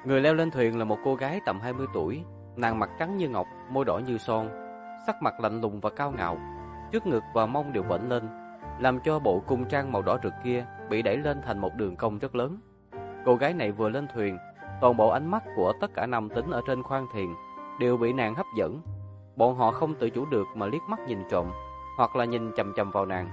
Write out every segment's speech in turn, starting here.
Người leo lên thuyền là một cô gái tầm 20 tuổi, nàng mặt trắng như ngọc, môi đỏ như son, sắc mặt lạnh lùng và cao ngạo, trước ngực và mông đều vểnh lên, làm cho bộ cung trang màu đỏ rực kia bị đẩy lên thành một đường cong rất lớn. Cô gái này vừa lên thuyền, toàn bộ ánh mắt của tất cả nam tính ở trên khoang thuyền đều bị nàng hấp dẫn. Bọn họ không tự chủ được mà liếc mắt nhìn trộm, hoặc là nhìn chằm chằm vào nàng.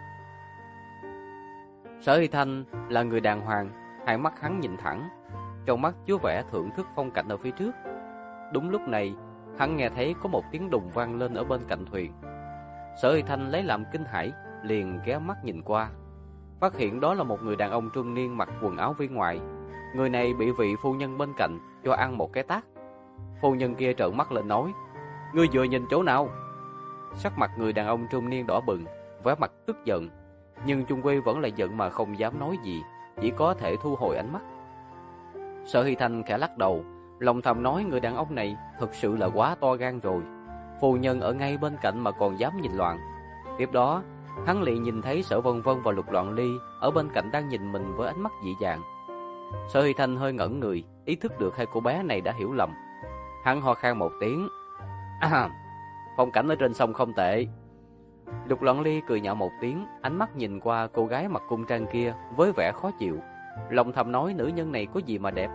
Sở Hy Thanh là người đàng hoàng, hai mắt hắn nhìn thẳng, trong mắt chứa vẻ thưởng thức phong cảnh ở phía trước. Đúng lúc này, hắn nghe thấy có một tiếng đùng vang lên ở bên cạnh thuyền. Sở Hy Thanh lấy làm kinh hãi, liền ghé mắt nhìn qua, phát hiện đó là một người đàn ông trung niên mặc quần áo viên ngoại. Người này bị vị phu nhân bên cạnh cho ăn một cái tát. Phu nhân kia trợn mắt lên nói: "Ngươi vừa nhìn chỗ nào?" Sắc mặt người đàn ông trung niên đỏ bừng, vẻ mặt tức giận, nhưng chung quy vẫn là giận mà không dám nói gì, chỉ có thể thu hồi ánh mắt. Sở Hy Thanh khẽ lắc đầu, lòng thầm nói người đàn ông này thực sự là quá to gan rồi. Phu nhân ở ngay bên cạnh mà còn dám nhìn loạn. Tiếp đó, hắn liền nhìn thấy Sở Vân Vân và Lục Loạn Ly ở bên cạnh đang nhìn mình với ánh mắt dị dạng. Sở Hy Thanh hơi ngẩn người, ý thức được hai cô bé này đã hiểu lầm. Hắn ho khan một tiếng: phong cảnh ở trên sông không tệ." Lục Loạn Ly cười nhạo một tiếng, ánh mắt nhìn qua cô gái mặc cung trang kia với vẻ khó chịu, lòng thầm nói nữ nhân này có gì mà đẹp.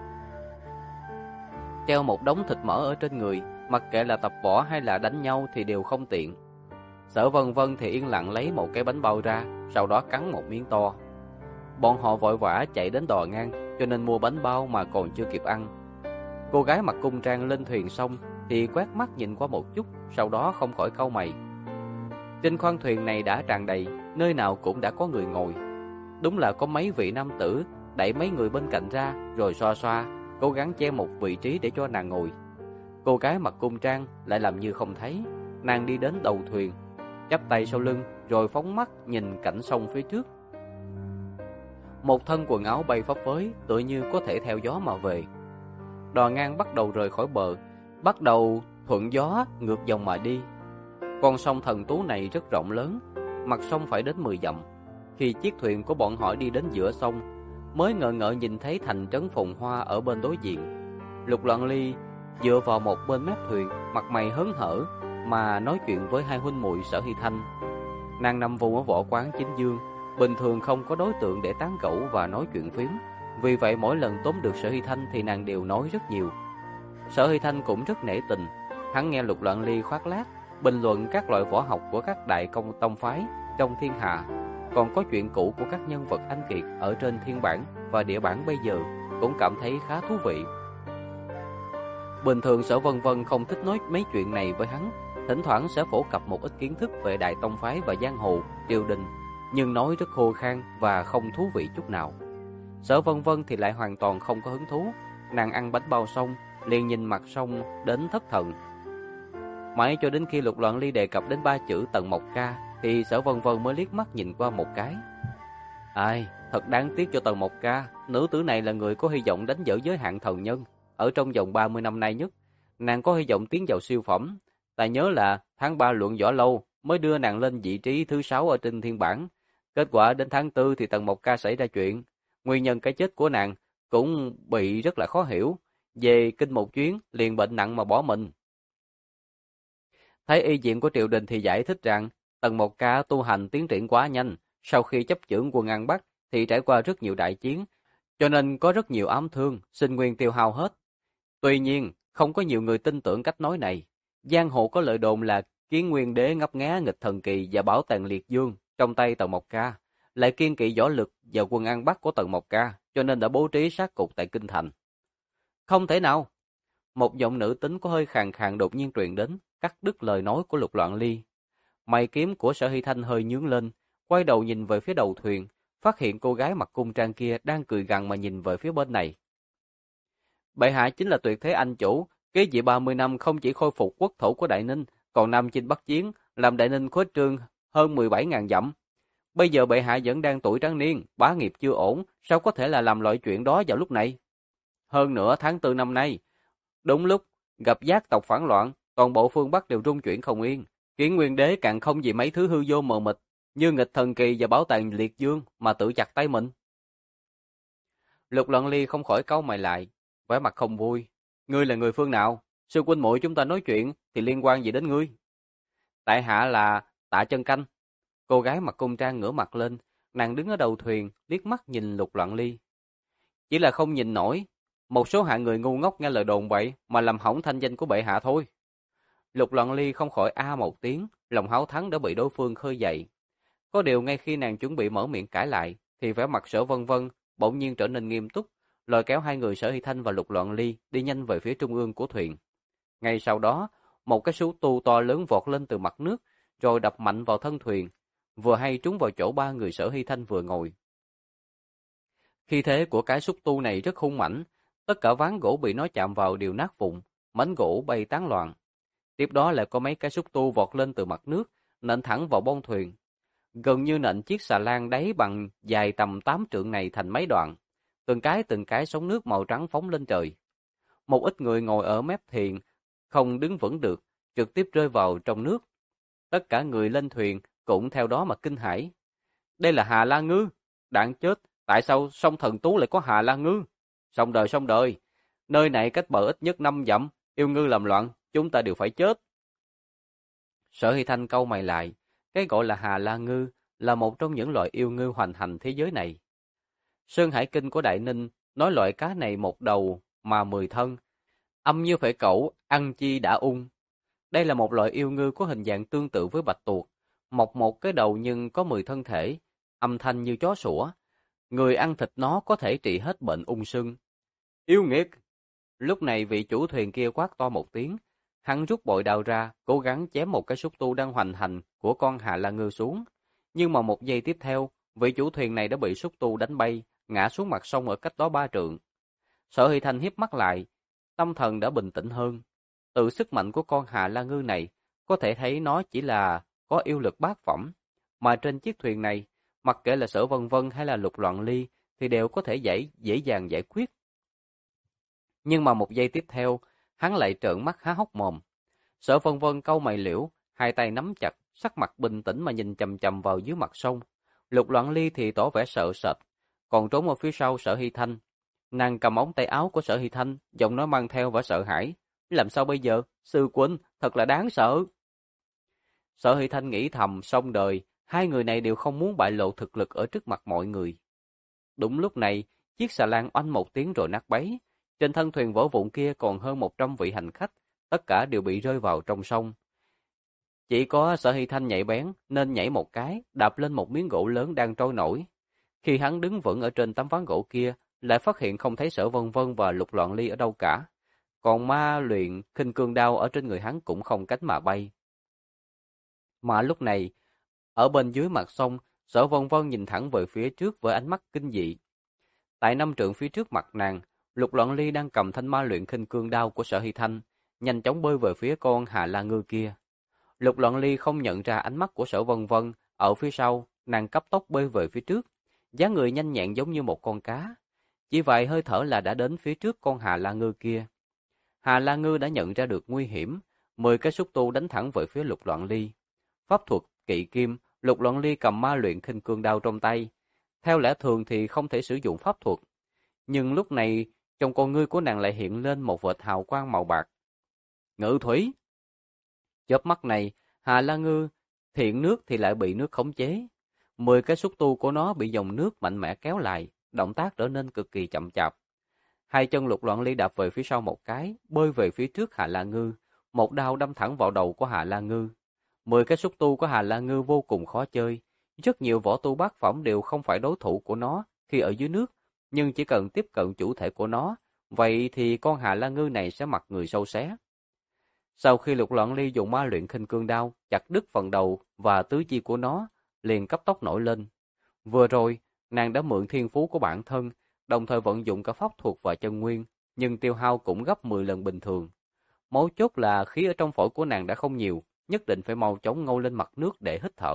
Treo một đống thịt mỡ ở trên người, mặc kệ là tập võ hay là đánh nhau thì đều không tiện. Sở Vân Vân thì yên lặng lấy một cái bánh bao ra, sau đó cắn một miếng to. Bọn họ vội vã chạy đến đò ngang, cho nên mua bánh bao mà còn chưa kịp ăn. Cô gái mặc cung trang lên thuyền xong thì quét mắt nhìn qua một chút, sau đó không khỏi cau mày. Trên khoang thuyền này đã tràn đầy, nơi nào cũng đã có người ngồi. Đúng là có mấy vị nam tử đẩy mấy người bên cạnh ra, rồi xoa xoa, cố gắng che một vị trí để cho nàng ngồi. Cô gái mặc cung trang lại làm như không thấy. Nàng đi đến đầu thuyền, chắp tay sau lưng, rồi phóng mắt nhìn cảnh sông phía trước. Một thân quần áo bay phấp phới, tựa như có thể theo gió mà về. Đò ngang bắt đầu rời khỏi bờ, bắt đầu thuận gió ngược dòng mà đi. Con sông thần tú này rất rộng lớn, mặt sông phải đến 10 dặm. Khi chiếc thuyền của bọn họ đi đến giữa sông, mới ngờ ngợ nhìn thấy thành trấn Phồn Hoa ở bên đối diện. Lục Loạn Ly dựa vào một bên mép thuyền, mặt mày hớn hở mà nói chuyện với hai huynh muội Sở Hy Thanh. Nàng nằm vùng ở võ quán Chính Dương, bình thường không có đối tượng để tán gẫu và nói chuyện phiếm, vì vậy mỗi lần tóm được Sở Hy Thanh thì nàng đều nói rất nhiều. Sở Hy Thanh cũng rất nể tình, hắn nghe Lục Loạn Ly khoác lác bình luận các loại võ học của các đại công tông phái trong thiên hạ, còn có chuyện cũ của các nhân vật anh kiệt ở trên thiên bản và địa bản bây giờ, cũng cảm thấy khá thú vị. Bình thường Sở Vân Vân không thích nói mấy chuyện này với hắn, thỉnh thoảng sẽ phổ cập một ít kiến thức về đại tông phái và giang hồ, triều đình, nhưng nói rất khô khan và không thú vị chút nào. Sở Vân Vân thì lại hoàn toàn không có hứng thú, nàng ăn bánh bao xong liền nhìn mặt sông đến thất thần. Mãi cho đến khi Lục Loạn Ly đề cập đến ba chữ Tần Mộc Ca thì Sở Vân Vân mới liếc mắt nhìn qua một cái. Ai, thật đáng tiếc cho Tần Mộc Ca, nữ tử này là người có hy vọng đánh vỡ giới hạn thần nhân ở trong vòng 30 năm nay nhất. Nàng có hy vọng tiến vào siêu phẩm. Ta nhớ là tháng 3 luận võ lâu mới đưa nàng lên vị trí thứ 6 ở trên thiên bản. Kết quả đến tháng 4 thì Tần Mộc Ca xảy ra chuyện. Nguyên nhân cái chết của nàng cũng bị rất là khó hiểu. Về kinh một chuyến liền bệnh nặng mà bỏ mình. Thấy y viện của triều đình thì giải thích rằng Tần Mộc Ca tu hành tiến triển quá nhanh, sau khi chấp chưởng quân An Bắc thì trải qua rất nhiều đại chiến, cho nên có rất nhiều ám thương, sinh nguyên tiêu hao hết. Tuy nhiên, không có nhiều người tin tưởng cách nói này. Giang hồ có lời đồn là Kiến Nguyên Đế ngấp nghé nghịch thần kỳ và bảo tàng liệt dương trong tay Tần Mộc Ca, lại kiên kỵ võ lực và quân An Bắc của Tần Mộc Ca, cho nên đã bố trí sát cục tại kinh thành. Không thể nào! Một giọng nữ tính có hơi khàn khàn đột nhiên truyền đến, cắt đứt lời nói của Lục Loạn Ly. Mày kiếm của Sở Hy Thanh hơi nhướng lên, quay đầu nhìn về phía đầu thuyền, phát hiện cô gái mặc cung trang kia đang cười gằn mà nhìn về phía bên này. Bệ hạ chính là tuyệt thế anh chủ, kế vị 30 năm không chỉ khôi phục quốc thổ của Đại Ninh, còn Nam chinh Bắc chiến, làm Đại Ninh khuếch trương hơn 17.000 dặm. Bây giờ bệ hạ vẫn đang tuổi tráng niên, bá nghiệp chưa ổn, sao có thể là làm loại chuyện đó vào lúc này? Hơn nữa tháng 4 năm nay, đúng lúc gặp giác tộc phản loạn, toàn bộ phương Bắc đều rung chuyển không yên. Kiến Nguyên Đế càng không vì mấy thứ hư vô mờ mịt như nghịch thần kỳ và bảo tàng liệt dương mà tự chặt tay mình. Lục Loạn Ly không khỏi cau mày lại, vẻ mặt không vui. Ngươi là người phương nào? Sư huynh muội chúng ta nói chuyện thì liên quan gì đến ngươi? Tại hạ là Tạ Chân Canh. Cô gái mặc cung trang ngửa mặt lên, nàng đứng ở đầu thuyền, liếc mắt nhìn Lục Loạn Ly. Chỉ là không nhìn nổi, một số hạng người ngu ngốc nghe lời đồn bậy mà làm hỏng thanh danh của bệ hạ thôi. Lục Loạn Ly không khỏi a một tiếng, lòng háo thắng đã bị đối phương khơi dậy. Có điều ngay khi nàng chuẩn bị mở miệng cãi lại, thì vẻ mặt Sở Vân Vân bỗng nhiên trở nên nghiêm túc, lôi kéo hai người Sở Hy Thanh và Lục Loạn Ly đi nhanh về phía trung ương của thuyền. Ngay sau đó, một cái xúc tu to lớn vọt lên từ mặt nước, rồi đập mạnh vào thân thuyền, vừa hay trúng vào chỗ ba người Sở Hy Thanh vừa ngồi. Khí thế của cái xúc tu này rất hung mãnh, tất cả ván gỗ bị nó chạm vào đều nát vụn, mảnh gỗ bay tán loạn. Tiếp đó lại có mấy cái xúc tu vọt lên từ mặt nước, nện thẳng vào bông thuyền, gần như nện chiếc xà lan đáy bằng dài tầm 8 trượng này thành mấy đoạn. Từng cái sóng nước màu trắng phóng lên trời. Một ít người ngồi ở mép thuyền không đứng vững được, trực tiếp rơi vào trong nước. Tất cả người lên thuyền cũng theo đó mà kinh hãi. Đây là Hà La Ngư, đáng chết, tại sao sông Thần Tú lại có Hà La Ngư? Xong đời, nơi này cách bờ ít nhất 5 dặm, yêu ngư làm loạn, chúng ta đều phải chết. Sở Hy Thanh cau mày lại, cái gọi là Hà La Ngư là một trong những loại yêu ngư hoành hành thế giới này. Sơn Hải Kinh của Đại Ninh nói loại cá này một đầu mà 10 thân, âm như phải cẩu, ăn chi đã ung. Đây là một loại yêu ngư có hình dạng tương tự với bạch tuộc, mọc một cái đầu nhưng có 10 thân thể, âm thanh như chó sủa. Người ăn thịt nó có thể trị hết bệnh ung sưng. Yêu nghiệt! Lúc này vị chủ thuyền kia quát to một tiếng, hắn rút bội đao ra, cố gắng chém một cái xúc tu đang hoành hành của con Hà La Ngư xuống. Nhưng mà một giây tiếp theo, vị chủ thuyền này đã bị xúc tu đánh bay, ngã xuống mặt sông ở cách đó 3 trượng. Sở Hy Thanh híp mắt lại, tâm thần đã bình tĩnh hơn. Từ sức mạnh của con Hà La Ngư này, có thể thấy nó chỉ là có yêu lực bát phẩm, mà trên chiếc thuyền này, mặc kệ là Sở Vân Vân hay là Lục Loạn Ly, thì đều có thể dễ dàng giải quyết. Nhưng mà một giây tiếp theo, hắn lại trợn mắt há hốc mồm. Sở Vân Vân cau mày liễu, hai tay nắm chặt, sắc mặt bình tĩnh mà nhìn chằm chằm vào dưới mặt sông. Lục Loạn Ly thì tỏ vẻ sợ sệt, còn trốn ở phía sau Sở Hy Thanh. Nàng cầm ống tay áo của Sở Hy Thanh, giọng nói mang theo vẻ sợ hãi. Làm sao bây giờ? Sư huynh, thật là đáng sợ. Sở Hy Thanh nghĩ thầm, xong đời, hai người này đều không muốn bại lộ thực lực ở trước mặt mọi người. Đúng lúc này, chiếc xà lan oanh một tiếng rồi nát bấy. Trên thân thuyền vỡ vụn kia còn hơn 100 vị hành khách, tất cả đều bị rơi vào trong sông. Chỉ có Sở Hy Thanh nhạy bén nên nhảy một cái, đạp lên một miếng gỗ lớn đang trôi nổi. Khi hắn đứng vững ở trên tấm ván gỗ kia, lại phát hiện không thấy Sở Vân Vân và Lục Loạn Ly ở đâu cả. Còn ma luyện khinh cương đao ở trên người hắn cũng không cánh mà bay. Mà lúc này, ở bên dưới mặt sông, Sở Vân Vân nhìn thẳng về phía trước với ánh mắt kinh dị. Tại 5 trượng phía trước mặt nàng, Lục Loạn Ly đang cầm thanh ma luyện khinh cương đao của Sở Hy Thanh, nhanh chóng bơi về phía con Hà La Ngư kia. Lục Loạn Ly không nhận ra ánh mắt của Sở Vân Vân, ở phía sau, nàng cấp tốc bơi về phía trước, dáng người nhanh nhẹn giống như một con cá. Chỉ vài hơi thở là đã đến phía trước con Hà La Ngư kia. Hà La Ngư đã nhận ra được nguy hiểm, 10 cái xúc tu đánh thẳng về phía Lục Loạn Ly. Pháp thuật, kỵ kim, Lục Loạn Ly cầm ma luyện khinh cương đao trong tay. Theo lẽ thường thì không thể sử dụng pháp thuật. Nhưng lúc này, trong con ngươi của nàng lại hiện lên một vệt hào quang màu bạc. Ngự thủy! Chớp mắt này, Hà La Ngư thiện nước thì lại bị nước khống chế. 10 cái xúc tu của nó bị dòng nước mạnh mẽ kéo lại, động tác trở nên cực kỳ chậm chạp. Hai chân Lục Loạn Ly đạp về phía sau một cái, bơi về phía trước Hà La Ngư, một đao đâm thẳng vào đầu của Hà La Ngư. 10 cái xúc tu của Hà La Ngư vô cùng khó chơi, rất nhiều võ tu bát phẩm đều không phải đối thủ của nó khi ở dưới nước, nhưng chỉ cần tiếp cận chủ thể của nó, vậy thì con Hà La Ngư này sẽ mặc người sâu xé. Sau khi Lục Loạn Ly dùng ma luyện khinh cương đao chặt đứt phần đầu và tứ chi của nó, liền cấp tốc nổi lên. Vừa rồi, nàng đã mượn thiên phú của bản thân, đồng thời vận dụng cả pháp thuật và chân nguyên, nhưng tiêu hao cũng gấp 10 lần bình thường. Mấu chốt là khí ở trong phổi của nàng đã không nhiều, nhất định phải mau chóng ngâu lên mặt nước để hít thở.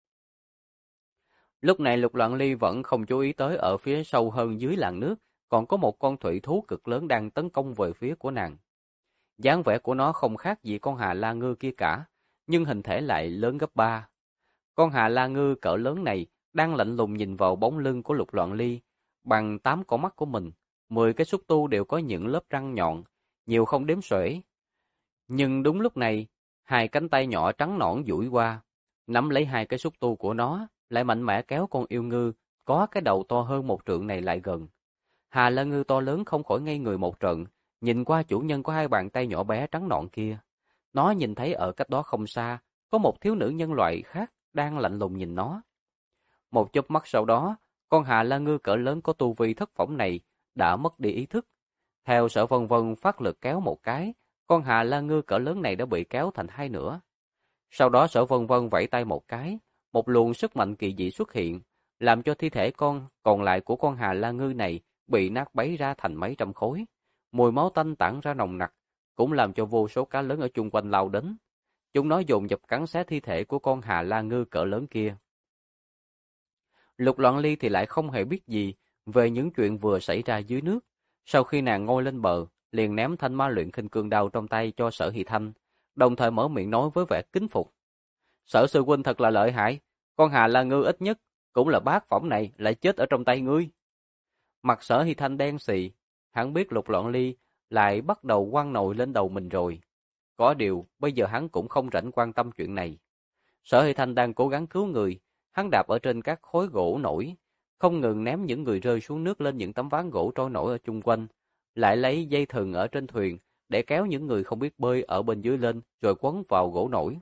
Lúc này Lục Loạn Ly vẫn không chú ý tới ở phía sâu hơn dưới làn nước, còn có một con thủy thú cực lớn đang tấn công về phía của nàng. Dáng vẻ của nó không khác gì con Hà La Ngư kia cả, nhưng hình thể lại lớn gấp 3. Con Hà La Ngư cỡ lớn này đang lạnh lùng nhìn vào bóng lưng của Lục Loạn Ly bằng 8 con mắt của mình, 10 cái xúc tu đều có những lớp răng nhọn, nhiều không đếm xuể. Nhưng đúng lúc này, hai cánh tay nhỏ trắng nõn duỗi qua, nắm lấy hai cái xúc tu của nó, lại mạnh mẽ kéo con yêu ngư có cái đầu to hơn một trượng này lại gần. Hà La Ngư to lớn không khỏi ngây người một trận, nhìn qua chủ nhân của hai bàn tay nhỏ bé trắng nõn kia. Nó nhìn thấy ở cách đó không xa, có một thiếu nữ nhân loại khác đang lạnh lùng nhìn nó. Một chớp mắt sau đó, con Hà La Ngư cỡ lớn có tu vi thất phẩm này đã mất đi ý thức. Theo Sở Vân Vân phát lực kéo một cái, con Hà La Ngư cỡ lớn này đã bị kéo thành hai nửa. Sau đó Sở Vân Vân vẫy tay một cái, một luồng sức mạnh kỳ dị xuất hiện, làm cho thi thể còn lại của con Hà La Ngư này bị nát bấy ra thành mấy trăm khối. Mùi máu tanh tản ra nồng nặc, cũng làm cho vô số cá lớn ở chung quanh lao đến. Chúng nó dồn dập cắn xé thi thể của con Hà La Ngư cỡ lớn kia. Lục Loạn Ly thì lại không hề biết gì về những chuyện vừa xảy ra dưới nước. Sau khi nàng ngồi lên bờ, liền ném thanh ma luyện khinh cương đao trong tay cho Sở Hy Thanh, đồng thời mở miệng nói với vẻ kính phục. Sở sư huynh thật là lợi hại, con Hà La Ngư ít nhất cũng là bát phẩm này lại chết ở trong tay ngươi. Mặt Sở Hy Thanh đen xì, hắn biết Lục Loạn Ly lại bắt đầu quăng nồi lên đầu mình rồi. Có điều, bây giờ hắn cũng không rảnh quan tâm chuyện này. Sở Hy Thanh đang cố gắng cứu người, hắn đạp ở trên các khối gỗ nổi, không ngừng ném những người rơi xuống nước lên những tấm ván gỗ trôi nổi ở chung quanh, lại lấy dây thừng ở trên thuyền để kéo những người không biết bơi ở bên dưới lên rồi quấn vào gỗ nổi.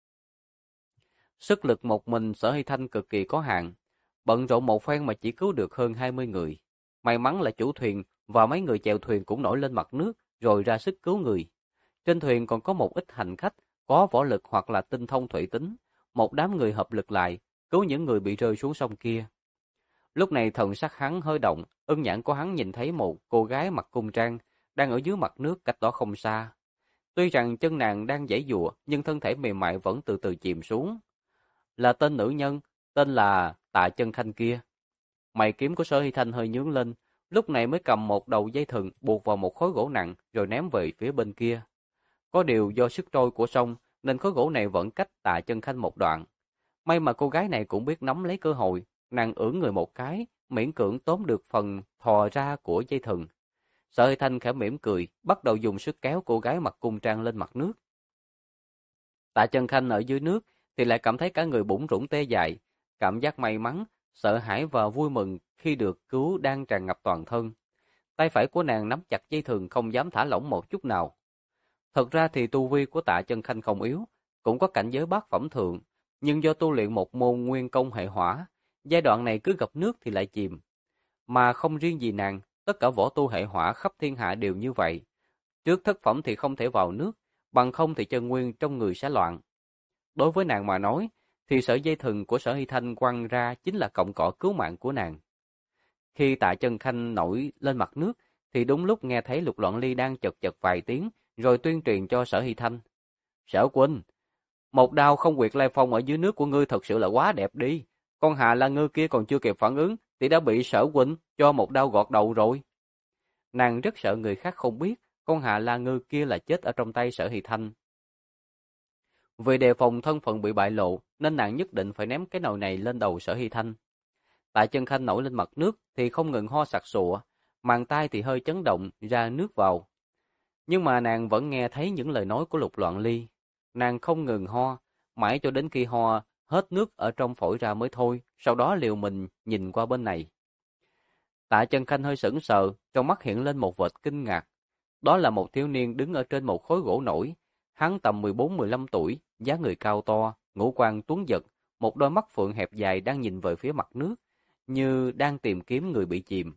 Sức lực một mình Sở Hy Thanh cực kỳ có hạn, bận rộn một phen mà chỉ cứu được hơn 20 người. May mắn là chủ thuyền và mấy người chèo thuyền cũng nổi lên mặt nước rồi ra sức cứu người. Trên thuyền còn có một ít hành khách có võ lực hoặc là tinh thông thủy tính, một đám người hợp lực lại cứu những người bị rơi xuống sông kia. Lúc này thần sắc hắn hơi động, ưng nhãn của hắn nhìn thấy một cô gái mặc cung trang đang ở dưới mặt nước cách đó không xa. Tuy rằng chân nàng đang giãy giụa, nhưng thân thể mềm mại vẫn từ từ chìm xuống. Là tên nữ nhân, tên là Tạ Chân Khanh kia. Mày kiếm của Sở Hy Thanh hơi nhướng lên, lúc này mới cầm một đầu dây thừng buộc vào một khối gỗ nặng rồi ném về phía bên kia. Có điều do sức trôi của sông nên khối gỗ này vẫn cách Tạ Chân Khanh một đoạn. May mà cô gái này cũng biết nắm lấy cơ hội, nàng ưỡn người một cái, miễn cưỡng tóm được phần thò ra của dây thừng. Sở Hy Thanh khẽ mỉm cười, bắt đầu dùng sức kéo cô gái mặc cung trang lên mặt nước. Tạ Chân Khanh ở dưới nước thì lại cảm thấy cả người bủn rủn tê dại, cảm giác may mắn, sợ hãi và vui mừng khi được cứu đang tràn ngập toàn thân. Tay phải của nàng nắm chặt dây thừng không dám thả lỏng một chút nào. Thật ra thì tu vi của Tạ Chân Khanh không yếu, cũng có cảnh giới bát phẩm thượng, nhưng do tu luyện một môn nguyên công hệ hỏa, giai đoạn này cứ gặp nước thì lại chìm. Mà không riêng gì nàng, tất cả võ tu hệ hỏa khắp thiên hạ đều như vậy. Trước thất phẩm thì không thể vào nước, bằng không thì chân nguyên trong người sẽ loạn. Đối với nàng mà nói, thì sợi dây thừng của Sở Hy Thanh quăng ra chính là cọng cỏ cứu mạng của nàng. Khi Tạ Chân Khanh nổi lên mặt nước, thì đúng lúc nghe thấy Lục Loạn Ly đang chật chật vài tiếng, rồi tuyên truyền cho Sở Hy Thanh. Sở huynh, một đao không quyệt lai phong ở dưới nước của ngươi thật sự là quá đẹp đi. Con Hà La Ngư kia còn chưa kịp phản ứng, thì đã bị Sở huynh cho một đao gọt đầu rồi. Nàng rất sợ người khác không biết, con Hà La Ngư kia là chết ở trong tay Sở Hy Thanh. Vì đề phòng thân phận bị bại lộ, nên nàng nhất định phải ném cái nồi này lên đầu Sở Hy Thanh. Tạ Chân Khanh nổi lên mặt nước thì không ngừng ho sặc sụa, màng tai thì hơi chấn động ra nước vào. Nhưng mà nàng vẫn nghe thấy những lời nói của Lục Loạn Ly. Nàng không ngừng ho, mãi cho đến khi ho hết nước ở trong phổi ra mới thôi, sau đó liều mình nhìn qua bên này. Tạ Chân Khanh hơi sững sờ, trong mắt hiện lên một vệt kinh ngạc. Đó là một thiếu niên đứng ở trên một khối gỗ nổi. Hắn tầm 14-15 tuổi, dáng người cao to, ngũ quan tuấn giật, một đôi mắt phượng hẹp dài đang nhìn về phía mặt nước, như đang tìm kiếm người bị chìm.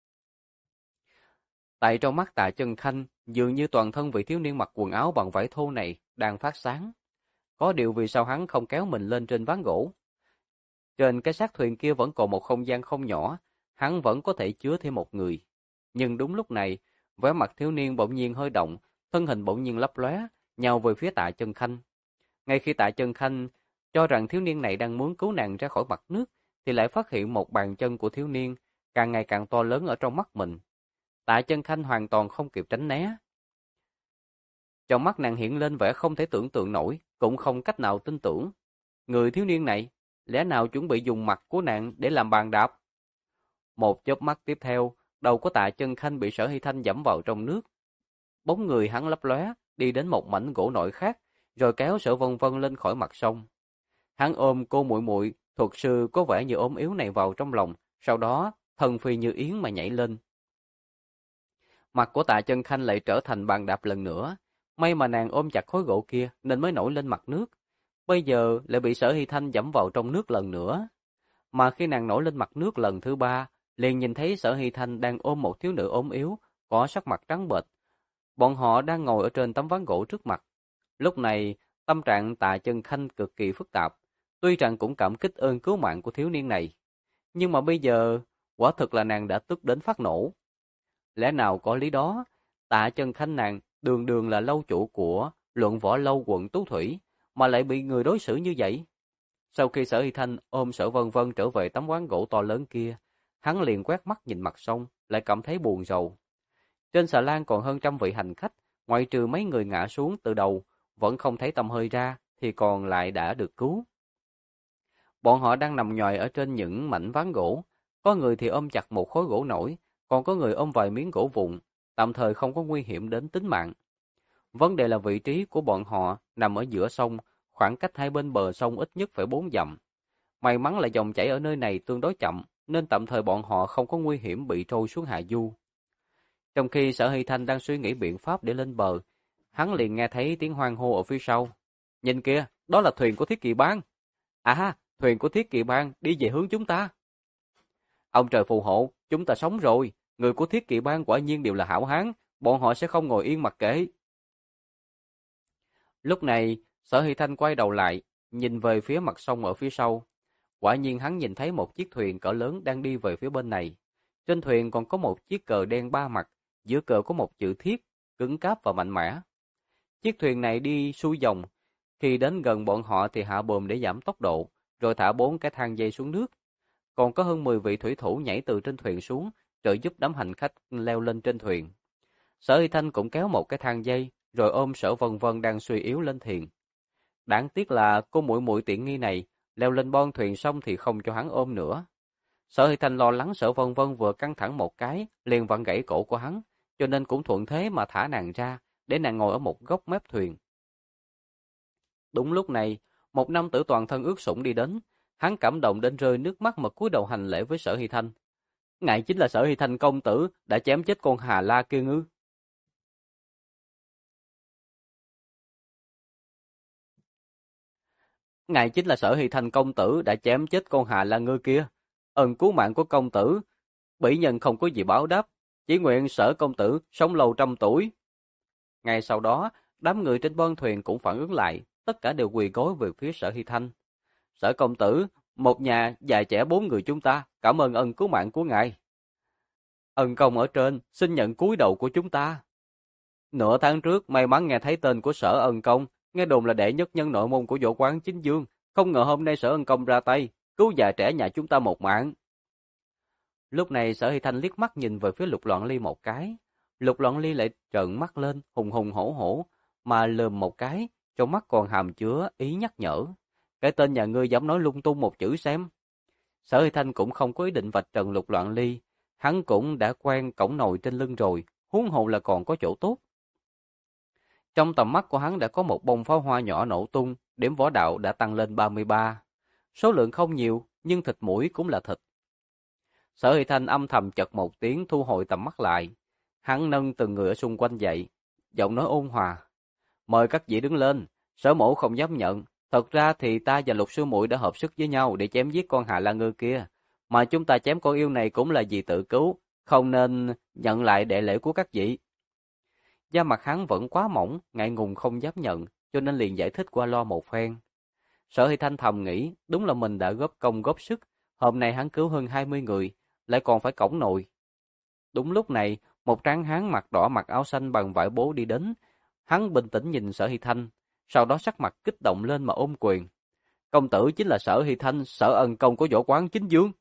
Tại trong mắt Tạ Chân Khanh, dường như toàn thân vị thiếu niên mặc quần áo bằng vải thô này đang phát sáng. Có điều vì sao hắn không kéo mình lên trên ván gỗ? Trên cái xác thuyền kia vẫn còn một không gian không nhỏ, hắn vẫn có thể chứa thêm một người. Nhưng đúng lúc này, vẻ mặt thiếu niên bỗng nhiên hơi động, thân hình bỗng nhiên lấp lóe, nhào về phía Tạ Chân Khanh. Ngay khi Tạ Chân Khanh cho rằng thiếu niên này đang muốn cứu nàng ra khỏi mặt nước, thì lại phát hiện một bàn chân của thiếu niên càng ngày càng to lớn ở trong mắt mình. Tạ Chân Khanh hoàn toàn không kịp tránh né. Trong mắt nàng hiện lên vẻ không thể tưởng tượng nổi, cũng không cách nào tin tưởng. Người thiếu niên này, lẽ nào chuẩn bị dùng mặt của nàng để làm bàn đạp? Một chớp mắt tiếp theo, đầu của Tạ Chân Khanh bị Sở Hy Thanh giẫm vào trong nước. Bóng người hắn lấp lóe, đi đến một mảnh gỗ nổi khác, rồi kéo Sở Vân Vân lên khỏi mặt sông. Hắn ôm cô muội muội, thuật sư có vẻ như ốm yếu này vào trong lòng, sau đó thân phi như yến mà nhảy lên. Mặt của Tạ Chân Khanh lại trở thành bàn đạp lần nữa. May mà nàng ôm chặt khối gỗ kia nên mới nổi lên mặt nước. Bây giờ lại bị Sở Hy Thanh giẫm vào trong nước lần nữa. Mà khi nàng nổi lên mặt nước lần thứ ba, liền nhìn thấy Sở Hy Thanh đang ôm một thiếu nữ ốm yếu, có sắc mặt trắng bệch. Bọn họ đang ngồi ở trên tấm ván gỗ trước mặt. Lúc này, tâm trạng Tạ Chân Khanh cực kỳ phức tạp. Tuy rằng cũng cảm kích ơn cứu mạng của thiếu niên này, nhưng mà bây giờ, quả thực là nàng đã tức đến phát nổ. Lẽ nào có lý đó, Tạ Chân Khanh nàng đường đường là lâu chủ của Luận Võ Lâu quận Tú Thủy, mà lại bị người đối xử như vậy? Sau khi Sở Hy Thanh ôm Sở Vân Vân trở về tấm ván gỗ to lớn kia, hắn liền quét mắt nhìn mặt sông, lại cảm thấy buồn rầu. Trên xà lan còn hơn trăm vị hành khách, ngoại trừ mấy người ngã xuống từ đầu, vẫn không thấy tăm hơi ra, thì còn lại đã được cứu. Bọn họ đang nằm nhòi ở trên những mảnh ván gỗ, có người thì ôm chặt một khối gỗ nổi, còn có người ôm vài miếng gỗ vụn, tạm thời không có nguy hiểm đến tính mạng. Vấn đề là vị trí của bọn họ nằm ở giữa sông, khoảng cách hai bên bờ sông ít nhất phải 4 dặm. May mắn là dòng chảy ở nơi này tương đối chậm, nên tạm thời bọn họ không có nguy hiểm bị trôi xuống hạ du. Trong khi Sở Hy Thanh đang suy nghĩ biện pháp để lên bờ, hắn liền nghe thấy tiếng hoan hô ở phía sau. Nhìn kìa, đó là thuyền của Thiết Kỵ Bang. À, thuyền của Thiết Kỵ Bang đi về hướng chúng ta. Ông trời phù hộ, chúng ta sống rồi. Người của Thiết Kỵ Bang quả nhiên đều là hảo hán, bọn họ sẽ không ngồi yên mặc kệ. Lúc này, Sở Hy Thanh quay đầu lại, nhìn về phía mặt sông ở phía sau. Quả nhiên hắn nhìn thấy một chiếc thuyền cỡ lớn đang đi về phía bên này. Trên thuyền còn có một chiếc cờ đen ba mặt, giữa cờ có một chữ Thiết, cứng cáp và mạnh mẽ. Chiếc thuyền này đi xuôi dòng, khi đến gần bọn họ thì hạ bồm để giảm tốc độ, rồi thả 4 cái thang dây xuống nước. Còn có hơn 10 vị thủy thủ nhảy từ trên thuyền xuống, trợ giúp đám hành khách leo lên trên thuyền. Sở Hy Thanh cũng kéo một cái thang dây, rồi ôm Sở Vân Vân đang suy yếu lên thuyền. Đáng tiếc là cô muội muội tiện nghi này, leo lên bon thuyền xong thì không cho hắn ôm nữa. Sở Hy Thanh lo lắng Sở Vân Vân vừa căng thẳng một cái, liền vặn gãy cổ của hắn, cho nên cũng thuận thế mà thả nàng ra, để nàng ngồi ở một góc mép thuyền. Đúng lúc này, một nam tử toàn thân ướt sũng đi đến, hắn cảm động đến rơi nước mắt mà cúi đầu hành lễ với Sở Hy Thanh. Ngài chính là Sở Hy Thanh công tử đã chém chết con Hà La kia ngư. Ngài chính là Sở Hy Thanh công tử đã chém chết con Hà La ngư kia. Ơn cứu mạng của công tử, bỉ nhân không có gì báo đáp, chỉ nguyện Sở công tử sống lâu trăm tuổi. Ngay sau đó, đám người trên bon thuyền cũng phản ứng lại, tất cả đều quỳ gối về phía Sở Hy Thanh. Sở công tử, một nhà già trẻ 4 người chúng ta, cảm ơn ân cứu mạng của ngài. Ân công ở trên, xin nhận cúi đầu của chúng ta. Nửa tháng trước, may mắn nghe thấy tên của Sở ân công, nghe đồn là đệ nhất nhân nội môn của Võ Quán Chính Dương, không ngờ hôm nay Sở ân công ra tay, cứu già trẻ nhà chúng ta một mạng. Lúc này Sở Hy Thanh liếc mắt nhìn về phía Lục Loạn Ly một cái. Lục Loạn Ly lại trợn mắt lên, hùng hùng hổ hổ, mà lườm một cái, trong mắt còn hàm chứa ý nhắc nhở. Cái tên nhà ngươi dám nói lung tung một chữ xem. Sở Hy Thanh cũng không có ý định vạch trần Lục Loạn Ly, hắn cũng đã quen cõng nồi trên lưng rồi, huống hồ là còn có chỗ tốt. Trong tầm mắt của hắn đã có một bông pháo hoa nhỏ nổ tung, điểm võ đạo đã tăng lên 33. Số lượng không nhiều, nhưng thịt mũi cũng là thịt. Sở Hy Thanh âm thầm chật một tiếng thu hồi tầm mắt lại. Hắn nâng từng người ở xung quanh dậy, giọng nói ôn hòa. Mời các vị đứng lên, Sở mẫu không dám nhận. Thật ra thì ta và Lục sư muội đã hợp sức với nhau để chém giết con Hà La Ngư kia. Mà chúng ta chém con yêu này cũng là vì tự cứu, không nên nhận lại đệ lễ của các vị. Da mặt hắn vẫn quá mỏng, ngại ngùng không dám nhận, cho nên liền giải thích qua loa một phen. Sở Hy Thanh thầm nghĩ, đúng là mình đã góp công góp sức, hôm nay hắn cứu hơn 20 người, lại còn phải cõng nồi. Đúng lúc này, một tráng hán mặt đỏ mặc áo xanh bằng vải bố đi đến, hắn bình tĩnh nhìn Sở Hy Thanh, sau đó sắc mặt kích động lên mà ôm quyền. Công tử chính là Sở Hy Thanh, Sở ân công của Võ Quán Chính Dương.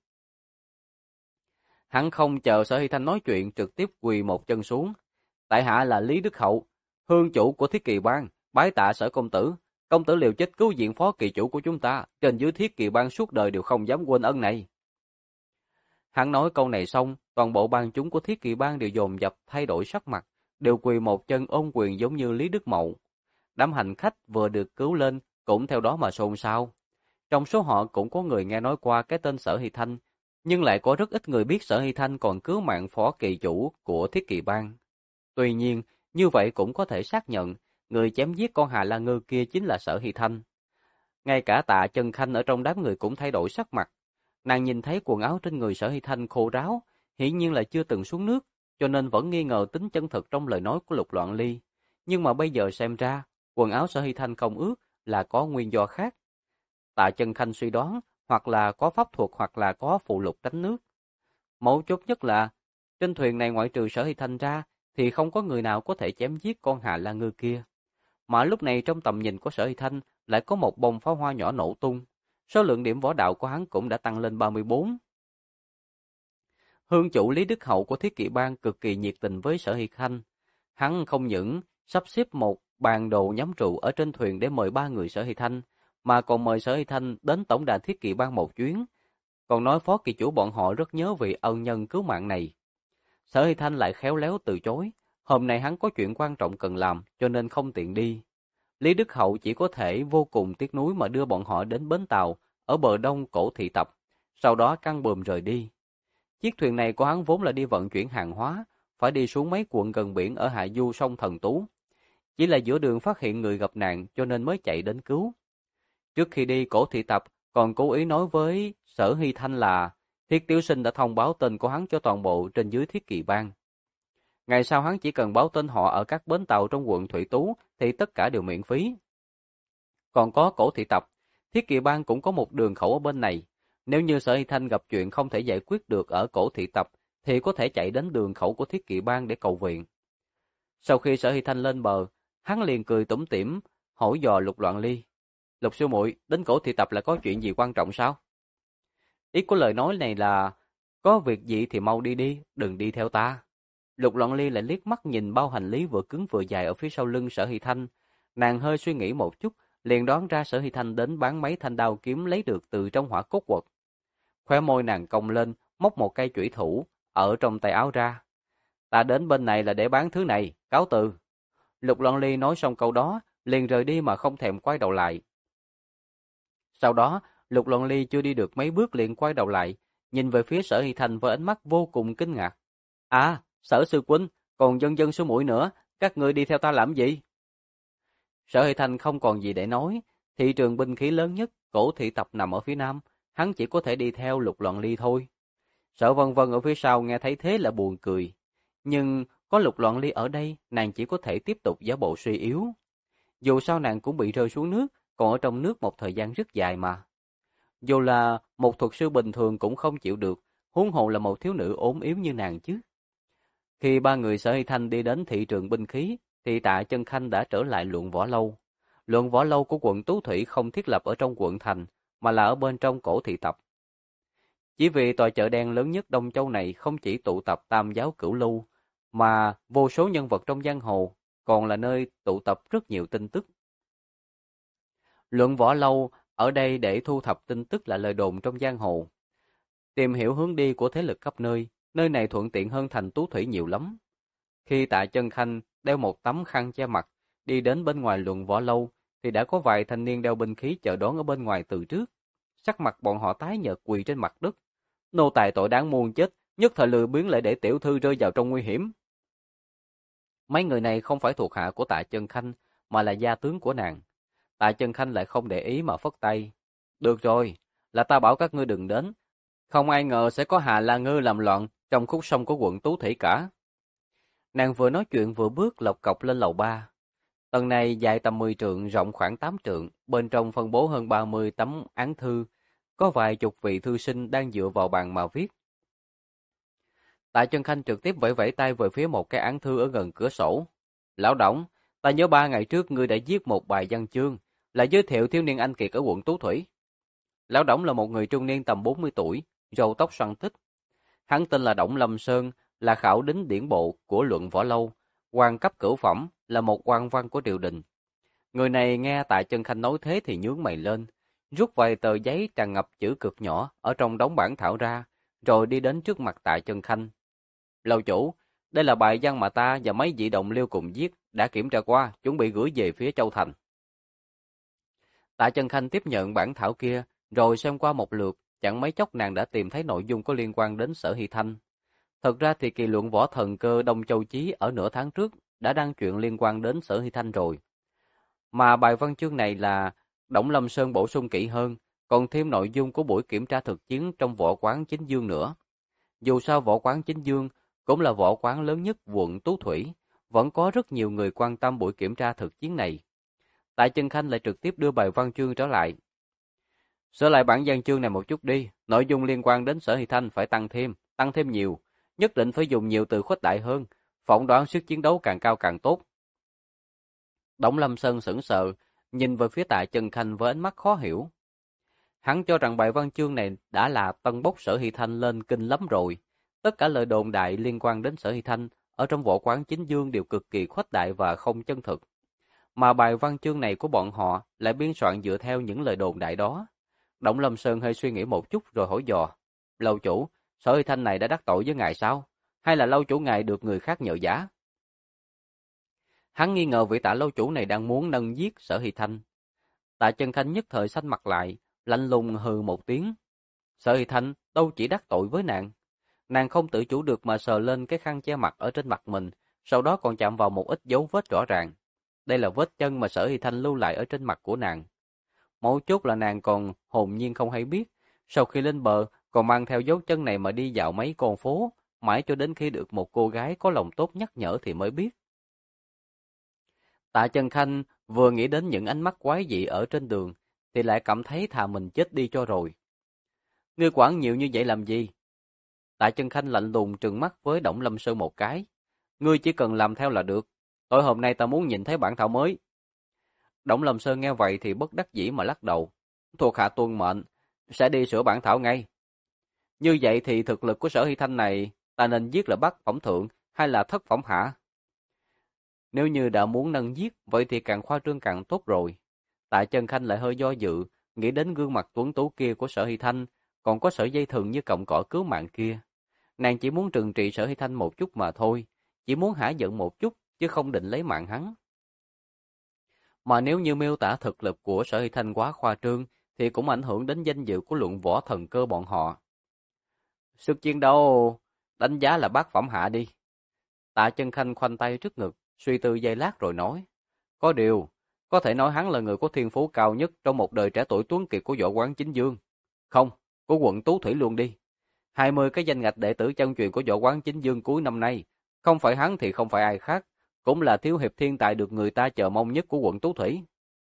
Hắn không chờ Sở Hy Thanh nói chuyện, trực tiếp quỳ một chân xuống. Tại hạ là Lý Đức Hậu, hương chủ của Thiết Kỵ Bang, bái tạ Sở công tử liều chết cứu viện phó kỳ chủ của chúng ta, trên dưới Thiết Kỵ Bang suốt đời đều không dám quên ân này. Hắn nói câu này xong, toàn bộ bang chúng của Thiết Kỵ bang đều dồn dập thay đổi sắc mặt, đều quỳ một chân ôm quyền giống như Lý Đức Mậu. Đám hành khách vừa được cứu lên cũng theo đó mà xôn xao. Trong số họ cũng có người nghe nói qua cái tên Sở Hy Thanh, nhưng lại có rất ít người biết Sở Hy Thanh còn cứu mạng phó kỳ chủ của Thiết Kỵ bang. Tuy nhiên, như vậy cũng có thể xác nhận, người chém giết con Hà La Ngư kia chính là Sở Hy Thanh. Ngay cả Tạ Chân Khanh ở trong đám người cũng thay đổi sắc mặt. Nàng nhìn thấy quần áo trên người Sở Hy Thanh khô ráo, hiển nhiên là chưa từng xuống nước, cho nên vẫn nghi ngờ tính chân thực trong lời nói của Lục Loạn Ly. Nhưng mà bây giờ xem ra, quần áo Sở Hy Thanh không ướt là có nguyên do khác. Tạ Chân Khanh suy đoán, hoặc là có pháp thuật hoặc là có phụ lục tránh nước. Mấu chốt nhất là, trên thuyền này ngoại trừ Sở Hy Thanh ra, thì không có người nào có thể chém giết con Hà La Ngư kia. Mà lúc này trong tầm nhìn của Sở Hy Thanh lại có một bông pháo hoa nhỏ nổ tung. Số lượng điểm võ đạo của hắn cũng đã tăng lên 34. Hương chủ Lý Đức Hậu của Thiết Kỵ bang cực kỳ nhiệt tình với Sở Hy Thanh. Hắn không những sắp xếp một bàn đồ nhắm rượu ở trên thuyền để mời 3 người Sở Hy Thanh, mà còn mời Sở Hy Thanh đến tổng đàn Thiết Kỵ bang một chuyến. Còn nói phó kỳ chủ bọn họ rất nhớ vị ân nhân cứu mạng này. Sở Hy Thanh lại khéo léo từ chối. Hôm nay hắn có chuyện quan trọng cần làm, cho nên không tiện đi. Lý Đức Hậu chỉ có thể vô cùng tiếc nuối mà đưa bọn họ đến bến tàu ở bờ đông Cổ Thị Tập, sau đó căng buồm rời đi. Chiếc thuyền này của hắn vốn là đi vận chuyển hàng hóa, phải đi xuống mấy quận gần biển ở hạ du sông Thần Tú. Chỉ là giữa đường phát hiện người gặp nạn cho nên mới chạy đến cứu. Trước khi đi, Cổ Thị Tập còn cố ý nói với Sở Hy Thanh là Thiết Tiểu Sinh đã thông báo tên của hắn cho toàn bộ trên dưới Thiết Kỵ bang. Ngày sau hắn chỉ cần báo tên họ ở các bến tàu trong quận Thủy Tú thì tất cả đều miễn phí. Còn có Cổ Thị Tập, Thiết Kỵ bang cũng có một đường khẩu ở bên này. Nếu như Sở Hy Thanh gặp chuyện không thể giải quyết được ở Cổ Thị Tập thì có thể chạy đến đường khẩu của Thiết Kỵ bang để cầu viện. Sau khi Sở Hy Thanh lên bờ, hắn liền cười tủm tỉm hỏi dò Lục Loạn Ly. Lục sư muội, đến Cổ Thị Tập là có chuyện gì quan trọng sao? Ý của lời nói này là có việc gì thì mau đi đi, đừng đi theo ta. Lục Loạn Ly lại liếc mắt nhìn bao hành lý vừa cứng vừa dài ở phía sau lưng Sở Hy Thanh. Nàng hơi suy nghĩ một chút, liền đoán ra Sở Hy Thanh đến bán mấy thanh đao kiếm lấy được từ trong hỏa cốt quật. Khóe môi nàng cong lên, móc một cây chủy thủ ở trong tay áo ra. Ta đến bên này là để bán thứ này, cáo từ. Lục Loạn Ly nói xong câu đó, liền rời đi mà không thèm quay đầu lại. Sau đó, Lục Loạn Ly chưa đi được mấy bước liền quay đầu lại, nhìn về phía Sở Hy Thanh với ánh mắt vô cùng kinh ngạc. À, Sở sư huynh, còn dân dân số mũi nữa, các ngươi đi theo ta làm gì? Sở Hy Thanh không còn gì để nói, thị trường binh khí lớn nhất, Cổ Thị Tập nằm ở phía nam, hắn chỉ có thể đi theo Lục Loạn Ly thôi. Sở Vân Vân ở phía sau nghe thấy thế là buồn cười, nhưng có Lục Loạn Ly ở đây, nàng chỉ có thể tiếp tục giả bộ suy yếu. Dù sao nàng cũng bị rơi xuống nước, còn ở trong nước một thời gian rất dài mà. Dù là một thuật sư bình thường cũng không chịu được, huống hồ là một thiếu nữ ốm yếu như nàng chứ. Khi 3 người Sở Hy Thanh đi đến thị trường binh khí, thì Tạ Chân Khanh đã trở lại Luận Võ Lâu. Luận Võ Lâu của quận Tú Thủy không thiết lập ở trong quận thành, mà là ở bên trong Cổ Thị Tập. Chỉ vì tòa chợ đen lớn nhất Đông Châu này không chỉ tụ tập tam giáo cửu lưu, mà vô số nhân vật trong giang hồ, còn là nơi tụ tập rất nhiều tin tức. Luận Võ Lâu ở đây để thu thập tin tức là lời đồn trong giang hồ, tìm hiểu hướng đi của thế lực khắp nơi, nơi này thuận tiện hơn thành Tú Thủy nhiều lắm. Khi Tạ Chân Khanh đeo một tấm khăn che mặt, đi đến bên ngoài Luận Võ Lâu, thì đã có vài thanh niên đeo binh khí chờ đón ở bên ngoài từ trước. Sắc mặt bọn họ tái nhợt quỳ trên mặt đất. Nô tài tội đáng muôn chết, nhất thời lười biếng lại để tiểu thư rơi vào trong nguy hiểm. Mấy người này không phải thuộc hạ của Tạ Chân Khanh, mà là gia tướng của nàng. Tạ Chân Khanh lại không để ý mà phất tay. Được rồi, là ta bảo các ngươi đừng đến. Không ai ngờ sẽ có Hà La Ngư làm loạn trong khúc sông của quận Tú Thủy cả. Nàng vừa nói chuyện vừa bước lộc cọc lên lầu 3. Tầng này dài tầm 10 trượng, rộng khoảng 8 trượng, bên trong phân bố hơn 30 tấm án thư, có vài chục vị thư sinh đang dựa vào bàn mà viết. Tạ Chân Khanh trực tiếp vẫy vẫy tay về phía một cái án thư ở gần cửa sổ. Lão Đổng, ta nhớ 3 ngày trước ngươi đã viết một bài văn chương, là giới thiệu thiếu niên anh kiệt ở quận Tú Thủy. Lão Đổng là một người trung niên tầm 40 tuổi, râu tóc xoăn tích. Hắn tên là Đổng Lâm Sơn, là khảo đính điển bộ của Luận Võ Lâu, quan cấp cửu phẩm, là một quan văn của triều đình. Người này nghe Tạ Chân Khanh nói thế thì nhướng mày lên, rút vài tờ giấy tràn ngập chữ cực nhỏ ở trong đống bản thảo ra, rồi đi đến trước mặt Tạ Chân Khanh. Lâu chủ, đây là bài văn mà ta và mấy vị đồng liêu cùng viết, đã kiểm tra qua, chuẩn bị gửi về phía Châu Thành. Tạ Chân Khanh tiếp nhận bản thảo kia, rồi xem qua một lượt, chẳng mấy chốc nàng đã tìm thấy nội dung có liên quan đến Sở Hy Thanh. Thật ra thì kỳ luận võ thần cơ Đông Châu Chí ở nửa tháng trước đã đăng chuyện liên quan đến Sở Hy Thanh rồi. Mà bài văn chương này là Đổng Lâm Sơn bổ sung kỹ hơn, còn thêm nội dung của buổi kiểm tra thực chiến trong võ quán Chính Dương nữa. Dù sao võ quán Chính Dương cũng là võ quán lớn nhất quận Tú Thủy, vẫn có rất nhiều người quan tâm buổi kiểm tra thực chiến này. Tạ Chân Khanh lại trực tiếp đưa bài văn chương trở lại. Sửa lại bản văn chương này một chút đi, nội dung liên quan đến Sở Hy Thanh phải tăng thêm nhiều, nhất định phải dùng nhiều từ khuếch đại hơn, phỏng đoán sức chiến đấu càng cao càng tốt. Đổng Lâm Sơn sững sờ, nhìn về phía Tạ Chân Khanh với ánh mắt khó hiểu. Hắn cho rằng bài văn chương này đã là tân bốc Sở Hy Thanh lên kinh lắm rồi. Tất cả lời đồn đại liên quan đến Sở Hy Thanh ở trong võ quán Chính Dương đều cực kỳ khuếch đại và không chân thực. Mà bài văn chương này của bọn họ lại biên soạn dựa theo những lời đồn đại đó. Đổng Lâm Sơn hơi suy nghĩ một chút rồi hỏi dò. Lâu chủ, Sở Hy Thanh này đã đắc tội với ngài sao? Hay là lâu chủ ngài được người khác nhờ vả? Hắn nghi ngờ vị Tạ lâu chủ này đang muốn nâng giết Sở Hy Thanh. Tạ Chân Khanh nhất thời xanh mặt lại, lạnh lùng hừ một tiếng. Sở Hy Thanh đâu chỉ đắc tội với nàng. Nàng không tự chủ được mà sờ lên cái khăn che mặt ở trên mặt mình, sau đó còn chạm vào một ít dấu vết rõ ràng. Đây là vết chân mà Sở Hy Thanh lưu lại ở trên mặt của nàng. Mấu chốt là nàng còn hồn nhiên không hay biết, sau khi lên bờ còn mang theo dấu chân này mà đi dạo mấy con phố, mãi cho đến khi được một cô gái có lòng tốt nhắc nhở thì mới biết. Tạ Chân Khanh vừa nghĩ đến những ánh mắt quái dị ở trên đường, thì lại cảm thấy thà mình chết đi cho rồi. Ngươi quản nhiều như vậy làm gì? Tạ Chân Khanh lạnh lùng trừng mắt với Đổng Lâm Sơn một cái. Ngươi chỉ cần làm theo là được. Tối hôm nay ta muốn nhìn thấy bản thảo mới. Đổng Lâm Sơn nghe vậy thì bất đắc dĩ mà lắc đầu. Thuộc hạ tuân mệnh, sẽ đi sửa bản thảo ngay. Như vậy thì thực lực của Sở Hy Thanh này, ta nên viết là bát phẩm thượng hay là thất phẩm hạ? Nếu như đã muốn nâng giết, vậy thì càng khoa trương càng tốt rồi. Tạ Chân Khanh lại hơi do dự, nghĩ đến gương mặt tuấn tú kia của Sở Hy Thanh, còn có sợi dây thừng như cọng cỏ cứu mạng kia. Nàng chỉ muốn trừng trị Sở Hy Thanh một chút mà thôi, chỉ muốn hả giận một chút, chứ không định lấy mạng hắn. Mà nếu như miêu tả thực lực của Sở Hy Thanh quá khoa trương, thì cũng ảnh hưởng đến danh dự của luận võ thần cơ bọn họ. Sức chiến đấu đánh giá là bát phẩm hạ đi. Tạ Chân Khanh khoanh tay trước ngực, suy tư giây lát rồi nói. Có điều, có thể nói hắn là người có thiên phú cao nhất trong một đời trẻ tuổi tuấn kiệt của võ quán Chính Dương. Không, của quận Tú Thủy luôn đi. 20 cái danh ngạch đệ tử chân truyền của võ quán Chính Dương cuối năm nay, không phải hắn thì không phải ai khác, cũng là thiếu hiệp thiên tài được người ta chờ mong nhất của quận Tú Thủy.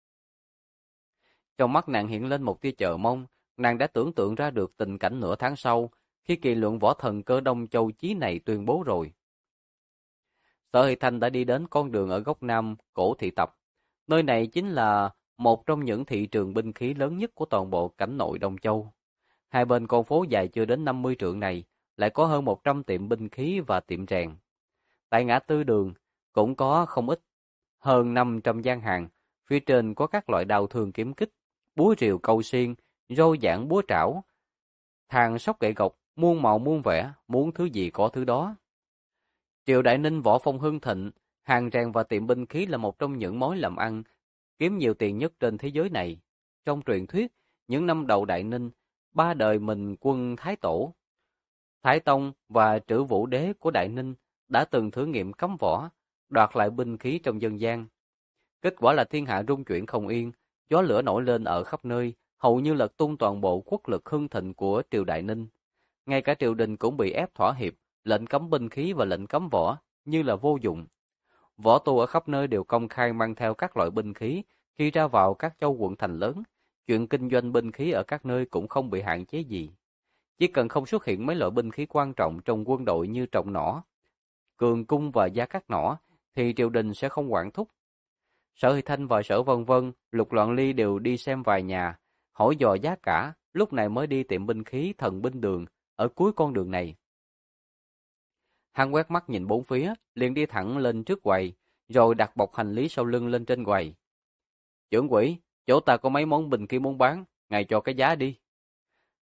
Trong mắt nàng hiện lên một tia chờ mong, nàng đã tưởng tượng ra được tình cảnh nửa tháng sau, khi kỳ luận võ thần cơ Đông Châu Chí này tuyên bố rồi. Sở Hy Thanh đã đi đến con đường ở góc Nam, cổ thị tập. Nơi này chính là một trong những thị trường binh khí lớn nhất của toàn bộ cảnh nội Đông Châu. Hai bên con phố dài chưa đến 50 trượng này, lại có hơn 100 tiệm binh khí và tiệm rèn. Tại ngã tư đường, cũng có không ít, hơn 500 gian hàng. Phía trên có các loại đao thương kiếm kích, búa rìu câu xiên, roi giảng búa trảo, thang sóc gậy gộc, muôn màu muôn vẻ, muốn thứ gì có thứ đó. Triều Đại Ninh võ phong hưng thịnh, hàng rèn và tiệm binh khí là một trong những mối làm ăn kiếm nhiều tiền nhất trên thế giới này. Trong truyền thuyết, những năm đầu Đại Ninh, ba đời mình quân Thái Tổ, Thái Tông và Trữ Vũ Đế của Đại Ninh đã từng thử nghiệm cấm võ, đoạt lại binh khí trong dân gian. Kết quả là thiên hạ rung chuyển không yên, gió lửa nổi lên ở khắp nơi, hầu như lật tung toàn bộ quốc lực hưng thịnh của triều Đại Ninh. Ngay cả triều đình cũng bị ép thỏa hiệp, lệnh cấm binh khí và lệnh cấm võ như là vô dụng. Võ tu ở khắp nơi đều công khai mang theo các loại binh khí khi ra vào các châu quận thành lớn. Chuyện kinh doanh binh khí ở các nơi cũng không bị hạn chế gì. Chỉ cần không xuất hiện mấy loại binh khí quan trọng trong quân đội như trọng nỏ, cường cung và gia cát nỏ, thì triều đình sẽ không quản thúc. Sở Hy Thanh và Sở Vân Vân, Lục Loạn Ly đều đi xem vài nhà, hỏi dò giá cả, lúc này mới đi tiệm binh khí Thần Binh Đường, ở cuối con đường này. Hắn quét mắt nhìn bốn phía, liền đi thẳng lên trước quầy, rồi đặt bọc hành lý sau lưng lên trên quầy. Trưởng quỹ, chỗ ta có mấy món binh khí muốn bán, ngài cho cái giá đi.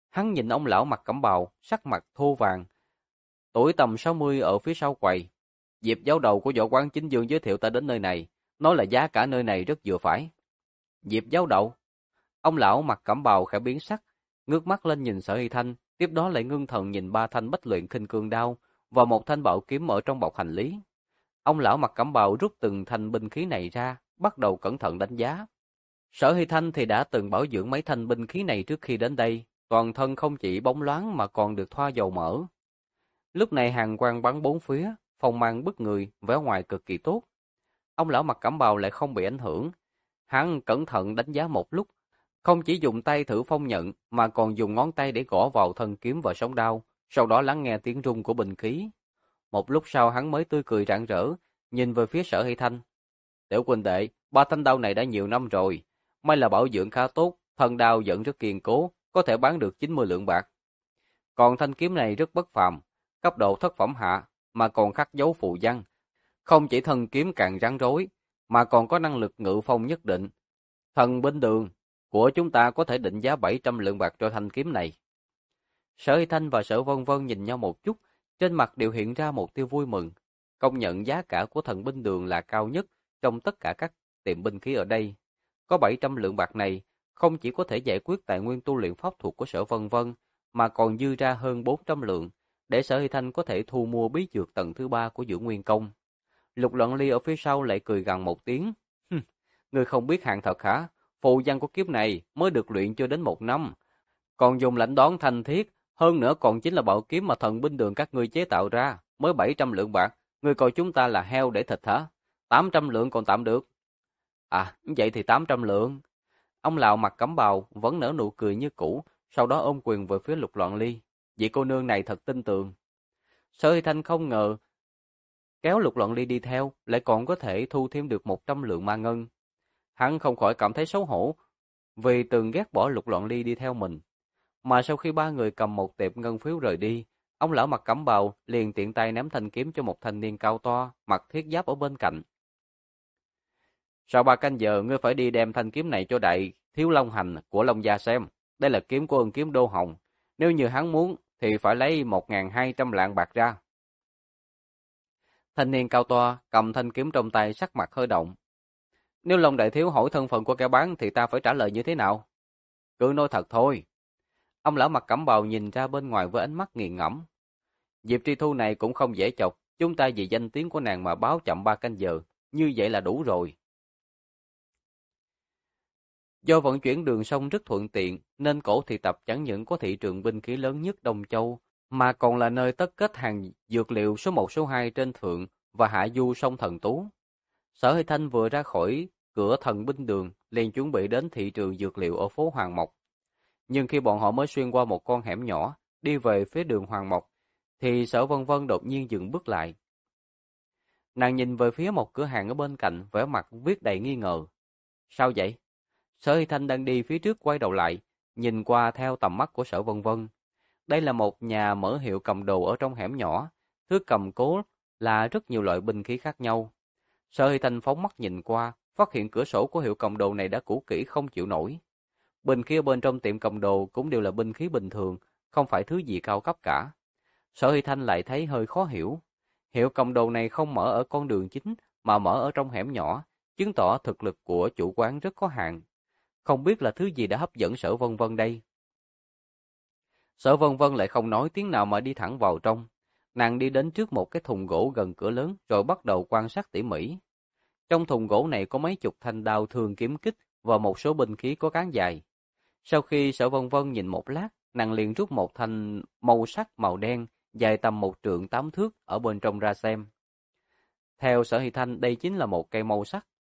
Hắn nhìn ông lão mặc cẩm bào, sắc mặt thô vàng, tuổi tầm 60 ở phía sau quầy. Diệp giáo đầu của võ quán Chính Dương giới thiệu ta đến nơi này, nói là giá cả nơi này rất vừa phải. Diệp giáo đầu? Ông lão mặc cẩm bào khẽ biến sắc, ngước mắt lên nhìn Sở Hy Thanh, tiếp đó lại ngưng thần nhìn 3 thanh bách luyện khinh cương đao và 1 thanh bảo kiếm ở trong bọc hành lý. Ông lão mặc cẩm bào rút từng thanh binh khí này ra, bắt đầu cẩn thận đánh giá. Sở Hy Thanh thì đã từng bảo dưỡng mấy thanh binh khí này trước khi đến đây, toàn thân không chỉ bóng loáng mà còn được thoa dầu mỡ. Lúc này hàn quang bắn bốn phía, phong mang bức người, vẻ ngoài cực kỳ tốt. Ông lão mặc cẩm bào lại không bị ảnh hưởng. Hắn cẩn thận đánh giá một lúc, không chỉ dùng tay thử phong nhận mà còn dùng ngón tay để gõ vào thân kiếm và sống đao, sau đó lắng nghe tiếng rung của binh khí. Một lúc sau hắn mới tươi cười rạng rỡ, nhìn về phía Sở Hy Thanh. Tiểu huynh đệ, 3 thanh đao này đã nhiều năm rồi, may là bảo dưỡng khá tốt, thân đao vẫn rất kiên cố, có thể bán được 90 lượng bạc. Còn thanh kiếm này rất bất phàm, cấp độ thất phẩm hạ, mà còn khắc dấu phù văn. Không chỉ thân kiếm càng rắn rối, mà còn có năng lực ngự phong nhất định. Thần binh đường của chúng ta có thể định giá 700 lượng bạc cho thanh kiếm này. Sở Hy Thanh và Sở Vân Vân nhìn nhau một chút, trên mặt đều hiện ra một tia vui mừng. Công nhận giá cả của thần binh đường là cao nhất trong tất cả các tiệm binh khí ở đây. Có 700 lượng bạc này, không chỉ có thể giải quyết tài nguyên tu luyện pháp thuật của Sở Vân Vân, mà còn dư ra hơn 400 lượng, để Sở Hy Thanh có thể thu mua bí dược tầng thứ 3 của Dưỡng Nguyên Công. Lục Loạn Ly ở phía sau lại cười gằn một tiếng. Ngươi không biết hàng thật hả? Phù văn của kiếp này mới được luyện chưa đến 1 năm. Còn dùng lãnh đoán thanh thiết, hơn nữa còn chính là bảo kiếm mà thần binh đường các ngươi chế tạo ra, mới 700 lượng bạc. Ngươi coi chúng ta là heo để thịt hả? 800 lượng còn tạm được. À, vậy thì 800 lượng. Ông lão mặc cẩm bào vẫn nở nụ cười như cũ, sau đó ôm quyền về phía Lục Loạn Ly. Vị cô nương này thật tin tưởng. Sở Hy Thanh không ngờ kéo Lục Loạn Ly đi theo, lại còn có thể thu thêm được 100 lượng ma ngân. Hắn không khỏi cảm thấy xấu hổ, vì từng ghét bỏ Lục Loạn Ly đi theo mình. Mà sau khi 3 người cầm một tệp ngân phiếu rời đi, ông lão mặc cẩm bào liền tiện tay ném thanh kiếm cho một thanh niên cao to, mặc thiết giáp ở bên cạnh. Sau 3 canh giờ ngươi phải đi đem thanh kiếm này cho đại thiếu Long Hành của Long Gia xem. Đây là kiếm của ân kiếm Đô Hồng. Nếu như hắn muốn thì phải lấy 1.200 lạng bạc ra. Thanh niên cao to cầm thanh kiếm trong tay, sắc mặt hơi động. Nếu Long đại thiếu hỏi thân phận của kẻ bán thì ta phải trả lời như thế nào? Cứ nói thật thôi. Ông lão mặc cẩm bào nhìn ra bên ngoài với ánh mắt nghiền ngẫm. Diệp Tri Thu này cũng không dễ chọc, chúng ta vì danh tiếng của nàng mà báo chậm 3 canh giờ, như vậy là đủ rồi. Do vận chuyển đường sông rất thuận tiện, nên Cổ Thị Tập chẳng những có thị trường binh khí lớn nhất Đông Châu, mà còn là nơi tất kết hàng dược liệu số 1 số 2 trên thượng và hạ du sông Thần Tú. Sở Hy Thanh vừa ra khỏi cửa thần binh đường, liền chuẩn bị đến thị trường dược liệu ở phố Hoàng Mộc. Nhưng khi bọn họ mới xuyên qua một con hẻm nhỏ, đi về phía đường Hoàng Mộc, thì Sở Vân Vân đột nhiên dừng bước lại. Nàng nhìn về phía một cửa hàng ở bên cạnh, vẻ mặt viết đầy nghi ngờ. Sao vậy? Sở Hy Thanh đang đi phía trước quay đầu lại, nhìn qua theo tầm mắt của Sở Vân Vân. Đây là một nhà mở hiệu cầm đồ ở trong hẻm nhỏ, thứ cầm cố là rất nhiều loại binh khí khác nhau. Sở Hy Thanh phóng mắt nhìn qua, phát hiện cửa sổ của hiệu cầm đồ này đã cũ kỹ không chịu nổi. Binh khí ở bên trong tiệm cầm đồ cũng đều là binh khí bình thường, không phải thứ gì cao cấp cả. Sở Hy Thanh lại thấy hơi khó hiểu. Hiệu cầm đồ này không mở ở con đường chính, mà mở ở trong hẻm nhỏ, chứng tỏ thực lực của chủ quán rất có hạn. Không biết là thứ gì đã hấp dẫn Sở Vân Vân đây. Sở Vân Vân lại không nói tiếng nào mà đi thẳng vào trong. Nàng đi đến trước một cái thùng gỗ gần cửa lớn rồi bắt đầu quan sát tỉ mỉ. Trong thùng gỗ này có mấy chục thanh đao thương kiếm kích và một số binh khí có cán dài. Sau khi Sở Vân Vân nhìn một lát, nàng liền rút một thanh màu sắc màu đen, dài tầm 1 trượng 8 thước ở bên trong ra xem. Theo Sở Hy Thanh, đây chính là một cây mâu sắc.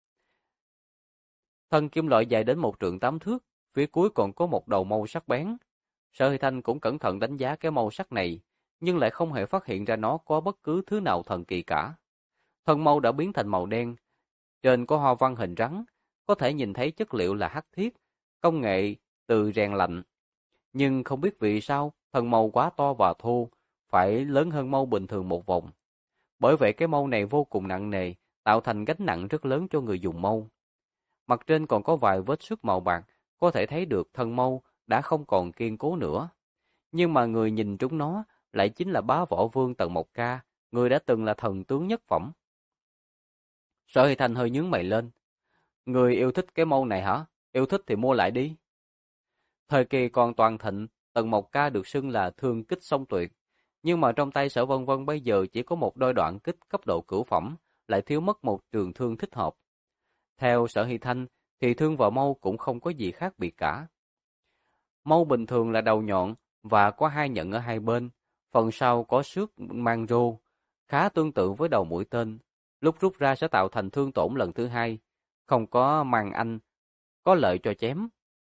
Thân kim loại dài đến 1 trượng 8 thước, phía cuối còn có một đầu mâu sắc bén. Sở Hy Thanh cũng cẩn thận đánh giá cái mâu sắc này, nhưng lại không hề phát hiện ra nó có bất cứ thứ nào thần kỳ cả. Thân mâu đã biến thành màu đen, trên có hoa văn hình rắn, có thể nhìn thấy chất liệu là hắc thiết, công nghệ từ rèn lạnh. Nhưng không biết vì sao, thân mâu quá to và thô, phải lớn hơn mâu bình thường một vòng. Bởi vậy cái mâu này vô cùng nặng nề, tạo thành gánh nặng rất lớn cho người dùng mâu. Mặt trên còn có vài vết xước màu bạc, có thể thấy được thân mâu đã không còn kiên cố nữa. Nhưng mà người nhìn trúng nó lại chính là bá võ vương Tần Mộc Ca, người đã từng là thần tướng nhất phẩm. Sở Hy Thanh hơi nhướng mày lên. Người yêu thích cái môn này hả? Yêu thích thì mua lại đi. Thời kỳ còn toàn thịnh, Tần Mộc Ca được xưng là thương kích song tuyệt. Nhưng mà trong tay Sở Vân Vân bây giờ chỉ có một đôi đoạn kích cấp độ cửu phẩm, lại thiếu mất một trường thương thích hợp. Theo Sở Hy Thanh, thì thương và mâu cũng không có gì khác biệt cả. Mâu bình thường là đầu nhọn và có hai nhận ở hai bên, phần sau có xước mang rô, khá tương tự với đầu mũi tên. Lúc rút ra sẽ tạo thành thương tổn lần thứ hai, không có màng anh, có lợi cho chém.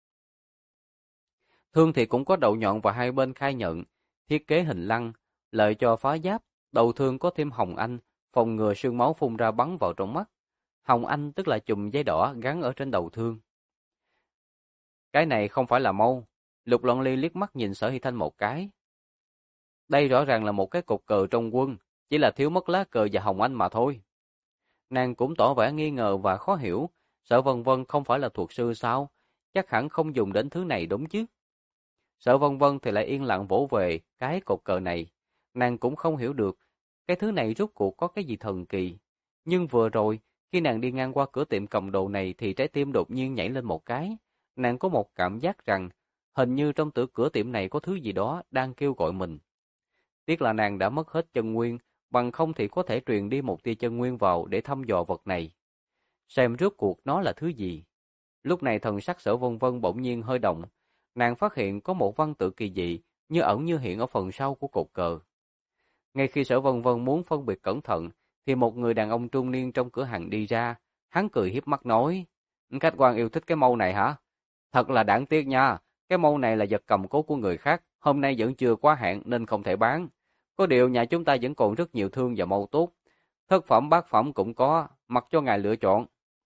Thương thì cũng có đầu nhọn và hai bên khai nhận, thiết kế hình lăng, lợi cho phá giáp. Đầu thương có thêm hồng anh, phòng ngừa sương máu phun ra bắn vào trong mắt. Hồng anh tức là chùm giấy đỏ gắn ở trên đầu thương. Cái này không phải là mâu. Lục Loan Ly liếc mắt nhìn Sở Hy Thanh một cái. Đây rõ ràng là một cái cột cờ trong quân, chỉ là thiếu mất lá cờ và hồng anh mà thôi. Nàng cũng tỏ vẻ nghi ngờ và khó hiểu, Sở Vân Vân không phải là thuật sư sao, chắc hẳn không dùng đến thứ này đúng chứ. Sở Vân Vân thì lại yên lặng vỗ về cái cột cờ này, nàng cũng không hiểu được cái thứ này rốt cuộc có cái gì thần kỳ. Nhưng vừa rồi, khi nàng đi ngang qua cửa tiệm cầm đồ này thì trái tim đột nhiên nhảy lên một cái, nàng có một cảm giác rằng hình như trong cửa tiệm này có thứ gì đó đang kêu gọi mình. Tiếc là nàng đã mất hết chân nguyên, bằng không thì có thể truyền đi một tia chân nguyên vào để thăm dò vật này. Xem rốt cuộc nó là thứ gì. Lúc này thần sắc Sở Vân Vân bỗng nhiên hơi động, nàng phát hiện có một văn tự kỳ dị, như ẩn như hiện ở phần sau của cột cờ. Ngay khi Sở Vân Vân muốn phân biệt cẩn thận, thì một người đàn ông trung niên trong cửa hàng đi ra, hắn cười hiếp mắt nói, khách quan yêu thích cái mâu này hả? Thật là đáng tiếc nha, cái mâu này là vật cầm cố của người khác, hôm nay vẫn chưa quá hạn nên không thể bán. Có điều nhà chúng ta vẫn còn rất nhiều thương và mâu tốt, thất phẩm bát phẩm cũng có, mặc cho ngài lựa chọn.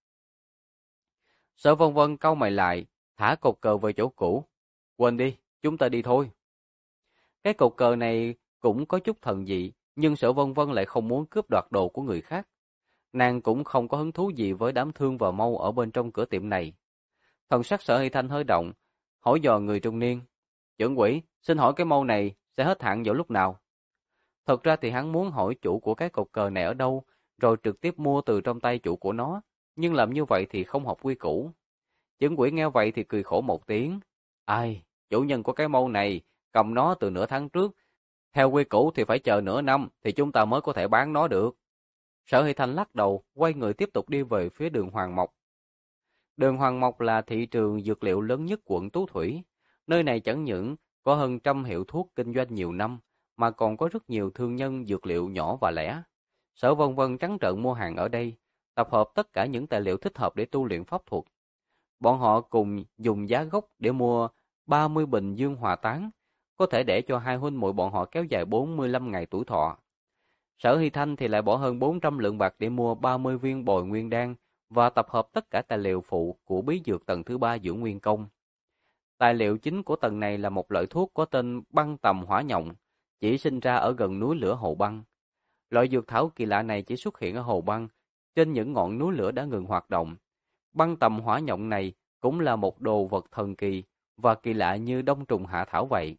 Sở Vân Vân cau mày lại, thả cột cờ về chỗ cũ. Quên đi, chúng ta đi thôi. Cái cột cờ này cũng có chút thần dị, nhưng Sở Vân Vân lại không muốn cướp đoạt đồ của người khác. Nàng cũng không có hứng thú gì với đám thương và mâu ở bên trong cửa tiệm này. Thần sắc Sở Hy Thanh hơi động, hỏi dò người trung niên. Trưởng quỹ, xin hỏi cái mâu này sẽ hết hạn vào lúc nào? Thật ra thì hắn muốn hỏi chủ của cái cột cờ này ở đâu, rồi trực tiếp mua từ trong tay chủ của nó, nhưng làm như vậy thì không hợp quy củ. Trưởng quỹ nghe vậy thì cười khổ một tiếng. Ai, chủ nhân của cái mâu này cầm nó từ nửa tháng trước, theo quy củ thì phải chờ nửa năm thì chúng ta mới có thể bán nó được. Sở Hy Thanh lắc đầu, quay người tiếp tục đi về phía đường Hoàng Mộc. Đường Hoàng Mộc là thị trường dược liệu lớn nhất quận Tú Thủy. Nơi này chẳng những có hơn trăm hiệu thuốc kinh doanh nhiều năm, mà còn có rất nhiều thương nhân dược liệu nhỏ và lẻ. Sở Vân Vân trắng trợn mua hàng ở đây, tập hợp tất cả những tài liệu thích hợp để tu luyện pháp thuật. Bọn họ cùng dùng giá gốc để mua 30 bình dương hòa tán, có thể để cho hai huynh muội bọn họ kéo dài 45 ngày tuổi thọ. Sở Hy Thanh thì lại bỏ hơn 400 lượng bạc để mua 30 viên bồi nguyên đan và tập hợp tất cả tài liệu phụ của bí dược tầng thứ 3 dưỡng nguyên công. Tài liệu chính của tầng này là một loại thuốc có tên băng tầm hỏa nhộng, chỉ sinh ra ở gần núi lửa Hồ Băng. Loại dược thảo kỳ lạ này chỉ xuất hiện ở Hồ Băng, trên những ngọn núi lửa đã ngừng hoạt động. Băng tầm hỏa nhộng này cũng là một đồ vật thần kỳ và kỳ lạ như đông trùng hạ thảo vậy.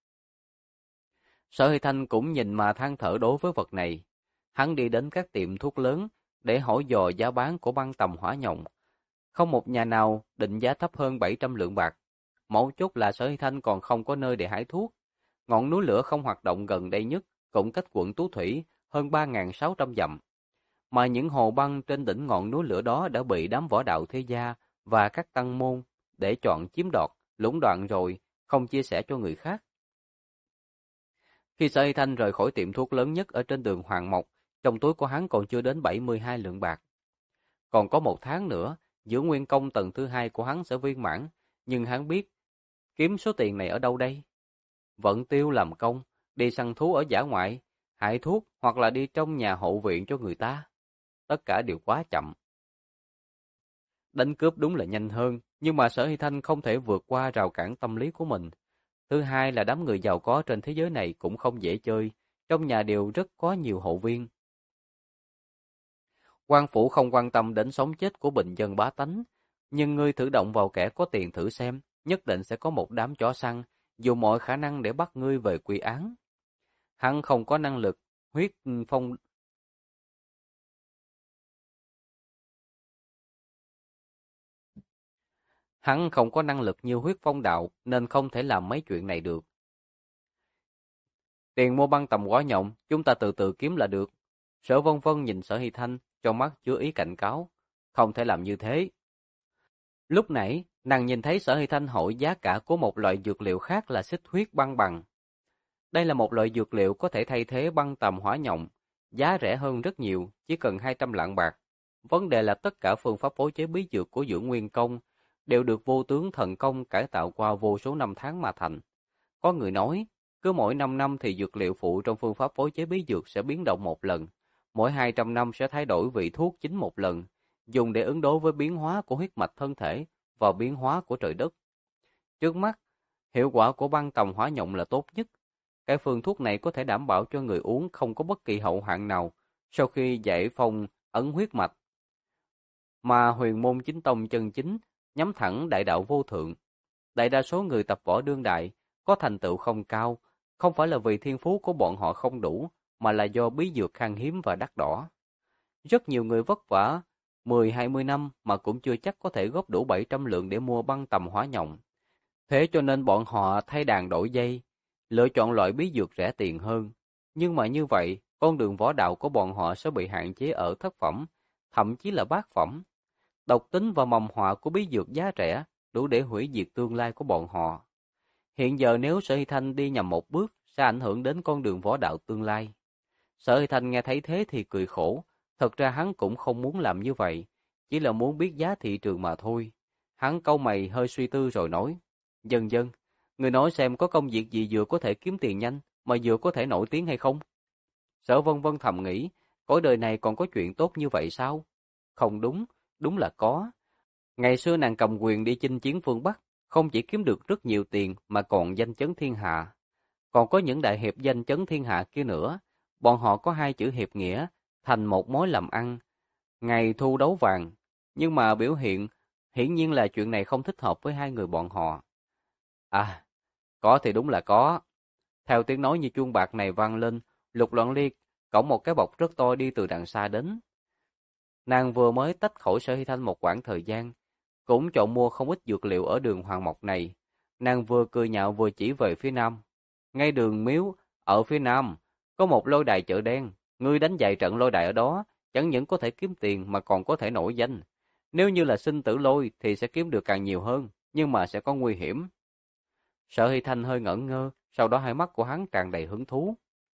Sở Hy Thanh cũng nhìn mà than thở đối với vật này. Hắn đi đến các tiệm thuốc lớn để hỏi dò giá bán của băng tầm hỏa nhộng. Không một nhà nào định giá thấp hơn 700 lượng bạc. Mấu chốt là Sở Hy Thanh còn không có nơi để hái thuốc. Ngọn núi lửa không hoạt động gần đây nhất, cũng cách quận Tú Thủy hơn 3.600 dặm. Mà những hồ băng trên đỉnh ngọn núi lửa đó đã bị đám võ đạo thế gia và các tăng môn để chọn chiếm đoạt, lũng đoạn rồi, không chia sẻ cho người khác. Khi Sở Hy Thanh rời khỏi tiệm thuốc lớn nhất ở trên đường Hoàng Mộc, trong túi của hắn còn chưa đến 72 lượng bạc. Còn có một tháng nữa, dưỡng nguyên công tầng thứ 2 của hắn sẽ viên mãn, nhưng hắn biết kiếm số tiền này ở đâu đây? Vận tiêu làm công, đi săn thú ở dã ngoại, hái thuốc hoặc là đi trong nhà hộ viện cho người ta. Tất cả đều quá chậm. Đánh cướp đúng là nhanh hơn, nhưng mà Sở Hy Thanh không thể vượt qua rào cản tâm lý của mình. Thứ hai là đám người giàu có trên thế giới này cũng không dễ chơi, trong nhà đều rất có nhiều hộ viên. Quan phủ không quan tâm đến sống chết của bình dân bá tánh, nhưng ngươi thử động vào kẻ có tiền thử xem, nhất định sẽ có một đám chó săn, dùng mọi khả năng để bắt ngươi về quy án. Hắn không có năng lực huyết phong Hắn không có năng lực như huyết phong đạo nên không thể làm mấy chuyện này được. Tiền mua băng tầm quá nhộng, chúng ta từ từ kiếm là được. Sở Vân Vân nhìn Sở Hy Thanh, trong mắt chứa ý cảnh cáo. Không thể làm như thế. Lúc nãy, nàng nhìn thấy Sở Hy Thanh hỏi giá cả của một loại dược liệu khác là xích huyết băng bằng. Đây là một loại dược liệu có thể thay thế băng tầm hỏa nhộng, giá rẻ hơn rất nhiều, chỉ cần 200 lạng bạc. Vấn đề là tất cả phương pháp phối chế bí dược của Dưỡng Nguyên Công đều được vô tướng thần công cải tạo qua vô số năm tháng mà thành. Có người nói, cứ mỗi 5 năm thì dược liệu phụ trong phương pháp phối chế bí dược sẽ biến động một lần, mỗi 200 năm sẽ thay đổi vị thuốc chính một lần, dùng để ứng đối với biến hóa của huyết mạch thân thể và biến hóa của trời đất. Trước mắt, hiệu quả của băng tầm hỏa nhộng là tốt nhất. Cái phương thuốc này có thể đảm bảo cho người uống không có bất kỳ hậu hoạn nào sau khi giải phóng ấn huyết mạch. Mà huyền môn chính tông chân chính nhắm thẳng đại đạo vô thượng. Đại đa số người tập võ đương đại có thành tựu không cao, không phải là vì thiên phú của bọn họ không đủ, mà là do bí dược khan hiếm và đắt đỏ. Rất nhiều người vất vả 10-20 năm mà cũng chưa chắc có thể góp đủ 700 lượng để mua băng tầm hỏa nhộng. Thế cho nên bọn họ thay đàn đổi dây, lựa chọn loại bí dược rẻ tiền hơn. Nhưng mà như vậy, con đường võ đạo của bọn họ sẽ bị hạn chế ở thất phẩm, thậm chí là bát phẩm. Độc tính và mầm họa của bí dược giá rẻ đủ để hủy diệt tương lai của bọn họ. Hiện giờ nếu Sở Hy Thanh đi nhầm một bước sẽ ảnh hưởng đến con đường võ đạo tương lai. Sở Hy Thanh nghe thấy thế thì cười khổ, thật ra hắn cũng không muốn làm như vậy, chỉ là muốn biết giá thị trường mà thôi. Hắn cau mày hơi suy tư rồi nói, dần dần, người nói xem có công việc gì vừa có thể kiếm tiền nhanh mà vừa có thể nổi tiếng hay không? Sở Vân Vân thầm nghĩ, cõi đời này còn có chuyện tốt như vậy sao? Không đúng, đúng là có. Ngày xưa nàng cầm quyền đi chinh chiến phương Bắc, không chỉ kiếm được rất nhiều tiền mà còn danh chấn thiên hạ. Còn có những đại hiệp danh chấn thiên hạ kia nữa, bọn họ có hai chữ hiệp nghĩa, thành một mối làm ăn, ngày thu đấu vàng. Nhưng mà biểu hiện, hiển nhiên là chuyện này không thích hợp với hai người bọn họ. À, có thì đúng là có. Theo tiếng nói như chuông bạc này vang lên, Lục Loan Ly cõng một cái bọc rất to đi từ đằng xa đến. Nàng vừa mới tách khỏi Sở Hy Thanh một quãng thời gian, cũng chọn mua không ít dược liệu ở đường Hoàng Mộc này. Nàng vừa cười nhạo vừa chỉ về phía nam. Ngay đường miếu, ở phía nam, có một lôi đài chợ đen. Ngươi đánh vài trận lôi đài ở đó, chẳng những có thể kiếm tiền mà còn có thể nổi danh. Nếu như là sinh tử lôi thì sẽ kiếm được càng nhiều hơn, nhưng mà sẽ có nguy hiểm. Sở Hy Thanh hơi ngẩn ngơ, sau đó hai mắt của hắn tràn đầy hứng thú.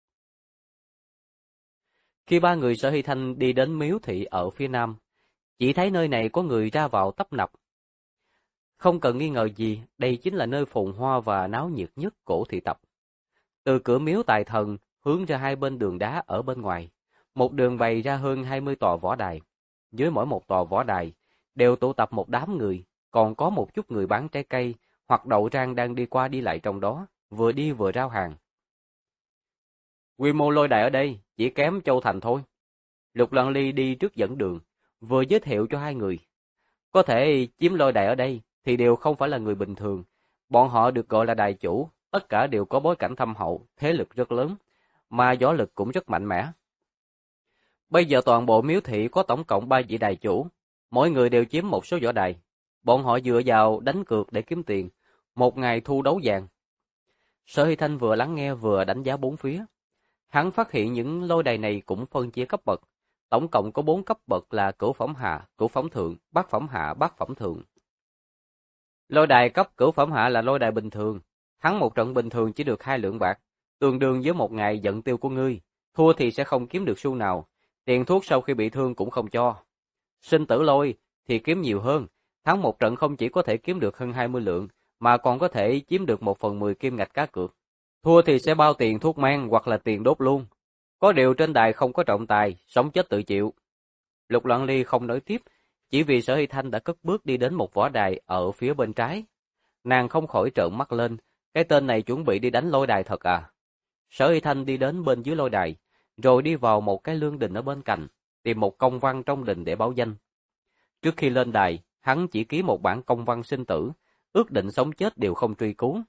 Khi ba người Sở Hy Thanh đi đến miếu thị ở phía nam, chỉ thấy nơi này có người ra vào tấp nập. Không cần nghi ngờ gì, đây chính là nơi phồn hoa và náo nhiệt nhất cổ thị tập. Từ cửa miếu tài thần hướng ra hai bên đường đá ở bên ngoài, một đường bày ra hơn 20 tòa võ đài. Dưới mỗi một tòa võ đài đều tụ tập một đám người, còn có một chút người bán trái cây hoặc đậu rang đang đi qua đi lại trong đó, vừa đi vừa rao hàng. Quy mô lôi đài ở đây chỉ kém Châu Thành thôi. Lục Lăng Ly đi trước dẫn đường, vừa giới thiệu cho hai người. Có thể chiếm lôi đài ở đây thì đều không phải là người bình thường. Bọn họ được gọi là đài chủ, tất cả đều có bối cảnh thâm hậu, thế lực rất lớn, mà võ lực cũng rất mạnh mẽ. Bây giờ toàn bộ miếu thị có tổng cộng 3 vị đài chủ, mỗi người đều chiếm một số võ đài. Bọn họ dựa vào đánh cược để kiếm tiền, một ngày thu đấu vàng. Sở Hy Thanh vừa lắng nghe vừa đánh giá bốn phía. Hắn phát hiện những lôi đài này cũng phân chia cấp bậc, tổng cộng có 4 cấp bậc là cửu phẩm hạ, cửu phẩm thượng, bát phẩm hạ, bát phẩm thượng. Lôi đài cấp cửu phẩm hạ là lôi đài bình thường, thắng một trận bình thường chỉ được 2 lượng bạc, tương đương với một ngày vận tiêu của ngươi, thua thì sẽ không kiếm được xu nào, tiền thuốc sau khi bị thương cũng không cho. Sinh tử lôi thì kiếm nhiều hơn, thắng một trận không chỉ có thể kiếm được hơn 20 lượng, mà còn có thể chiếm được 1/10 kim ngạch cá cược. Thua thì sẽ bao tiền thuốc men hoặc là tiền đốt luôn. Có điều trên đài không có trọng tài, sống chết tự chịu. Lục Loan Ly không nói tiếp, chỉ vì Sở Hy Thanh đã cất bước đi đến một võ đài ở phía bên trái. Nàng không khỏi trợn mắt lên, cái tên này chuẩn bị đi đánh lôi đài thật à? Sở Hy Thanh đi đến bên dưới lôi đài, rồi đi vào một cái lương đình ở bên cạnh, tìm một công văn trong đình để báo danh. Trước khi lên đài, hắn chỉ ký một bản công văn sinh tử, ước định sống chết đều không truy cứu.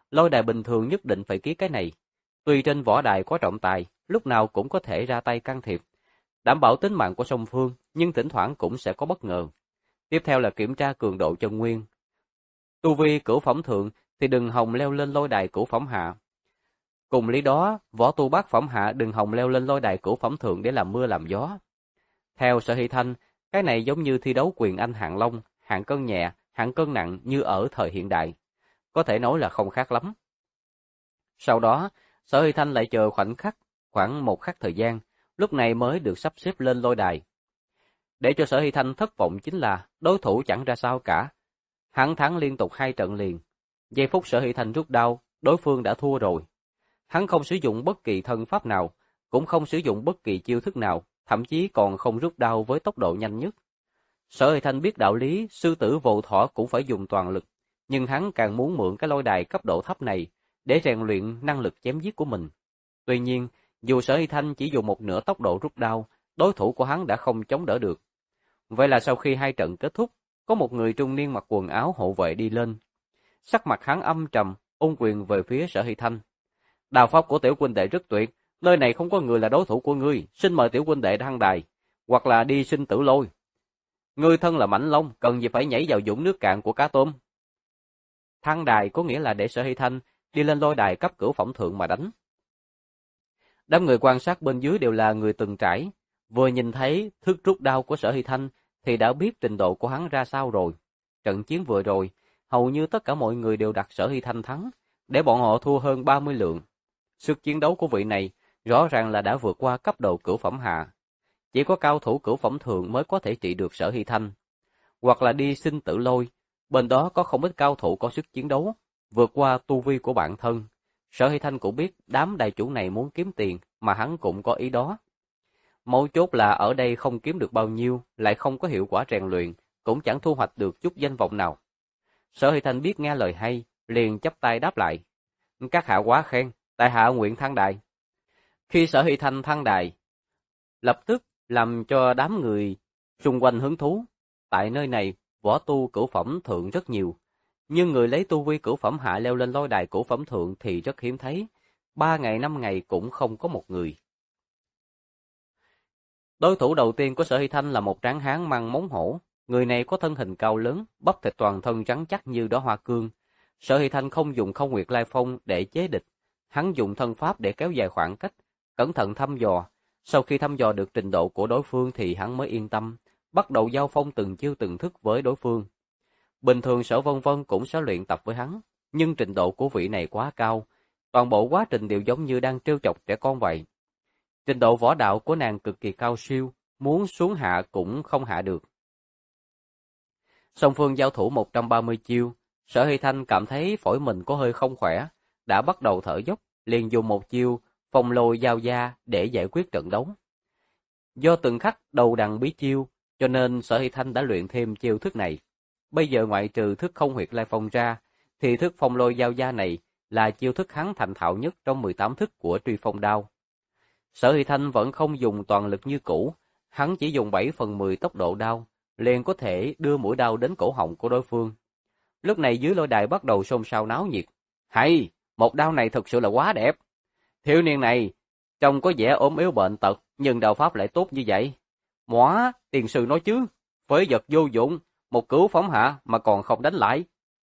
Lôi đài bình thường nhất định phải ký cái này. Tuy trên võ đài có trọng tài, lúc nào cũng có thể ra tay can thiệp, đảm bảo tính mạng của song phương, nhưng thỉnh thoảng cũng sẽ có bất ngờ. Tiếp theo là kiểm tra cường độ chân nguyên. Tu vi cửu phẩm thượng thì đừng hòng leo lên lôi đài cửu phẩm hạ. Cùng lý đó, võ tu bát phẩm hạ đừng hòng leo lên lôi đài cửu phẩm thượng để làm mưa làm gió. Theo Sở Hy Thanh, cái này giống như thi đấu quyền Anh hạng long, hạng cân nhẹ, hạng cân nặng như ở thời hiện đại. Có thể nói là không khác lắm. Sau đó, Sở Hy Thanh lại chờ khoảng một khắc thời gian, lúc này mới được sắp xếp lên lôi đài. Để cho Sở Hy Thanh thất vọng chính là đối thủ chẳng ra sao cả. Hắn thắng liên tục 2 trận liền. Giây phút Sở Hy Thanh rút đao, đối phương đã thua rồi. Hắn không sử dụng bất kỳ thân pháp nào, cũng không sử dụng bất kỳ chiêu thức nào, thậm chí còn không rút đao với tốc độ nhanh nhất. Sở Hy Thanh biết đạo lý, sư tử vô thỏ cũng phải dùng toàn lực, nhưng hắn càng muốn mượn cái lôi đài cấp độ thấp này để rèn luyện năng lực chém giết của mình. Tuy nhiên, dù Sở Hy Thanh chỉ dùng một nửa tốc độ rút đao, đối thủ của hắn đã không chống đỡ được. Vậy là sau khi 2 trận kết thúc, có một người trung niên mặc quần áo hộ vệ đi lên. Sắc mặt hắn âm trầm, ôn quyền về phía Sở Hy Thanh. Đao pháp của tiểu huynh đệ rất tuyệt, nơi này không có người là đối thủ của ngươi, xin mời tiểu huynh đệ thăng đài, hoặc là đi sinh tử lôi. Ngươi thân là mãnh long, cần gì phải nhảy vào vũng nước cạn của cá tôm. Thăng đài có nghĩa là để Sở Hy Thanh đi lên lôi đài cấp cửu phẩm thượng mà đánh. Đám người quan sát bên dưới đều là người từng trải, vừa nhìn thấy thức rút đao của Sở Hy Thanh thì đã biết trình độ của hắn ra sao rồi. Trận chiến vừa rồi, hầu như tất cả mọi người đều đặt Sở Hy Thanh thắng, để bọn họ thua hơn 30 lượng. Sức chiến đấu của vị này rõ ràng là đã vượt qua cấp độ cửu phẩm hạ. Chỉ có cao thủ cửu phẩm thượng mới có thể trị được Sở Hy Thanh. Hoặc là đi sinh tử lôi, bên đó có không ít cao thủ có sức chiến đấu, vượt qua tu vi của bản thân. Sở Hy Thanh cũng biết đám đại chủ này muốn kiếm tiền, mà hắn cũng có ý đó. Mấu chốt là ở đây không kiếm được bao nhiêu, lại không có hiệu quả rèn luyện, cũng chẳng thu hoạch được chút danh vọng nào. Sở Hy Thanh biết nghe lời hay, liền chắp tay đáp lại. Các hạ quá khen, tại hạ nguyện thăng đài. Khi Sở Hy Thanh thăng đài, lập tức làm cho đám người xung quanh hứng thú. Tại nơi này, võ tu cửu phẩm thượng rất nhiều, nhưng người lấy tu vi cửu phẩm hạ leo lên lôi đài cửu phẩm thượng thì rất hiếm thấy. 3 ngày 5 ngày cũng không có một người. Đối thủ đầu tiên của Sở Hy Thanh là một tráng hán mang móng hổ. Người này có thân hình cao lớn, bắp thịt toàn thân trắng chắc như đóa hoa cương. Sở Hy Thanh không dùng Không Nguyệt Lai Phong để chế địch, hắn dùng thân pháp để kéo dài khoảng cách, cẩn thận thăm dò. Sau khi thăm dò được trình độ của đối phương thì hắn mới yên tâm, bắt đầu giao phong từng chiêu từng thức với đối phương. Bình thường Sở Vân Vân cũng sẽ luyện tập với hắn, nhưng trình độ của vị này quá cao, toàn bộ quá trình đều giống như đang trêu chọc trẻ con vậy. Trình độ võ đạo của nàng cực kỳ cao siêu, muốn xuống hạ cũng không hạ được. Song phương giao thủ 130 chiêu, Sở Hy Thanh cảm thấy phổi mình có hơi không khỏe, đã bắt đầu thở dốc, liền dùng một chiêu phong lôi giao da để giải quyết trận đấu. Do từng khắc đầu đằng bí chiêu, cho nên Sở Hy Thanh đã luyện thêm chiêu thức này. Bây giờ ngoại trừ thức Không Huyệt Lai Phong ra, thì thức phong lôi giao da này là chiêu thức hắn thành thạo nhất trong 18 thức của Truy Phong Đao. Sở Hy Thanh vẫn không dùng toàn lực như cũ, hắn chỉ dùng 7/10 tốc độ đao, liền có thể đưa mũi đao đến cổ họng của đối phương. Lúc này dưới lôi đài bắt đầu xôn xao náo nhiệt. Hay, một đao này thực sự là quá đẹp. Thiếu niên này, trông có vẻ ốm yếu bệnh tật, nhưng đao pháp lại tốt như vậy. Móa, tiền sư nói chứ, phế vật vô dụng, một cửu phẩm hạ mà còn không đánh lại.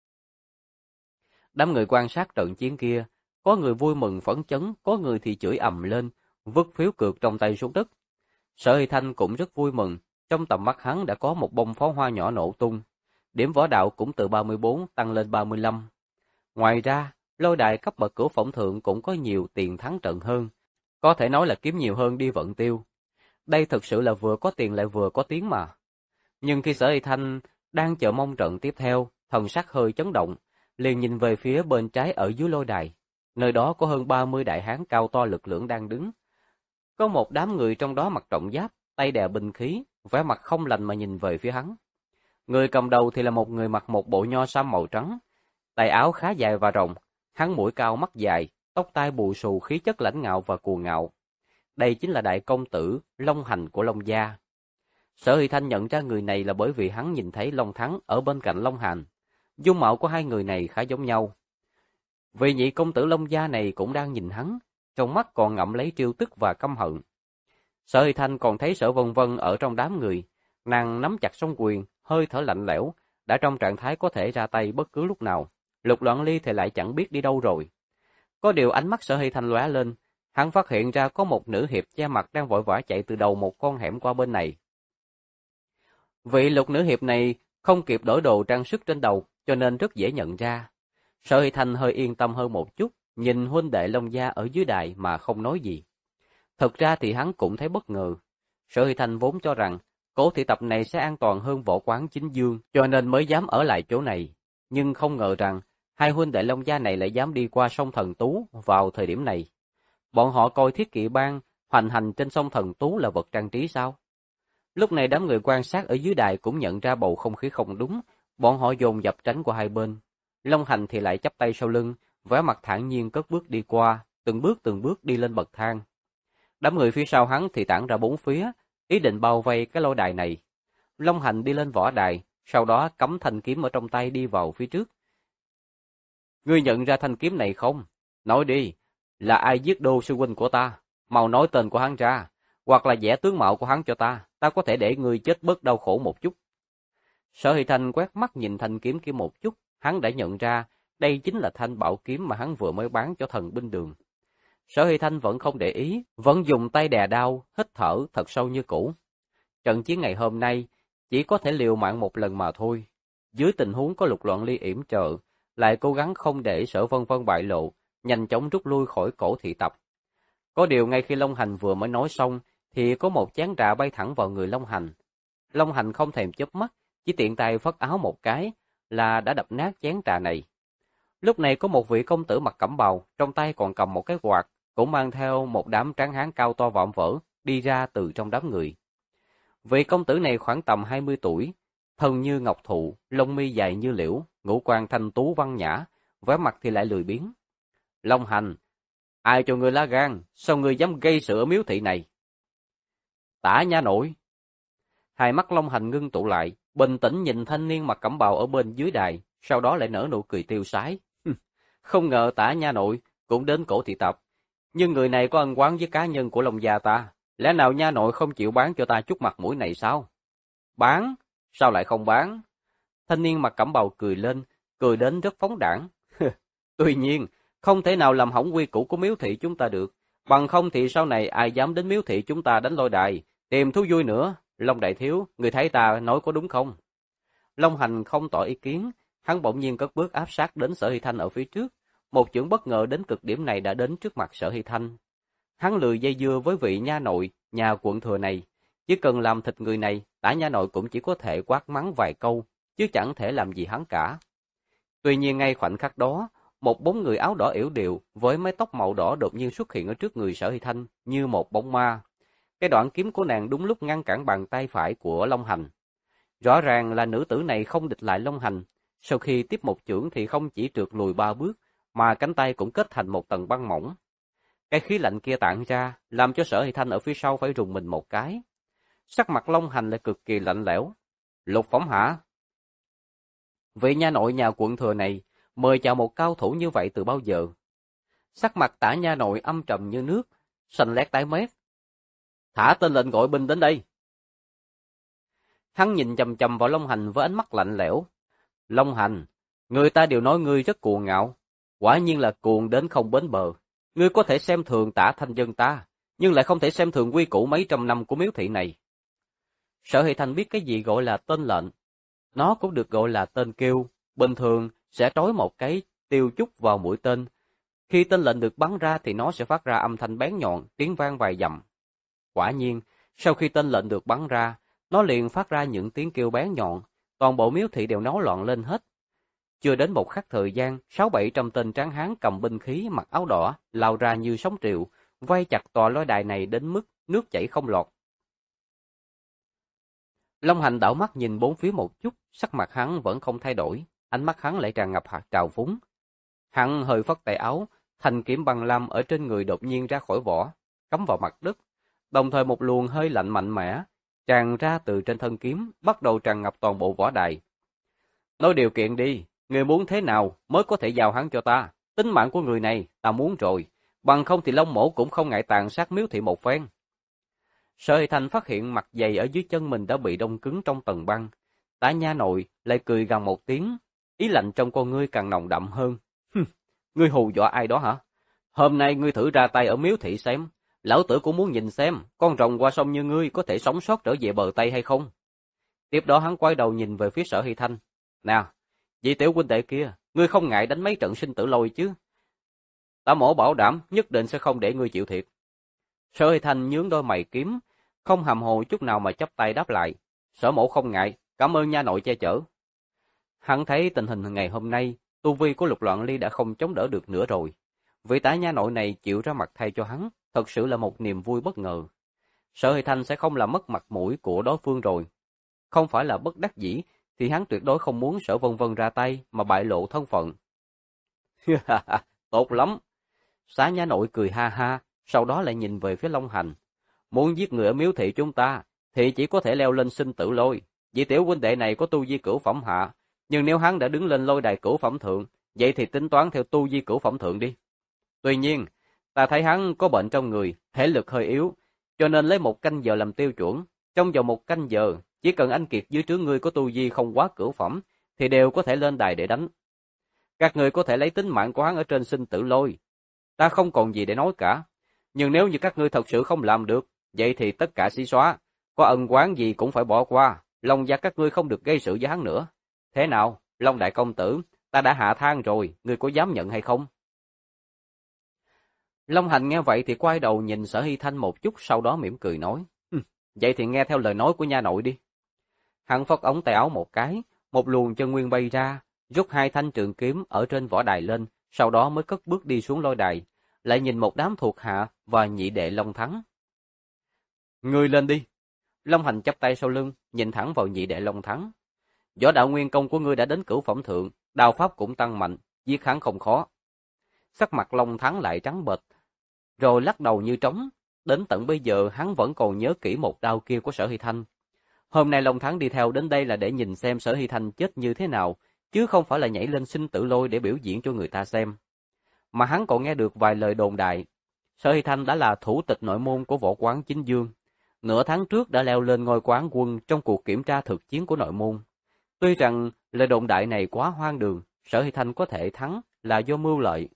Đám người quan sát trận chiến kia, có người vui mừng phấn chấn, có người thì chửi ầm lên, vứt phiếu cược trong tay xuống đất. Sở Hy Thanh cũng rất vui mừng, trong tầm mắt hắn đã có một bông pháo hoa nhỏ nổ tung. Điểm võ đạo cũng từ 34 tăng lên 35. Ngoài ra, lôi đài cấp bậc cửu phẩm thượng cũng có nhiều tiền thắng trận hơn, có thể nói là kiếm nhiều hơn đi vận tiêu. Đây thực sự là vừa có tiền lại vừa có tiếng mà. Nhưng khi Sở Hy Thanh đang chờ mong trận tiếp theo, thần sắc hơi chấn động, liền nhìn về phía bên trái ở dưới lôi đài. Nơi đó có hơn 30 đại hán cao to lực lưỡng đang đứng. Có một đám người trong đó mặc trọng giáp, tay đè binh khí, vẻ mặt không lành mà nhìn về phía hắn. Người cầm đầu thì là một người mặc một bộ nho sam màu trắng, tay áo khá dài và rộng, hắn mũi cao mắt dài, tóc tai bù xù khí chất lãnh ngạo và cuồng ngạo. Đây chính là đại công tử Long Hành của Long gia. Sở Hy Thanh nhận ra người này là bởi vì hắn nhìn thấy Long Thắng ở bên cạnh Long Hành. Dung mạo của hai người này khá giống nhau. Vì nhị công tử Long Gia này cũng đang nhìn hắn, trong mắt còn ngậm lấy trêu tức và căm hận. Sở Hy Thanh còn thấy Sở Vân Vân ở trong đám người, nàng nắm chặt song quyền, hơi thở lạnh lẽo, đã trong trạng thái có thể ra tay bất cứ lúc nào. Lục Loạn Ly thì lại chẳng biết đi đâu rồi. Có điều ánh mắt Sở Hy Thanh lóe lên, hắn phát hiện ra có một nữ hiệp che mặt đang vội vã chạy từ đầu một con hẻm qua bên này. Vị Lục nữ hiệp này không kịp đổi đồ trang sức trên đầu, cho nên rất dễ nhận ra. Sở Hy Thanh hơi yên tâm hơn một chút, nhìn huynh đệ Long Gia ở dưới đài mà không nói gì. Thực ra thì hắn cũng thấy bất ngờ. Sở Hy Thanh vốn cho rằng Cố Thị Tập này sẽ an toàn hơn võ quán Chính Dương, cho nên mới dám ở lại chỗ này. Nhưng không ngờ rằng hai huynh đệ Long Gia này lại dám đi qua sông Thần Tú vào thời điểm này. Bọn họ coi thiết kỵ bang hoành hành trên sông Thần Tú là vật trang trí sao? Lúc này đám người quan sát ở dưới đài cũng nhận ra bầu không khí không đúng, bọn họ dồn dập tránh qua hai bên. Long Hành thì lại chắp tay sau lưng, vẻ mặt thản nhiên cất bước đi qua, từng bước đi lên bậc thang. Đám người phía sau hắn thì tản ra bốn phía, ý định bao vây cái lôi đài này. Long Hành đi lên võ đài, sau đó cắm thanh kiếm ở trong tay đi vào phía trước. Ngươi nhận ra thanh kiếm này không? Nói đi, là ai giết Đô sư huynh của ta? Mau nói tên của hắn ra, hoặc là vẽ tướng mạo của hắn cho ta có thể để ngươi chết bớt đau khổ một chút. Sở Hy Thanh quét mắt nhìn thanh kiếm kia một chút, hắn đã nhận ra đây chính là thanh bảo kiếm mà hắn vừa mới bán cho thần binh đường. Sở Hy Thanh vẫn không để ý, vẫn dùng tay đè đao, hít thở thật sâu như cũ. Trận chiến ngày hôm nay chỉ có thể liều mạng một lần mà thôi. Dưới tình huống có Lục Loạn Ly yểm trợ, lại cố gắng không để Sở Vân Vân bại lộ, nhanh chóng rút lui khỏi Cổ Thị Tập. Có điều ngay khi Long Hành vừa mới nói xong, thì có một chén trà bay thẳng vào người Long Hành. Long Hành không thèm chớp mắt, chỉ tiện tay phất áo một cái là đã đập nát chén trà này. Lúc này có một vị công tử mặc cẩm bào, trong tay còn cầm một cái quạt, cũng mang theo một đám tráng hán cao to vạm vỡ, đi ra từ trong đám người. Vị công tử này khoảng tầm 20 tuổi, thân như ngọc thụ, lông mi dài như liễu, ngũ quan thanh tú văn nhã, vẻ mặt thì lại lười biếng. Long Hành, ai cho ngươi lá gan, sao ngươi dám gây sự ở miếu thị này? Tả nha nội. Hai mắt Long Hành ngưng tụ lại, bình tĩnh nhìn thanh niên mặc cẩm bào ở bên dưới đài, sau đó lại nở nụ cười tiêu sái. Không ngờ Tả nha nội cũng đến Cổ Thị Tập, nhưng người này có ân oán với cá nhân của Long gia ta, lẽ nào nha nội không chịu bán cho ta chút mặt mũi này sao? Bán? Sao lại không bán? Thanh niên mặc cẩm bào cười lên, cười đến rất phóng đãng. Tuy nhiên, không thể nào làm hỏng quy củ của miếu thị chúng ta được, bằng không thì sau này ai dám đến miếu thị chúng ta đánh lôi đài, tìm thú vui nữa. Long đại thiếu, người thấy ta nói có đúng không? Long Hành không tỏ ý kiến, hắn bỗng nhiên cất bước áp sát đến Sở Hy Thanh ở phía trước, một chưởng bất ngờ đến cực điểm này đã đến trước mặt Sở Hy Thanh. Hắn lười dây dưa với vị nha nội, nhà quận thừa này, chỉ cần làm thịt người này, Tả nha nội cũng chỉ có thể quát mắng vài câu, chứ chẳng thể làm gì hắn cả. Tuy nhiên ngay khoảnh khắc đó, một bóng người áo đỏ yểu điệu với mái tóc màu đỏ đột nhiên xuất hiện ở trước người Sở Hy Thanh như một bóng ma. Cái đoạn kiếm của nàng đúng lúc ngăn cản bàn tay phải của Long Hành. Rõ ràng là nữ tử này không địch lại Long Hành, sau khi tiếp một chưởng thì không chỉ trượt lùi 3 bước, mà cánh tay cũng kết thành một tầng băng mỏng. Cái khí lạnh kia tản ra, làm cho Sở Hy Thanh ở phía sau phải rùng mình một cái. Sắc mặt Long Hành lại cực kỳ lạnh lẽo. Lục Phóng hả? Vị nha nội nhà quận thừa này, mời chào một cao thủ như vậy từ bao giờ? Sắc mặt Tả nha nội âm trầm như nước, xanh lét tái mét. Thả tên lệnh gọi binh đến đây. Hắn nhìn chằm chằm vào Long Hành với ánh mắt lạnh lẽo. Long Hành, người ta đều nói ngươi rất cuồng ngạo, quả nhiên là cuồng đến không bến bờ. Ngươi có thể xem thường Tả thanh dân ta, nhưng lại không thể xem thường quy củ mấy trăm năm của miếu thị này. Sở Hy Thanh biết cái gì gọi là tên lệnh, nó cũng được gọi là tên kêu, bình thường sẽ trói một cái tiêu chúc vào mũi tên. Khi tên lệnh được bắn ra thì nó sẽ phát ra âm thanh bén nhọn, tiếng vang vài dặm. Quả nhiên, sau khi tên lệnh được bắn ra, nó liền phát ra những tiếng kêu bén nhọn, toàn bộ miếu thị đều náo loạn lên hết. Chưa đến một khắc thời gian, 600-700 tên tráng hán cầm binh khí mặc áo đỏ, lao ra như sóng triệu, vây chặt tòa lôi đài này đến mức nước chảy không lọt. Long Hành đảo mắt nhìn bốn phía một chút, sắc mặt hắn vẫn không thay đổi, ánh mắt hắn lại tràn ngập hạt trào phúng. Hắn hơi phất tay áo, thanh kiếm băng lam ở trên người đột nhiên ra khỏi vỏ, cắm vào mặt đất, đồng thời một luồng hơi lạnh mạnh mẽ tràn ra từ trên thân kiếm, bắt đầu tràn ngập toàn bộ võ đài. Nói điều kiện đi, ngươi muốn thế nào mới có thể giao hắn cho ta? tính mạng của người này ta muốn rồi, bằng không thì Long Mỗ cũng không ngại tàn sát Miếu Thị một phen. Sở Hy Thanh phát hiện mặt giày ở dưới chân mình đã bị đông cứng trong tầng băng. Tả nha nội lại cười gằn một tiếng, ý lạnh trong con ngươi càng nồng đậm hơn. Ngươi hù dọa ai đó hả? Hôm nay ngươi thử ra tay ở Miếu Thị xem, lão tử cũng muốn nhìn xem con rồng qua sông như ngươi có thể sống sót trở về bờ Tây hay không. Tiếp đó hắn quay đầu nhìn về phía Sở Hy Thanh. Nè, vị tiểu huynh đệ kia, ngươi không ngại đánh mấy trận sinh tử lôi chứ? Ta mổ bảo đảm nhất định sẽ không để ngươi chịu thiệt. Sở Hy Thanh nhướng đôi mày kiếm, không hàm hồ chút nào mà chắp tay đáp lại. Sở mổ không ngại, cảm ơn nha nội che chở. Hắn thấy tình hình ngày hôm nay, tu vi của Lục Loạn Ly đã không chống đỡ được nữa rồi. Vị tả nha nội này chịu ra mặt thay cho hắn, thật sự là một niềm vui bất ngờ. Sở Hy Thanh sẽ không làm mất mặt mũi của đối phương rồi. Không phải là bất đắc dĩ, thì hắn tuyệt đối không muốn Sở Vân Vân ra tay mà bại lộ thân phận. Tốt lắm. Xá nha nội cười ha ha, sau đó lại nhìn về phía Long Hành. Muốn giết người ở Miếu Thị chúng ta, thì chỉ có thể leo lên sinh tử lôi. Vị tiểu huynh đệ này có tu vi cửu phẩm hạ, nhưng nếu hắn đã đứng lên lôi đài cửu phẩm thượng, vậy thì tính toán theo tu vi cửu phẩm thượng đi. Tuy nhiên, ta thấy hắn có bệnh trong người, thể lực hơi yếu, cho nên lấy 1 canh giờ làm tiêu chuẩn. Trong vòng 1 canh giờ, chỉ cần anh kiệt dưới trướng ngươi có tu vi không quá cửu phẩm, thì đều có thể lên đài để đánh. Các người có thể lấy tính mạng của hắn ở trên sinh tử lôi. Ta không còn gì để nói cả. Nhưng nếu như các ngươi thật sự không làm được, vậy thì tất cả xí xóa. Có ân oán gì cũng phải bỏ qua. Long gia các ngươi không được gây sự với hắn nữa. Thế nào, Long đại công tử, ta đã hạ thang rồi, ngươi có dám nhận hay không? Long Hành nghe vậy thì quay đầu nhìn Sở Hy Thanh một chút, sau đó mỉm cười nói. Vậy thì nghe theo lời nói của nha nội đi. Hắn phất ống tay áo một cái, một luồng chân nguyên bay ra, rút 2 thanh trường kiếm ở trên võ đài lên, sau đó mới cất bước đi xuống lôi đài, lại nhìn một đám thuộc hạ và nhị đệ Long Thắng. Ngươi lên đi. Long Hành chắp tay sau lưng, nhìn thẳng vào nhị đệ Long Thắng. Võ đạo nguyên công của ngươi đã đến cửu phẩm thượng, đao pháp cũng tăng mạnh, giết hắn không khó. Sắc mặt Long Thắng lại trắng bệch, rồi lắc đầu như trống. Đến tận bây giờ hắn vẫn còn nhớ kỹ một đao kia của Sở Hy Thanh. Hôm nay Long Thắng đi theo đến đây là để nhìn xem Sở Hy Thanh chết như thế nào, chứ không phải là nhảy lên sinh tử lôi để biểu diễn cho người ta xem. Mà hắn còn nghe được vài lời đồn đại. Sở Hy Thanh đã là thủ tịch nội môn của võ quán Chính Dương. Nửa tháng trước đã leo lên ngôi quán quân trong cuộc kiểm tra thực chiến của nội môn. Tuy rằng lời đồn đại này quá hoang đường, Sở Hy Thanh có thể thắng là do mưu lợi.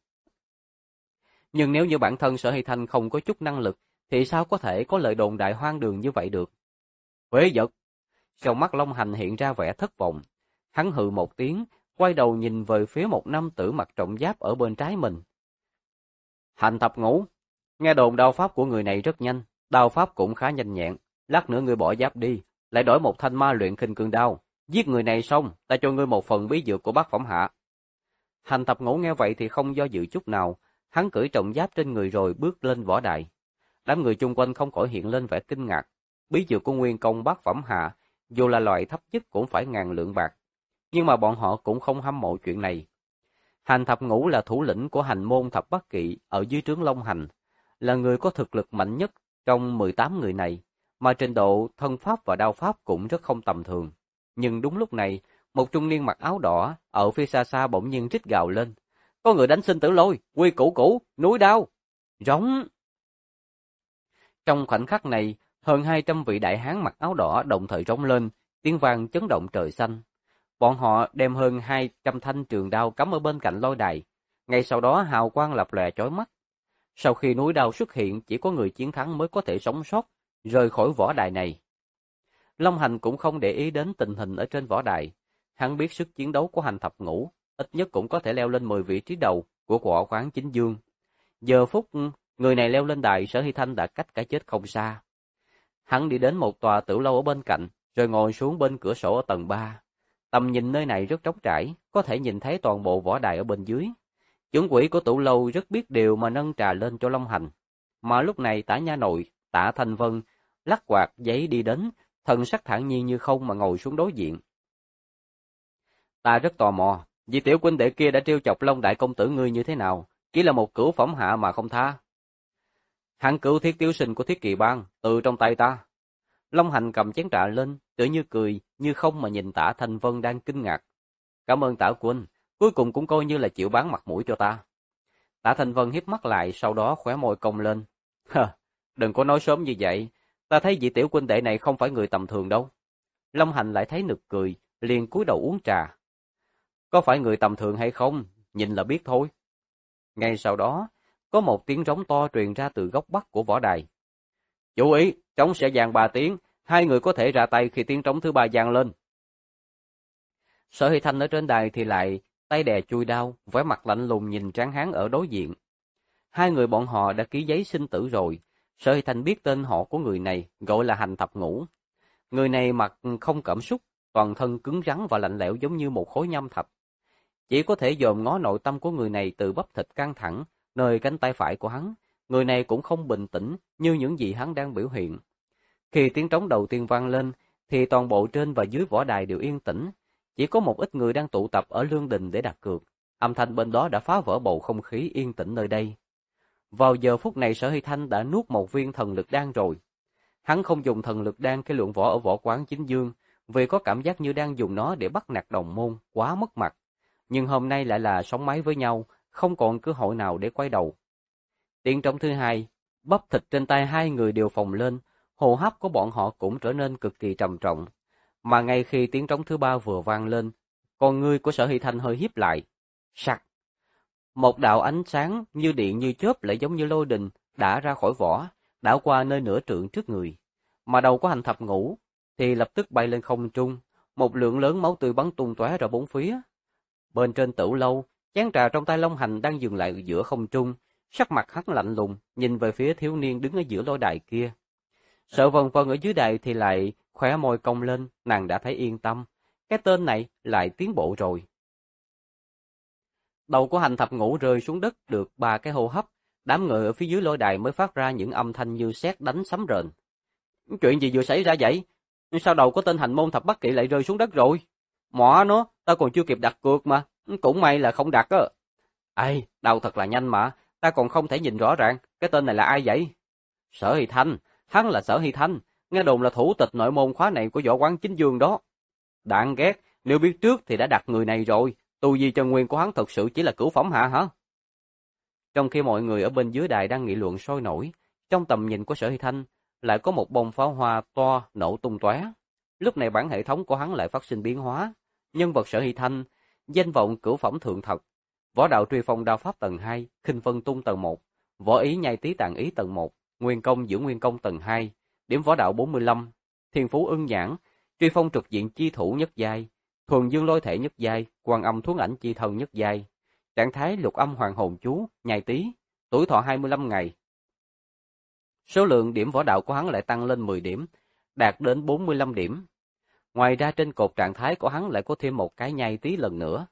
Nhưng nếu như bản thân Sở Hy Thanh không có chút năng lực, thì sao có thể có lời đồn đại hoang đường như vậy được? Quế vật! Trong mắt Long Hành hiện ra vẻ thất vọng. Hắn hừ một tiếng, quay đầu nhìn về phía một nam tử mặc trọng giáp ở bên trái mình. Hành Thập Ngũ, nghe đồn đao pháp của người này rất nhanh, đao pháp cũng khá nhanh nhẹn. Lát nữa ngươi bỏ giáp đi, lại đổi một thanh ma luyện khinh cương đao. Giết người này xong, ta cho ngươi một phần bí dược của bát phẩm hạ. Hành Thập Ngũ nghe vậy thì không do dự chút nào, hắn cởi trọng giáp trên người rồi bước lên võ đài. Đám người chung quanh không khỏi hiện lên vẻ kinh ngạc. Bí dược của nguyên công bát phẩm hạ, dù là loại thấp nhất cũng phải 1000 lượng bạc. Nhưng mà bọn họ cũng không hâm mộ chuyện này. Hành Thập Ngũ là thủ lĩnh của hành môn Thập Bát Kỵ ở dưới trướng Long Hành, là người có thực lực mạnh nhất trong 18 người này, mà trình độ thân pháp và đao pháp cũng rất không tầm thường. Nhưng đúng lúc này, một trung niên mặc áo đỏ ở phía xa xa bỗng nhiên rít gào lên. Có người đánh sinh tử lôi, quy củ, núi đao. Rống! Trong khoảnh khắc này, hơn 200 vị đại hán mặc áo đỏ đồng thời rống lên, tiếng vang chấn động trời xanh. Bọn họ đem hơn 200 thanh trường đao cắm ở bên cạnh lôi đài. Ngay sau đó hào quang lập lòe chói mắt. Sau khi núi đao xuất hiện, chỉ có người chiến thắng mới có thể sống sót, rời khỏi võ đài này. Long Hành cũng không để ý đến tình hình ở trên võ đài. Hắn biết sức chiến đấu của Hành Thập Ngũ, ít nhất cũng có thể leo lên 10 vị trí đầu của võ quán Chính Dương. Giờ phút người này leo lên đài, Sở Hy Thanh đã cách cái chết không xa. Hắn đi đến một tòa tử lâu ở bên cạnh, rồi ngồi xuống bên cửa sổ ở tầng 3. Tầm nhìn nơi này rất trống trải, có thể nhìn thấy toàn bộ võ đài ở bên dưới. Chuẩn quỹ của tử lâu rất biết điều mà nâng trà lên cho Long Hành. Mà lúc này Tả Nha Nội, Tạ Thanh Vân lắc quạt giấy đi đến, thần sắc thản nhiên như không mà ngồi xuống đối diện. Ta rất tò mò, vị tiểu huynh đệ kia đã trêu chọc Long đại công tử ngươi như thế nào? Chỉ là một cửu phẩm hạ mà không tha. Hắn cứu Thiết Tiếu Sinh của Thiết Kỳ Bang từ trong tay ta. Long Hành cầm chén trà lên, tựa như cười, như không mà nhìn Tạ Thanh Vân đang kinh ngạc. Cảm ơn Tạ huynh, cuối cùng cũng coi như là chịu bán mặt mũi cho ta. Tạ Thanh Vân hiếp mắt lại, sau đó khóe môi cong lên. Hờ, đừng có nói sớm như vậy, ta thấy vị tiểu huynh đệ này không phải người tầm thường đâu. Long Hành lại thấy nực cười, liền cúi đầu uống trà. Có phải người tầm thường hay không, nhìn là biết thôi. Ngay sau đó, có một tiếng trống to truyền ra từ góc bắc của võ đài. Chú ý, trống sẽ vang 3 tiếng, hai người có thể ra tay khi tiếng trống thứ 3 vang lên. Sở Hy Thanh ở trên đài thì lại tay đè chui đao, vẻ mặt lạnh lùng nhìn Tráng Hán ở đối diện. Hai người bọn họ đã ký giấy sinh tử rồi. Sở Hy Thanh biết tên họ của người này, gọi là Hành Thập Ngũ. Người này mặt không cảm xúc, toàn thân cứng rắn và lạnh lẽo giống như một khối nham thạch. Chỉ có thể dòm ngó nội tâm của người này từ bắp thịt căng thẳng, nơi cánh tay phải của hắn. Người này cũng không bình tĩnh như những gì hắn đang biểu hiện. Khi tiếng trống đầu tiên vang lên, thì toàn bộ trên và dưới võ đài đều yên tĩnh. Chỉ có một ít người đang tụ tập ở lương đình để đặt cược. Âm thanh bên đó đã phá vỡ bầu không khí yên tĩnh nơi đây. Vào giờ phút này Sở Hy Thanh đã nuốt một viên thần lực đan rồi. Hắn không dùng thần lực đan cái luyện võ ở võ quán chính dương, vì có cảm giác như đang dùng nó để bắt nạt đồng môn, quá mất mặt. Nhưng hôm nay lại là sống mái với nhau, không còn cơ hội nào để quay đầu. Tiếng trống thứ hai, bắp thịt trên tay hai người đều phồng lên, hô hấp của bọn họ cũng trở nên cực kỳ trầm trọng. Mà ngay khi tiếng trống thứ 3 vừa vang lên, con ngươi của Sở Hy Thanh hơi híp lại. Sặc! Một đạo ánh sáng như điện như chớp lại giống như lôi đình đã ra khỏi vỏ, đảo qua nơi nửa trượng trước người. Mà đầu của Hành Thập Ngũ thì lập tức bay lên không trung, một lượng lớn máu tươi bắn tung tóe ra bốn phía. Bên trên tửu lâu, chén trà trong tay Long Hành đang dừng lại giữa không trung, sắc mặt hắn lạnh lùng, nhìn về phía thiếu niên đứng ở giữa lôi đài kia. Sợ Vân Vân ở dưới đài thì lại khóe môi cong lên, nàng đã thấy yên tâm. Cái tên này lại tiến bộ rồi. Đầu của Hành Thập Ngũ rơi xuống đất được 3 cái hô hấp, đám người ở phía dưới lôi đài mới phát ra những âm thanh như sét đánh sấm rền. Chuyện gì vừa xảy ra vậy? Sao đầu của tên Hành Môn Thập Bát Kỵ lại rơi xuống đất rồi? Mỏ nó, ta còn chưa kịp đặt cược mà, cũng may là không đặt á. Ê, đau thật là nhanh mà, ta còn không thể nhìn rõ ràng, cái tên này là ai vậy? Sở Hy Thanh, hắn là Sở Hy Thanh, nghe đồn là thủ tịch nội môn khóa này của võ quán chính dương đó. Đáng ghét, nếu biết trước thì đã đặt người này rồi, tu vi chân nguyên của hắn thật sự chỉ là cửu phẩm hạ hả? Trong khi mọi người ở bên dưới đài đang nghị luận sôi nổi, trong tầm nhìn của Sở Hy Thanh lại có một bông pháo hoa to nổ tung tóe. Lúc này bản hệ thống của hắn lại phát sinh biến hóa. Nhân vật Sở Hy Thanh, danh vọng cửu phẩm thượng thật, võ đạo truy phong đao pháp tầng 2, khinh vân tung tầng 1, võ ý nhai tí tạng ý tầng 1, nguyên công giữ nguyên công tầng 2, điểm võ đạo 45, thiên phú ưng nhãn, truy phong trực diện chi thủ nhất giai, thuần dương lôi thể nhất giai, quan âm thuấn ảnh chi thân nhất giai, trạng thái lục âm hoàng hồn chú, nhai tí, tuổi thọ 25 ngày. Số lượng điểm võ đạo của hắn lại tăng lên 10 điểm, đạt đến 45 điểm. Ngoài ra trên cột trạng thái của hắn lại có thêm một cái nhai tí lần nữa.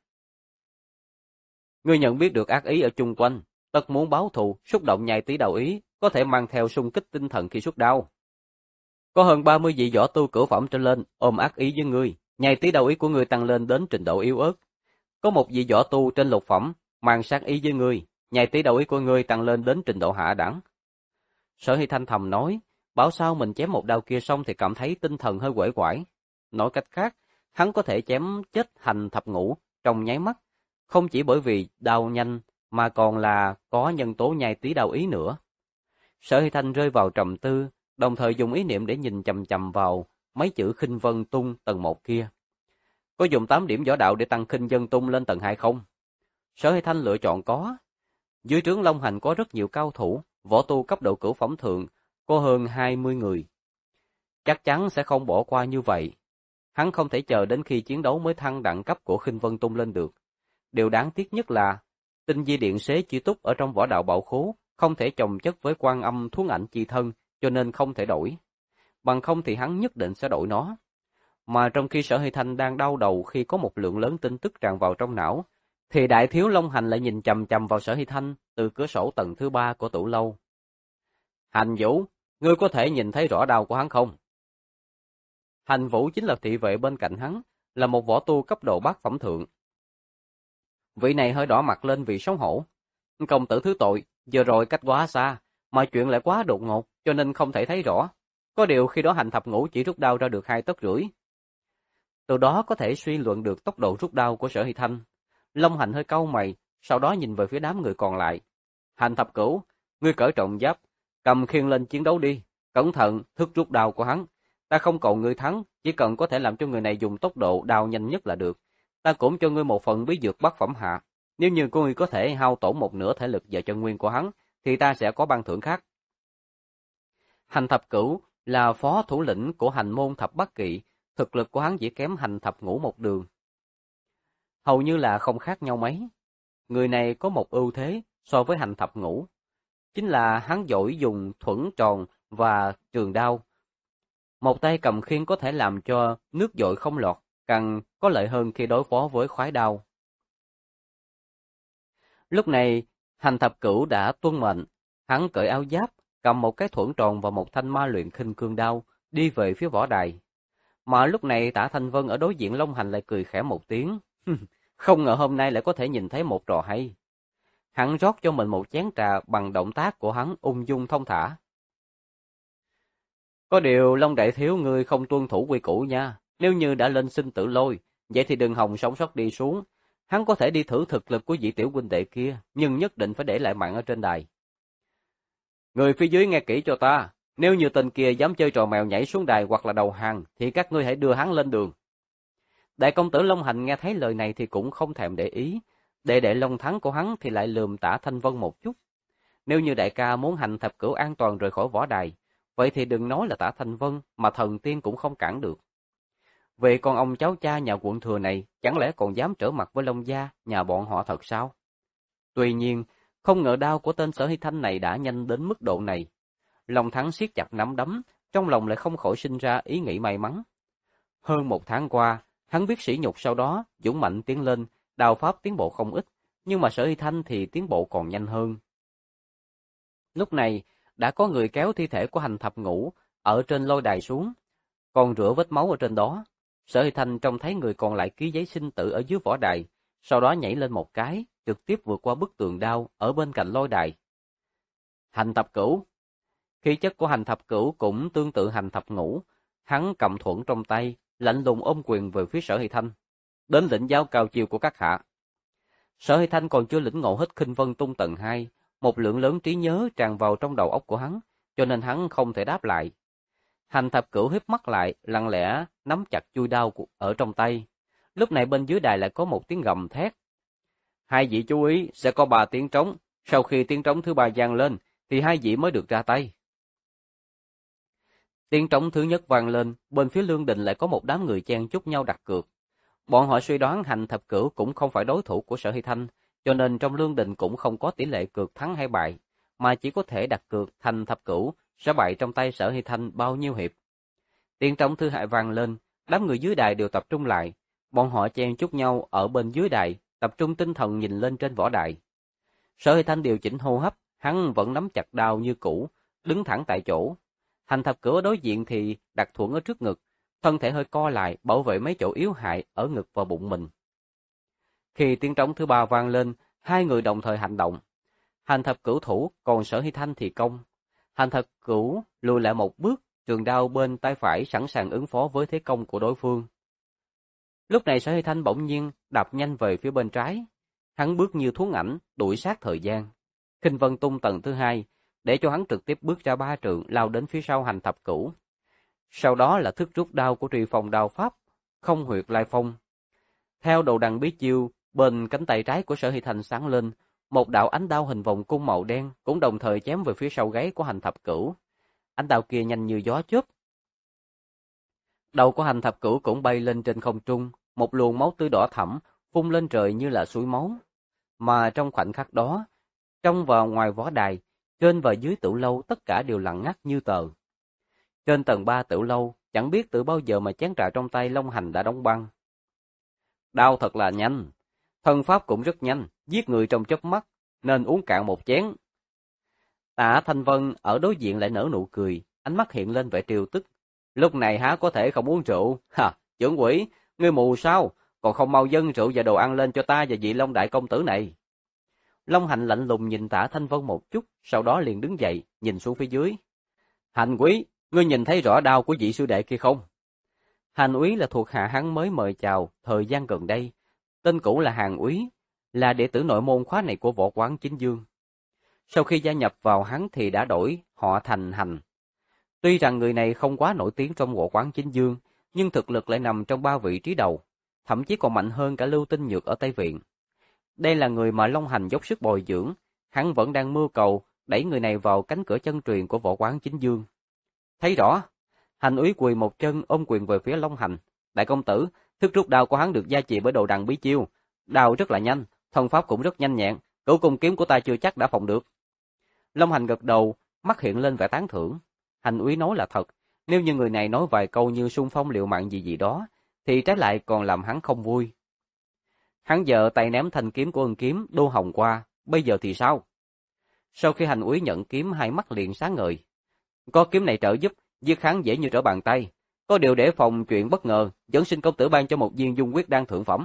Ngươi nhận biết được ác ý ở chung quanh, tất muốn báo thù, xúc động nhai tí đạo ý, có thể mang theo xung kích tinh thần khi xuất đao. Có hơn 30 vị võ tu cửu phẩm trở lên ôm ác ý với ngươi, nhai tí đạo ý của ngươi tăng lên đến trình độ yếu ớt. Có một vị võ tu trên lục phẩm mang sát ý với ngươi, nhai tí đạo ý của ngươi tăng lên đến trình độ hạ đẳng. Sở Hy Thanh thầm nói, bảo sao mình chém một đao kia xong thì cảm thấy tinh thần hơi uể oải. Nói cách khác, hắn có thể chém chết Hành Thập Ngũ trong nháy mắt, không chỉ bởi vì đao nhanh mà còn là có nhân tố nhai tí đạo ý nữa. Sở Hy Thanh rơi vào trầm tư, đồng thời dùng ý niệm để nhìn chằm chằm vào mấy chữ khinh vân tung tầng 1 kia. Có dùng 8 điểm võ đạo để tăng khinh vân tung lên tầng 2 không? Sở Hy Thanh lựa chọn có. Dưới trướng Long Hành có rất nhiều cao thủ, võ tu cấp độ cửu phẩm thượng, có hơn 20 người. Chắc chắn sẽ không bỏ qua như vậy. Hắn không thể chờ đến khi chiến đấu mới thăng đẳng cấp của khinh vân tung lên được. Điều đáng tiếc nhất là, tinh di điện xế chi túc ở trong võ đạo bảo khố, không thể chồng chất với quan âm thuấn ảnh chi thân, cho nên không thể đổi. Bằng không thì hắn nhất định sẽ đổi nó. Mà trong khi Sở Hy Thanh đang đau đầu khi có một lượng lớn tin tức tràn vào trong não, thì đại thiếu Long Hành lại nhìn chằm chằm vào Sở Hy Thanh từ cửa sổ tầng thứ 3 của tủ lâu. Hành Vũ, ngươi có thể nhìn thấy rõ đau của hắn không? Hành Vũ chính là thị vệ bên cạnh hắn, là một võ tu cấp độ bát phẩm thượng. Vị này hơi đỏ mặt lên vì xấu hổ. Công tử thứ tội, vừa rồi cách quá xa, mà chuyện lại quá đột ngột, cho nên không thể thấy rõ. Có điều khi đó Hành Thập Ngũ chỉ rút đao ra được 2 tấc rưỡi. Từ đó có thể suy luận được tốc độ rút đao của Sở Hy Thanh. Long Hành hơi cau mày, sau đó nhìn về phía đám người còn lại, Hành Thập Cửu, ngươi cởi trọng giáp, cầm khiên lên chiến đấu đi, cẩn thận thức rút đao của hắn. Ta không cầu ngươi thắng, chỉ cần có thể làm cho người này dùng tốc độ đao nhanh nhất là được. Ta cũng cho ngươi một phần bí dược bát phẩm hạ. Nếu như ngươi có thể hao tổn một nửa thể lực và chân nguyên của hắn, thì ta sẽ có ban thưởng khác. Hành Thập Cửu là phó thủ lĩnh của hành môn Thập Bát Kỵ, thực lực của hắn chỉ kém Hành Thập Ngũ một đường. Hầu như là không khác nhau mấy. Người này có một ưu thế so với Hành Thập Ngũ, chính là hắn giỏi dùng thuẫn tròn và trường đao. Một tay cầm khiên có thể làm cho nước dội không lọt, càng có lợi hơn khi đối phó với khoái đao. Lúc này, Hành Thập Cửu đã tuân mệnh, hắn cởi áo giáp, cầm một cái thuẫn tròn và một thanh ma luyện khinh cương đao, đi về phía võ đài. Mà lúc này Tạ Thanh Vân ở đối diện Long Hành lại cười khẽ một tiếng. Không ngờ hôm nay lại có thể nhìn thấy một trò hay. Hắn rót cho mình một chén trà bằng động tác của hắn ung dung thông thả. Có điều Long đại thiếu ngươi không tuân thủ quy củ nha. Nếu như đã lên sinh tử lôi, vậy thì đừng hòng sống sót đi xuống. Hắn có thể đi thử thực lực của vị tiểu huynh đệ kia, nhưng nhất định phải để lại mạng ở trên đài. Người phía dưới nghe kỹ cho ta, nếu như tên kia dám chơi trò mèo nhảy xuống đài hoặc là đầu hàng, thì các ngươi hãy đưa hắn lên đường. Đại công tử Long Hành nghe thấy lời này thì cũng không thèm để ý, đệ Long Thắng của hắn thì lại lườm Tạ Thanh Vân một chút. Nếu như đại ca muốn Hành Thập Cửu an toàn rời khỏi võ đài, vậy thì đừng nói là Tạ Thanh Vân mà thần tiên cũng không cản được. Vậy con ông cháu cha nhà quận thừa này chẳng lẽ còn dám trở mặt với Long gia nhà bọn họ thật sao? Tuy nhiên, không ngờ đao của tên Sở Hy Thanh này đã nhanh đến mức độ này. Long Thắng siết chặt nắm đấm, trong lòng lại không khỏi sinh ra ý nghĩ may mắn. Hơn một tháng qua, hắn biết sỉ nhục, sau đó dũng mạnh tiến lên, đao pháp tiến bộ không ít, nhưng mà Sở Hy Thanh thì tiến bộ còn nhanh hơn. Lúc này, đã có người kéo thi thể của Hành Thập Ngũ ở trên lôi đài xuống, còn rửa vết máu ở trên đó. Sở Hy Thanh trông thấy người còn lại ký giấy sinh tử ở dưới võ đài, sau đó nhảy lên một cái, trực tiếp vượt qua bức tường đao ở bên cạnh lôi đài. Hành Thập Cửu. Khí chất của Hành Thập Cửu cũng tương tự Hành Thập Ngũ, hắn cầm thuẫn trong tay, lạnh lùng ôm quyền về phía Sở Hy Thanh. Đến lĩnh giáo cao chiêu của các hạ. Sở Hy Thanh còn chưa lĩnh ngộ hết Khinh Vân Tung tầng 2, một lượng lớn trí nhớ tràn vào trong đầu óc của hắn, cho nên hắn không thể đáp lại. Hành Thập Cửu híp mắt lại, lặng lẽ nắm chặt chuôi đao ở trong tay. Lúc này bên dưới đài lại có một tiếng gầm thét. Hai vị chú ý, sẽ có 3 tiếng trống, sau khi tiếng trống thứ 3 vang lên, thì hai vị mới được ra tay. Tiếng trống thứ nhất vang lên, bên phía Lương Đình lại có một đám người chen chúc nhau đặt cược. Bọn họ suy đoán Hành Thập Cửu cũng không phải đối thủ của Sở Hy Thanh, cho nên trong Lương Đình cũng không có tỷ lệ cược thắng hay bại, mà chỉ có thể đặt cược Hành Thập Cửu sẽ bại trong tay Sở Hy Thanh bao nhiêu hiệp. Tiếng trống thứ hai vang lên, đám người dưới đài đều tập trung lại, bọn họ chen chúc nhau ở bên dưới đài, tập trung tinh thần nhìn lên trên võ đài. Sở Hy Thanh điều chỉnh hô hấp, hắn vẫn nắm chặt đao như cũ, đứng thẳng tại chỗ. Hành Thập Cửu ở đối diện thì đặt thuẫn ở trước ngực, thân thể hơi co lại bảo vệ mấy chỗ yếu hại ở ngực và bụng mình. Khi tiếng trống thứ 3 vang lên, hai người đồng thời hành động. Hành Thập Cửu thủ, còn Sở Hy Thanh thì công. Hành Thập Cửu lùi lại một bước, trường đao bên tay phải sẵn sàng ứng phó với thế công của đối phương. Lúc này Sở Hy Thanh bỗng nhiên đạp nhanh về phía bên trái. Hắn bước như thuấn ảnh, đuổi sát thời gian. Khinh Vân Tung tầng thứ 2, để cho hắn trực tiếp bước ra 3 trượng lao đến phía sau Hành Thập Cửu. Sau đó là thức rút đao của Trì Phong đao pháp, Không Huyệt Lai Phong. Theo đầu đằng bí chiêu, bên cánh tay trái của Sở Hy Thanh sáng lên, một đạo ánh đao hình vòng cung màu đen cũng đồng thời chém về phía sau gáy của Hành Thập Cửu. Ánh đao kia nhanh như gió chớp. Đầu của Hành Thập Cửu cũng bay lên trên không trung, một luồng máu tươi đỏ thẫm phun lên trời như là suối máu. Mà trong khoảnh khắc đó, trong và ngoài võ đài, trên và dưới tiểu lâu tất cả đều lặng ngắt như tờ. Trên tầng 3 tiểu lâu, chẳng biết từ bao giờ mà chén trà trong tay Long Hành đã đóng băng. Đao thật là nhanh, thân pháp cũng rất nhanh, giết người trong chớp mắt, nên uống cạn một chén. Tạ Thanh Vân ở đối diện lại nở nụ cười, ánh mắt hiện lên vẻ trêu tức. Lúc này há có thể không uống rượu? Ha, trưởng quỷ, ngươi mù sao? Còn không mau dâng rượu và đồ ăn lên cho ta và vị Long đại công tử này. Long Hành lạnh lùng nhìn Tạ Thanh Vân một chút, sau đó liền đứng dậy, nhìn xuống phía dưới. Hành quý, ngươi nhìn thấy rõ đao của vị sư đệ kia không? Hành úy là thuộc hạ hắn mới mời chào thời gian gần đây. Tên cũ là Hàn úy, là đệ tử nội môn khóa này của võ quán Chính Dương. Sau khi gia nhập vào hắn thì đã đổi họ thành Hành. Tuy rằng người này không quá nổi tiếng trong võ quán chính dương, nhưng thực lực lại nằm trong 3 vị trí đầu, thậm chí còn mạnh hơn cả Lưu Tinh Nhược ở Tây Viện. Đây là người mà Long Hành dốc sức bồi dưỡng, hắn vẫn đang mưu cầu đẩy người này vào cánh cửa chân truyền của võ quán chính dương. Thấy rõ, Hành úy quỳ một chân ôm quyền về phía Long Hành. Đại công tử, thức rút đao của hắn được gia trì bởi đồ đằng bí chiêu, đao rất là nhanh, thân pháp cũng rất nhanh nhẹn, cửu cung kiếm của ta chưa chắc đã phòng được. Long Hành gật đầu, mắt hiện lên vẻ tán thưởng. Hành úy nói là thật, nếu như người này nói vài câu như xung phong liều mạng gì gì đó, thì trái lại còn làm hắn không vui. Hắn giơ tay ném thanh kiếm của Ân Kiếm Đô Hồng qua, bây giờ thì sao? Sau khi Hành úy nhận kiếm, hai mắt liền sáng ngời. Có kiếm này trợ giúp, giết hắn dễ như trở bàn tay. Có điều để phòng chuyện bất ngờ, vẫn xin công tử ban cho một viên dung huyết đan thượng phẩm.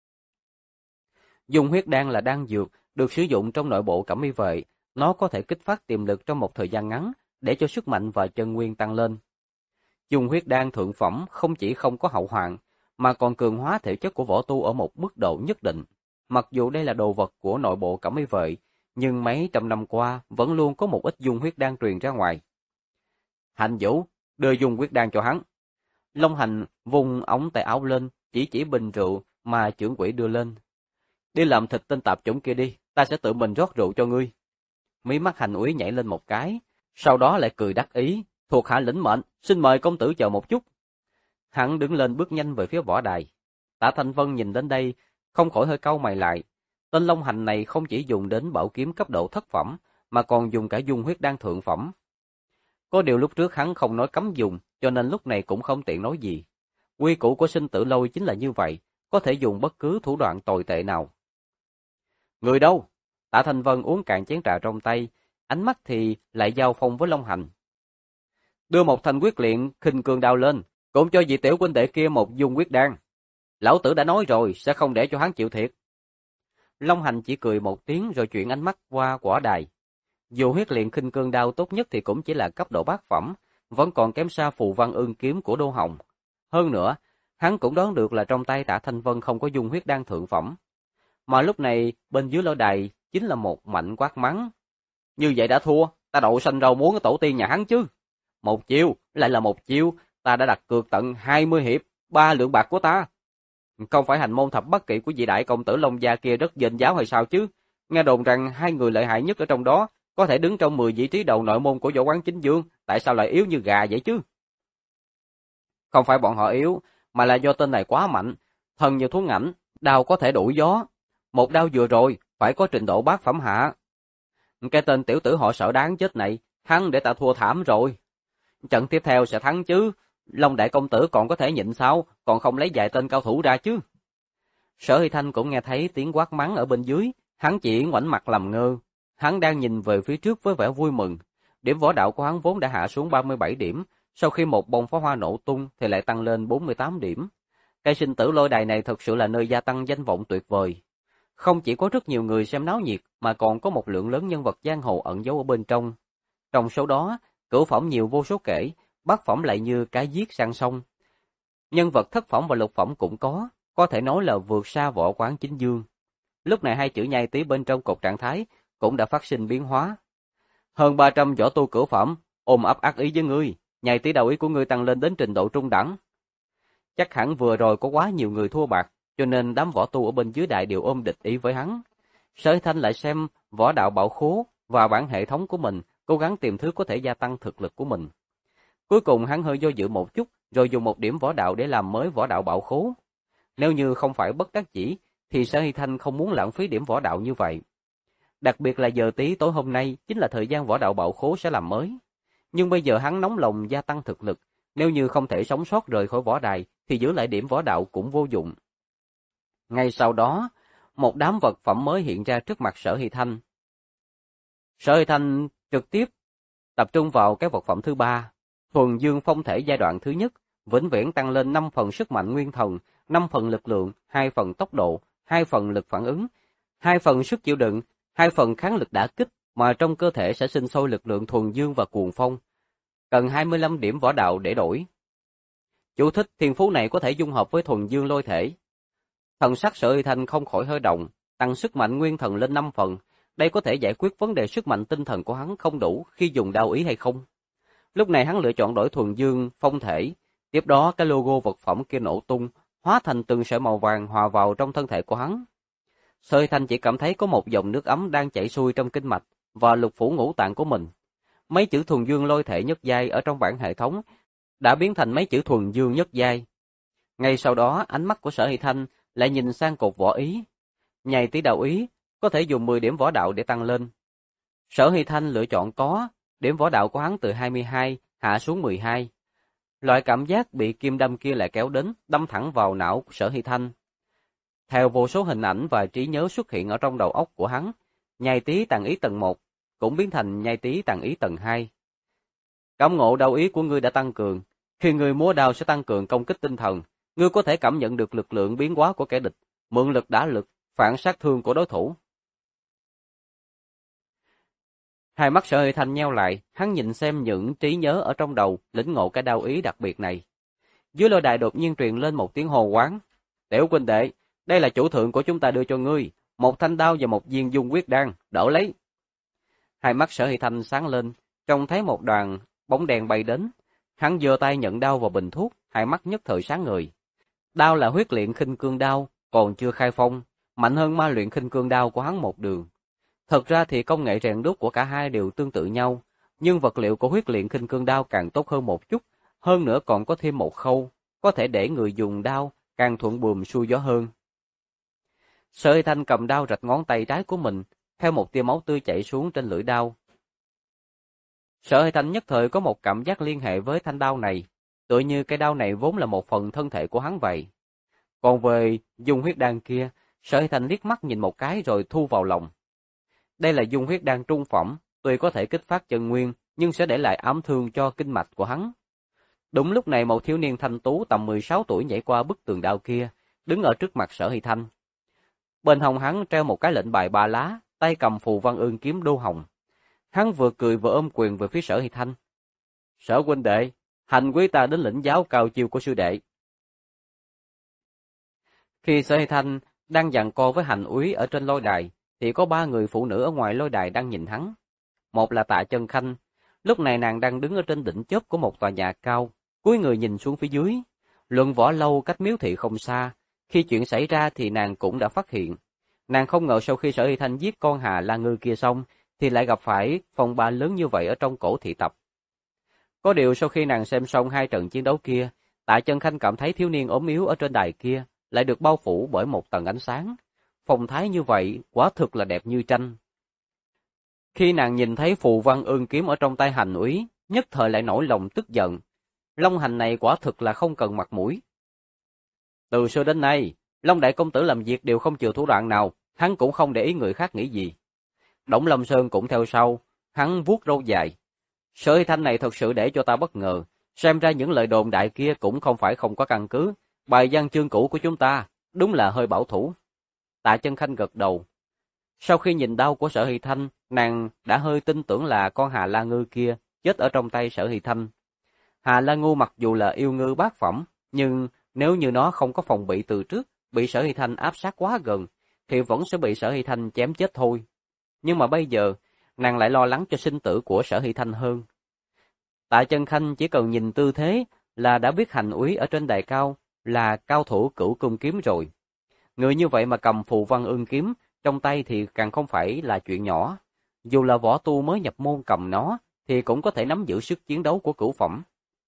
Dung huyết đan là đan dược được sử dụng trong nội bộ Cẩm Y vệ, nó có thể kích phát tiềm lực trong một thời gian ngắn, để cho sức mạnh và chân nguyên tăng lên. Dung huyết đan thượng phẩm không chỉ không có hậu hoạn, mà còn cường hóa thể chất của võ tu ở một mức độ nhất định. Mặc dù đây là đồ vật của nội bộ Cẩm Y vệ, nhưng mấy trăm năm qua vẫn luôn có một ít dung huyết đan truyền ra ngoài. Hành Vũ, đưa dung huyết đan cho hắn. Long Hành vùng ống tay áo lên, chỉ bình rượu mà trưởng quỹ đưa lên. Đi làm thịt tên tạp chủng kia đi, ta sẽ tự mình rót rượu cho ngươi. Mí mắt Hành úy nhảy lên một cái, sau đó lại cười đắc ý, thuộc hạ lĩnh mệnh, xin mời công tử chờ một chút. Hắn đứng lên bước nhanh về phía võ đài. Tạ Thanh Vân nhìn đến đây, không khỏi hơi cau mày lại. Tên Long Hành này không chỉ dùng đến bảo kiếm cấp độ thất phẩm, mà còn dùng cả dung huyết đan thượng phẩm. Có điều lúc trước hắn không nói cấm dùng, cho nên lúc này cũng không tiện nói gì. Quy củ của Sinh Tử Lôi chính là như vậy, có thể dùng bất cứ thủ đoạn tồi tệ nào. Người đâu? Tạ Thanh Vân uống cạn chén trà trong tay, ánh mắt thì lại giao phong với Long Hành. Đưa một thanh quyết luyện khinh cương đao lên, cũng cho vị tiểu huynh đệ kia một dung huyết đan. Lão tử đã nói rồi, sẽ không để cho hắn chịu thiệt. Long Hành chỉ cười một tiếng rồi chuyển ánh mắt qua võ đài. Dù huyết luyện khinh cương đao tốt nhất thì cũng chỉ là cấp độ bát phẩm, vẫn còn kém xa phù văn ương kiếm của Đô Hồng. Hơn nữa, hắn cũng đoán được là trong tay Tạ Thanh Vân không có dung huyết đan thượng phẩm. Mà lúc này, bên dưới lôi đài chính là một mạnh quát mắng. Như vậy đã thua, ta đậu xanh rau muống ở tổ tiên nhà hắn chứ. Một chiêu, lại là một chiêu, ta đã đặt cược tận 20 hiệp, 3 lượng bạc của ta. Không phải hành môn thập bất kỵ của vị đại công tử Long Gia kia rất dền giáo hay sao chứ? Nghe đồn rằng hai người lợi hại nhất ở trong đó, có thể đứng trong 10 vị trí đầu nội môn của võ quán chính dương, tại sao lại yếu như gà vậy chứ? Không phải bọn họ yếu, mà là do tên này quá mạnh, thần như thú ảnh, đao có thể đuổi gió. Một đao vừa rồi, phải có trình độ bát phẩm hạ. Cái tên tiểu tử họ sợ đáng chết này, hắn để ta thua thảm rồi. Trận tiếp theo sẽ thắng chứ, Long đại công tử còn có thể nhịn sao, còn không lấy vài tên cao thủ ra chứ. Sở Hy Thanh cũng nghe thấy tiếng quát mắng ở bên dưới, hắn chỉ ngoảnh mặt làm ngơ. Hắn đang nhìn về phía trước với vẻ vui mừng. Điểm võ đạo của hắn vốn đã hạ xuống 37 điểm, sau khi một bông pháo hoa nổ tung thì lại tăng lên 48 điểm. Cái Sinh Tử Lôi đài này thật sự là nơi gia tăng danh vọng tuyệt vời. Không chỉ có rất nhiều người xem náo nhiệt, mà còn có một lượng lớn nhân vật giang hồ ẩn giấu ở bên trong. Trong số đó, cửu phẩm nhiều vô số kể, bát phẩm lại như cá giết sang sông. Nhân vật thất phẩm và lục phẩm cũng có thể nói là vượt xa võ quán chính dương. Lúc này hai chữ nhai tí bên trong cột trạng thái cũng đã phát sinh biến hóa. Hơn 300 võ tu cửu phẩm, ôm ấp ác ý với ngươi, nhai tí đầu ý của ngươi tăng lên đến trình độ trung đẳng. Chắc hẳn vừa rồi có quá nhiều người thua bạc, cho nên đám võ tu ở bên dưới đại đều ôm địch ý với hắn. Sở Thanh lại xem võ đạo bảo khố và bản hệ thống của mình, cố gắng tìm thứ có thể gia tăng thực lực của mình. Cuối cùng hắn hơi do dự một chút, rồi dùng một điểm võ đạo để làm mới võ đạo bảo khố. Nếu như không phải bất đắc dĩ, thì Sở Hy Thanh không muốn lãng phí điểm võ đạo như vậy. Đặc biệt là giờ tí tối hôm nay chính là thời gian võ đạo bảo khố sẽ làm mới. Nhưng bây giờ hắn nóng lòng gia tăng thực lực, nếu như không thể sống sót rời khỏi võ đài, thì giữ lại điểm võ đạo cũng vô dụng. Ngay sau đó, một đám vật phẩm mới hiện ra trước mặt Sở Hy Thanh. Sở Hy Thanh trực tiếp tập trung vào cái vật phẩm thứ ba, thuần dương phong thể giai đoạn thứ nhất, vĩnh viễn tăng lên 5 phần sức mạnh nguyên thần, 5 phần lực lượng, 2 phần tốc độ, 2 phần lực phản ứng, 2 phần sức chịu đựng, 2 phần kháng lực đả kích, mà trong cơ thể sẽ sinh sôi lực lượng thuần dương và cuồng phong. Cần 25 điểm võ đạo để đổi. Chú thích thiên phú này có thể dung hợp với thuần dương lôi thể. Thần sắc Sở Hy Thanh không khỏi hơi động, tăng sức mạnh nguyên thần lên 5 phần, đây có thể giải quyết vấn đề sức mạnh tinh thần của hắn không đủ khi dùng đao ý hay không. Lúc này hắn lựa chọn đổi thuần dương, phong thể, tiếp đó cái logo vật phẩm kia nổ tung, hóa thành từng sợi màu vàng hòa vào trong thân thể của hắn. Sở Huy Thanh chỉ cảm thấy có một dòng nước ấm đang chảy xuôi trong kinh mạch và lục phủ ngũ tạng của mình. Mấy chữ thuần dương lôi thể nhất giai ở trong bảng hệ thống đã biến thành mấy chữ thuần dương nhất giai. Ngay sau đó, ánh mắt của Sở Huy Thanh lại nhìn sang cột võ ý. Nhai tí đạo ý, có thể dùng 10 điểm võ đạo để tăng lên. Sở Huy Thanh lựa chọn có, điểm võ đạo của hắn từ 22 hạ xuống 12. Loại cảm giác bị kim đâm kia lại kéo đến, đâm thẳng vào não của Sở Huy Thanh. Theo vô số hình ảnh và trí nhớ xuất hiện ở trong đầu óc của hắn, nhai tí tàng ý tầng 1 cũng biến thành nhai tí tàng ý tầng 2. Cảm ngộ đao ý của ngươi đã tăng cường, khi ngươi múa đao sẽ tăng cường công kích tinh thần, ngươi có thể cảm nhận được lực lượng biến hóa của kẻ địch, mượn lực đả lực, phản sát thương của đối thủ. Hai mắt Sở Huy Thanh nheo lại, hắn nhìn xem những trí nhớ ở trong đầu, lĩnh ngộ cái đao ý đặc biệt này. Dưới lôi đài đột nhiên truyền lên một tiếng hô quán. Tiểu huynh đệ, đây là chủ thượng của chúng ta đưa cho ngươi, một thanh đao và một viên dung huyết đan, đỡ lấy. Hai mắt Sở Huy Thanh sáng lên, trông thấy một đoàn bóng đèn bay đến. Hắn giơ tay nhận đao vào bình thuốc, hai mắt nhất thời sáng ngời. Đao là huyết luyện khinh cương đao, còn chưa khai phong, mạnh hơn ma luyện khinh cương đao của hắn một đường. Thật ra thì công nghệ rèn đúc của cả hai đều tương tự nhau, nhưng vật liệu của huyết luyện khinh cương đao càng tốt hơn một chút, hơn nữa còn có thêm một khâu, có thể để người dùng đao càng thuận buồm xuôi gió hơn. Sở Huy Thanh cầm đao rạch ngón tay trái của mình, theo một tia máu tươi chảy xuống trên lưỡi đao. Sở Huy Thanh nhất thời có một cảm giác liên hệ với thanh đao này, tựa như cái đao này vốn là một phần thân thể của hắn vậy. Còn về dung huyết đan kia, Sở Huy Thanh liếc mắt nhìn một cái rồi thu vào lòng. Đây là dung huyết đan trung phẩm, tuy có thể kích phát chân nguyên, nhưng sẽ để lại ám thương cho kinh mạch của hắn. Đúng lúc này một thiếu niên thanh tú tầm 16 tuổi nhảy qua bức tường đao kia, đứng ở trước mặt Sở Huy Thanh. Bên hông hắn treo một cái lệnh bài 3 lá, tay cầm phù văn ương kiếm đô hồng. Hắn vừa cười vừa ôm quyền về phía Sở Huy Thanh. Sở huynh đệ, hành quý ta đến lĩnh giáo cao chiêu của sư đệ. Khi Sở Huy Thanh đang giằng co với hành úy ở trên lôi đài, thì có 3 người phụ nữ ở ngoài lôi đài đang nhìn hắn. Một là Tạ Chân Khanh, lúc này nàng đang đứng ở trên đỉnh chóp của một tòa nhà cao, cúi người nhìn xuống phía dưới. Luận võ lâu cách miếu thị không xa, khi chuyện xảy ra thì nàng cũng đã phát hiện. Nàng không ngờ sau khi Sở Huy Thanh giết con Hà La Ngư kia xong, thì lại gặp phải phong ba lớn như vậy ở trong cổ thị tập. Có điều sau khi nàng xem xong 2 trận chiến đấu kia, Tạ Chân Khanh cảm thấy thiếu niên ốm yếu ở trên đài kia lại được bao phủ bởi một tầng ánh sáng. Phong thái như vậy quả thực là đẹp như tranh. Khi nàng nhìn thấy phù văn ương kiếm ở trong tay hành úy, nhất thời lại nổi lòng tức giận. Long hành này quả thực là không cần mặt mũi. Từ xưa đến nay, Long đại công tử làm việc đều không chừa thủ đoạn nào, hắn cũng không để ý người khác nghĩ gì. Đổng Lâm Sơn cũng theo sau, hắn vuốt râu dài. Sở Huy Thanh này thật sự để cho ta bất ngờ, xem ra những lời đồn đại kia cũng không phải không có căn cứ, bài văn chương cũ của chúng ta, đúng là hơi bảo thủ. Tạ Chân Khanh gật đầu. Sau khi nhìn đau của Sở Huy Thanh, nàng đã hơi tin tưởng là con Hà La Ngư kia chết ở trong tay Sở Huy Thanh. Hà La Ngư mặc dù là yêu ngư bát phẩm, nhưng nếu như nó không có phòng bị từ trước, bị Sở Huy Thanh áp sát quá gần, thì vẫn sẽ bị Sở Huy Thanh chém chết thôi. Nhưng mà bây giờ, nàng lại lo lắng cho sinh tử của Sở Huy Thanh hơn. Tạ Chân Khanh chỉ cần nhìn tư thế là đã biết hành úy ở trên đài cao là cao thủ cửu cung kiếm rồi. Người như vậy mà cầm phù văn ương kiếm trong tay thì càng không phải là chuyện nhỏ. Dù là võ tu mới nhập môn cầm nó thì cũng có thể nắm giữ sức chiến đấu của cửu phẩm.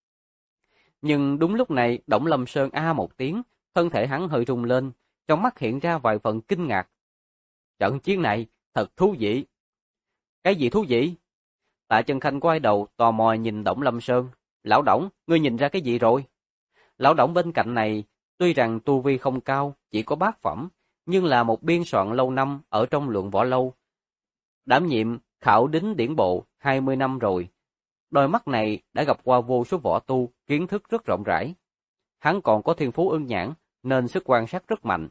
Nhưng đúng lúc này Đổng Lâm Sơn a một tiếng, thân thể hắn hơi rung lên, trong mắt hiện ra vài phần kinh ngạc. Trận chiến này thật thú vị. Cái gì thú vị? Tạ Chân Khanh quay đầu tò mò nhìn Đổng Lâm Sơn. Lão Đổng, ngươi nhìn ra cái gì rồi? Lão Đổng bên cạnh này, tuy rằng tu vi không cao, chỉ có bát phẩm, nhưng là một biên soạn lâu năm ở trong luận võ lâu. Đảm nhiệm khảo đính điển bộ 20 năm rồi. Đôi mắt này đã gặp qua vô số võ tu, kiến thức rất rộng rãi. Hắn còn có thiên phú ưng nhãn, nên sức quan sát rất mạnh.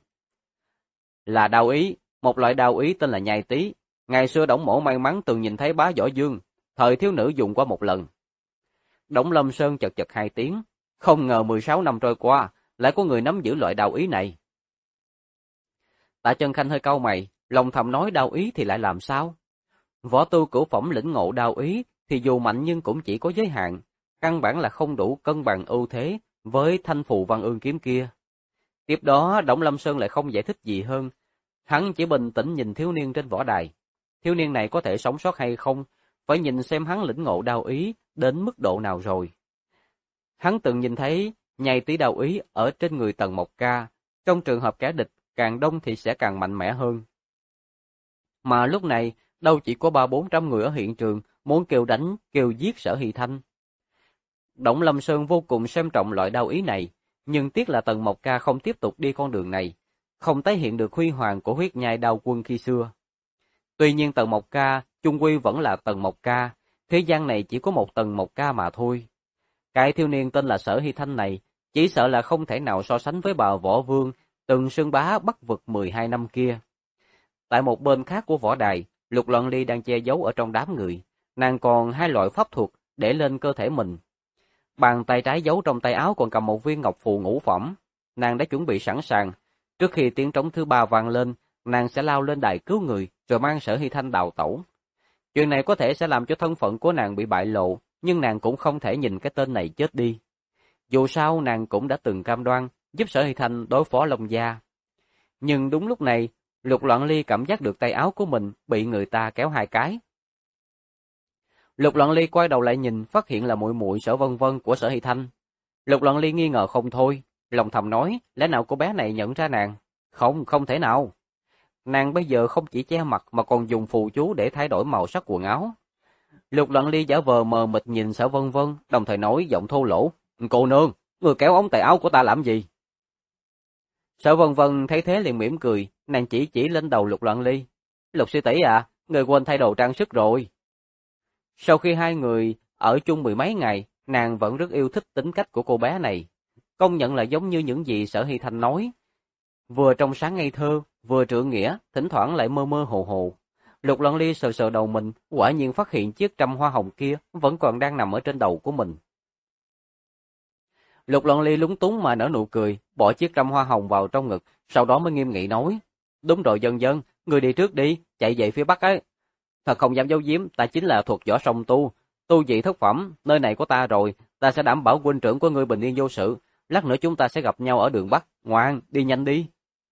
Là đao ý, một loại đao ý tên là nhai tí. Ngày xưa Đổng Mỗ may mắn từng nhìn thấy bá Võ Dương, thời thiếu nữ dùng qua một lần. Đổng Lâm Sơn chật chật 2 tiếng, không ngờ 16 năm trôi qua, lại có người nắm giữ loại đao ý này. Tạ Chân Khanh hơi cau mày, lòng thầm nói đao ý thì lại làm sao? Võ tu cửu phẩm lĩnh ngộ đao ý thì dù mạnh nhưng cũng chỉ có giới hạn, căn bản là không đủ cân bằng ưu thế với thanh phù văn ương kiếm kia. Tiếp đó Đổng Lâm Sơn lại không giải thích gì hơn, hắn chỉ bình tĩnh nhìn thiếu niên trên võ đài. Thiếu niên này có thể sống sót hay không, phải nhìn xem hắn lĩnh ngộ đao ý đến mức độ nào rồi. Hắn từng nhìn thấy nhai tí đao ý ở trên người Tần Mộc Ca, trong trường hợp kẻ địch càng đông thì sẽ càng mạnh mẽ hơn. Mà lúc này, đâu chỉ có 300-400 người ở hiện trường muốn kêu đánh, kêu giết Sở Hy Thanh. Đổng Lâm Sơn vô cùng xem trọng loại đao ý này, nhưng tiếc là Tần Mộc Ca không tiếp tục đi con đường này, không tái hiện được huy hoàng của huyết nhai đao quân khi xưa. Tuy nhiên Tần Mộc Ca chung quy vẫn là Tần Mộc Ca, thế gian này chỉ có một Tần Mộc Ca mà thôi. Cái thiếu niên tên là Sở Hy Thanh này, chỉ sợ là không thể nào so sánh với bà Võ Vương từng xưng bá Bắc vực 12 năm kia. Tại một bên khác của võ đài, Lục Loan Ly đang che giấu ở trong đám người, nàng còn hai loại pháp thuật để lên cơ thể mình. Bàn tay trái giấu trong tay áo còn cầm một viên ngọc phù ngũ phẩm, nàng đã chuẩn bị sẵn sàng. Trước khi tiếng trống thứ ba vang lên, nàng sẽ lao lên đài cứu người, rồi mang Sở Hy Thanh đào tẩu. Chuyện này có thể sẽ làm cho thân phận của nàng bị bại lộ, nhưng nàng cũng không thể nhìn cái tên này chết đi. Dù sao nàng cũng đã từng cam đoan giúp Sở Hy Thanh đối phó Long Gia. Nhưng đúng lúc này, Lục Loan Ly cảm giác được tay áo của mình bị người ta kéo hai cái. Lục Loan Ly quay đầu lại nhìn, phát hiện là muội muội Sở Vân Vân của Sở Hy Thanh. Lục Loan Ly nghi ngờ không thôi, lòng thầm nói, lẽ nào cô bé này nhận ra nàng? Không, không thể nào. Nàng bây giờ không chỉ che mặt mà còn dùng phù chú để thay đổi màu sắc quần áo. Lục Loan Ly giả vờ mờ mịt nhìn Sở Vân Vân, đồng thời nói giọng thô lỗ, cô nương, người kéo ống tay áo của ta làm gì? Sở Vân Vân thấy thế liền mỉm cười, nàng chỉ lên đầu Lục Loan Ly. Lục sư tỷ à, người quên thay đồ trang sức rồi. Sau khi hai người ở chung 10 mấy ngày, nàng vẫn rất yêu thích tính cách của cô bé này. Công nhận là giống như những gì Sở Hy Thanh nói. Vừa trong sáng ngây thơ, vừa trượng nghĩa, thỉnh thoảng lại mơ mơ hồ hồ. Lục Loan Ly sờ sờ đầu mình, quả nhiên phát hiện chiếc trâm hoa hồng kia vẫn còn đang nằm ở trên đầu của mình. Lục Loan Ly lúng túng mà nở nụ cười, bỏ chiếc trâm hoa hồng vào trong ngực, sau đó mới nghiêm nghị nói. Đúng rồi Dân Dân, người đi trước đi, chạy về phía bắc ấy. Thật không dám giấu giếm, ta chính là thuộc võ song tu vị thất phẩm, nơi này có ta rồi, ta sẽ đảm bảo huynh trưởng của ngươi bình yên vô sự, lát nữa chúng ta sẽ gặp nhau ở đường Bắc, ngoan, đi nhanh đi.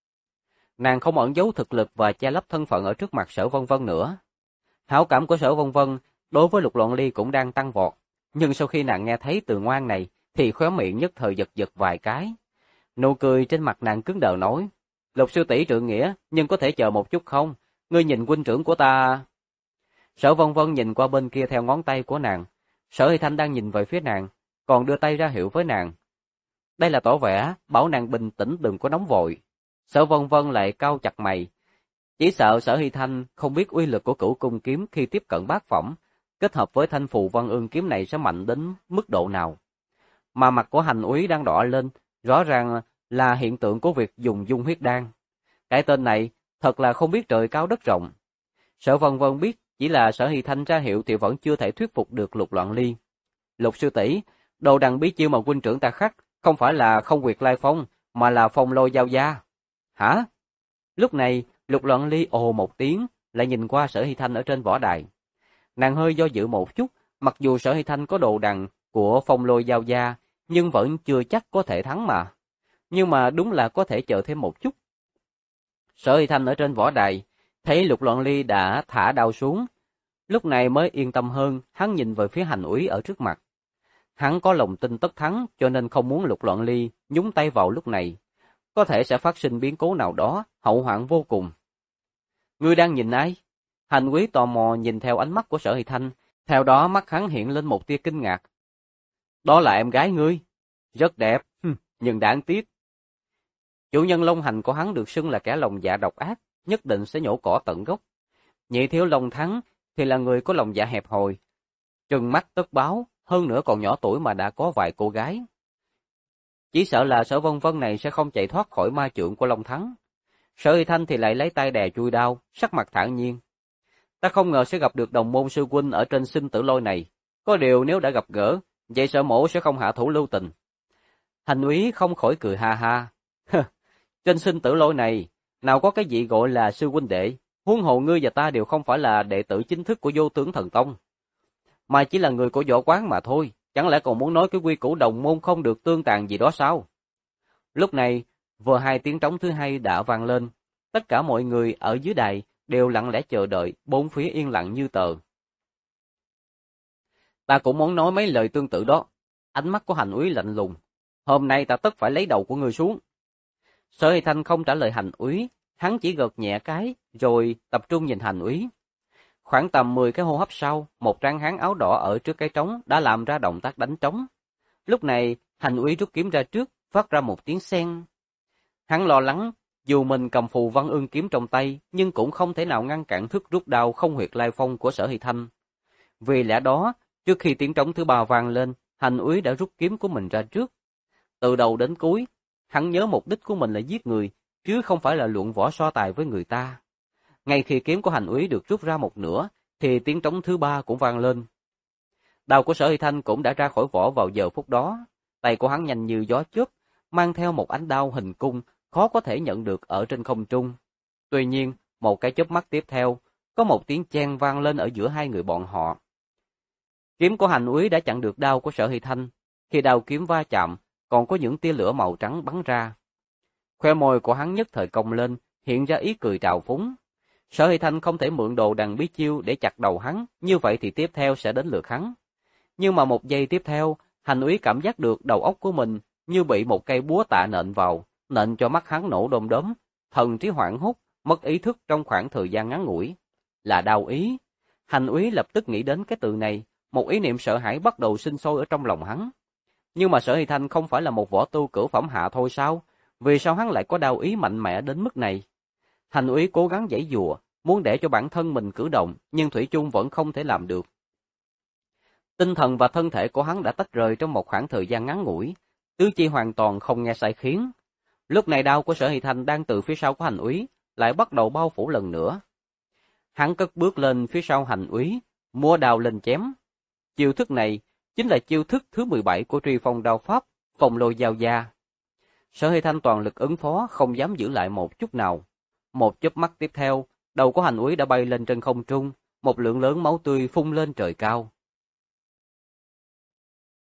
Nàng không ẩn giấu thực lực và che lấp thân phận ở trước mặt Sở Vân Vân nữa. Hảo cảm của Sở Vân Vân đối với Lục Loan Ly cũng đang tăng vọt, nhưng sau khi nàng nghe thấy từ ngoan này thì khóe miệng nhất thời giật giật vài cái. Nụ cười trên mặt nàng cứng đờ nói, Lục sư tỷ trượng nghĩa, nhưng có thể chờ một chút không? Ngươi nhìn huynh trưởng của ta. Sở Vân Vân nhìn qua bên kia theo ngón tay của nàng. Sở Hy Thanh đang nhìn về phía nàng, còn đưa tay ra hiệu với nàng. Đây là tỏ vẻ, bảo nàng bình tĩnh đừng có nóng vội. Sở Vân Vân lại cau chặt mày. Chỉ sợ Sở Hy Thanh không biết uy lực của Cửu Cung kiếm khi tiếp cận bát phẩm, kết hợp với thanh phù văn ương kiếm này sẽ mạnh đến mức độ nào. Mà mặt của Hành Úy đang đỏ lên, rõ ràng là hiện tượng của việc dùng dung huyết đan. Cái tên này thật là không biết trời cao đất rộng. Sở Vân Vân biết chỉ là Sở Hy Thanh ra hiệu thì vẫn chưa thể thuyết phục được Lục Loan Ly. Lục sư tỷ, đồ đằng bí chiêu mà huynh trưởng ta khắc, không phải là không quyệt lai phong, mà là phong lôi giao gia. Hả? Lúc này, Lục Loan Ly ồ một tiếng, lại nhìn qua Sở Hy Thanh ở trên võ đài. Nàng hơi do dự một chút, mặc dù Sở Hy Thanh có đồ đằng của phong lôi giao gia, nhưng vẫn chưa chắc có thể thắng mà. Nhưng mà đúng là có thể chờ thêm một chút. Sở Hy Thanh ở trên võ đài, thấy Lục Loan Ly đã thả đao xuống, lúc này mới yên tâm hơn, hắn nhìn về phía Hành Úy ở trước mặt. Hắn có lòng tin tất thắng, cho nên không muốn Lục Loan Ly nhúng tay vào lúc này. Có thể sẽ phát sinh biến cố nào đó, hậu hoạn vô cùng. Ngươi đang nhìn ai? Hành Úy tò mò nhìn theo ánh mắt của Sở Hy Thanh, theo đó mắt hắn hiện lên một tia kinh ngạc. Đó là em gái ngươi. Rất đẹp, nhưng đáng tiếc. Chủ nhân Long Hành của hắn được xưng là kẻ lòng dạ độc ác, nhất định sẽ nhổ cỏ tận gốc. Nhị thiếu Long Thắng thì là người có lòng dạ hẹp hòi, trừng mắt tất báo, hơn nữa còn nhỏ tuổi mà đã có vài cô gái. Chỉ sợ là Sở Vân Vân này sẽ không chạy thoát khỏi ma chưởng của Long Thắng. Sở Hy Thanh thì lại lấy tay đè chui đao, sắc mặt thản nhiên. Ta không ngờ sẽ gặp được đồng môn sư huynh ở trên sinh tử lôi này. Có điều nếu đã gặp gỡ, vậy Sở mỗ sẽ không hạ thủ lưu tình. Hành Úy không khỏi cười ha ha. Trên sinh tử lôi này, nào có cái gì gọi là sư huynh đệ, Huống hồ ngươi và ta đều không phải là đệ tử chính thức của Vô Tướng Thần Tông, mà chỉ là người của võ quán mà thôi, chẳng lẽ còn muốn nói cái quy củ đồng môn không được tương tàn gì đó sao? Lúc này, vừa hai tiếng trống thứ hai đã vang lên, tất cả mọi người ở dưới đài đều lặng lẽ chờ đợi, bốn phía yên lặng như tờ. Ta cũng muốn nói mấy lời tương tự đó. Ánh mắt của Hành Úy lạnh lùng. Hôm nay ta tất phải lấy đầu của ngươi xuống. Sở Hy Thanh không trả lời Hành Úy, hắn chỉ gật nhẹ cái, rồi tập trung nhìn Hành Úy. Khoảng tầm 10 cái hô hấp sau, một tráng hán áo đỏ ở trước cái trống đã làm ra động tác đánh trống. Lúc này, Hành Úy rút kiếm ra trước, phát ra một tiếng seng. Hắn lo lắng, dù mình cầm phù văn ương kiếm trong tay, nhưng cũng không thể nào ngăn cản thức rút đao không huyệt lai phong của Sở Hy Thanh. Vì lẽ đó, trước khi tiếng trống thứ ba vang lên, Hành Úy đã rút kiếm của mình ra trước. Từ đầu đến cuối, hắn nhớ mục đích của mình là giết người, chứ không phải là luận võ so tài với người ta. Ngay khi kiếm của Hành Úy được rút ra một nửa, thì tiếng trống thứ ba cũng vang lên. Đao của Sở Hy Thanh cũng đã ra khỏi vỏ vào giờ phút đó. Tay của hắn nhanh như gió chớp, mang theo một ánh đao hình cung, khó có thể nhận được ở trên không trung. Tuy nhiên, một cái chớp mắt tiếp theo, có một tiếng chen vang lên ở giữa hai người bọn họ. Kiếm của Hành Úy đã chặn được đao của Sở Hy Thanh. Khi đao kiếm va chạm, còn có những tia lửa màu trắng bắn ra. Khoe môi của hắn nhất thời cong lên, hiện ra ý cười trào phúng. Sở Hy Thanh không thể mượn đồ đằng bí chiêu để chặt đầu hắn, như vậy thì tiếp theo sẽ đến lượt hắn. Nhưng mà một giây tiếp theo, Hành Úy cảm giác được đầu óc của mình như bị một cây búa tạ nện vào, nện cho mắt hắn nổ đom đóm, thần trí hoảng hốt, mất ý thức trong khoảng thời gian ngắn ngủi. Là đau ý. Hành Úy lập tức nghĩ đến cái từ này, một ý niệm sợ hãi bắt đầu sinh sôi ở trong lòng hắn. Nhưng mà Sở Hy Thanh không phải là một võ tu cửu phẩm hạ thôi sao? Vì sao hắn lại có đau ý mạnh mẽ đến mức này? Hành Úy cố gắng giãy giụa, muốn để cho bản thân mình cử động, nhưng thủy chung vẫn không thể làm được. Tinh thần và thân thể của hắn đã tách rời trong một khoảng thời gian ngắn ngủi, tứ chi hoàn toàn không nghe sai khiến. Lúc này đao của Sở Hy Thanh đang từ phía sau của Hành Úy lại bắt đầu bao phủ lần nữa. Hắn cất bước lên phía sau Hành Úy, múa đao lên chém. Chiêu thức này chính là chiêu thức thứ 17 của Truy Phong đao pháp, Phong Lôi Giao Da. Sở Hy Thanh toàn lực ứng phó, không dám giữ lại một chút nào. Một chớp mắt tiếp theo, đầu của Hành Úy đã bay lên trên không trung, một lượng lớn máu tươi phun lên trời cao.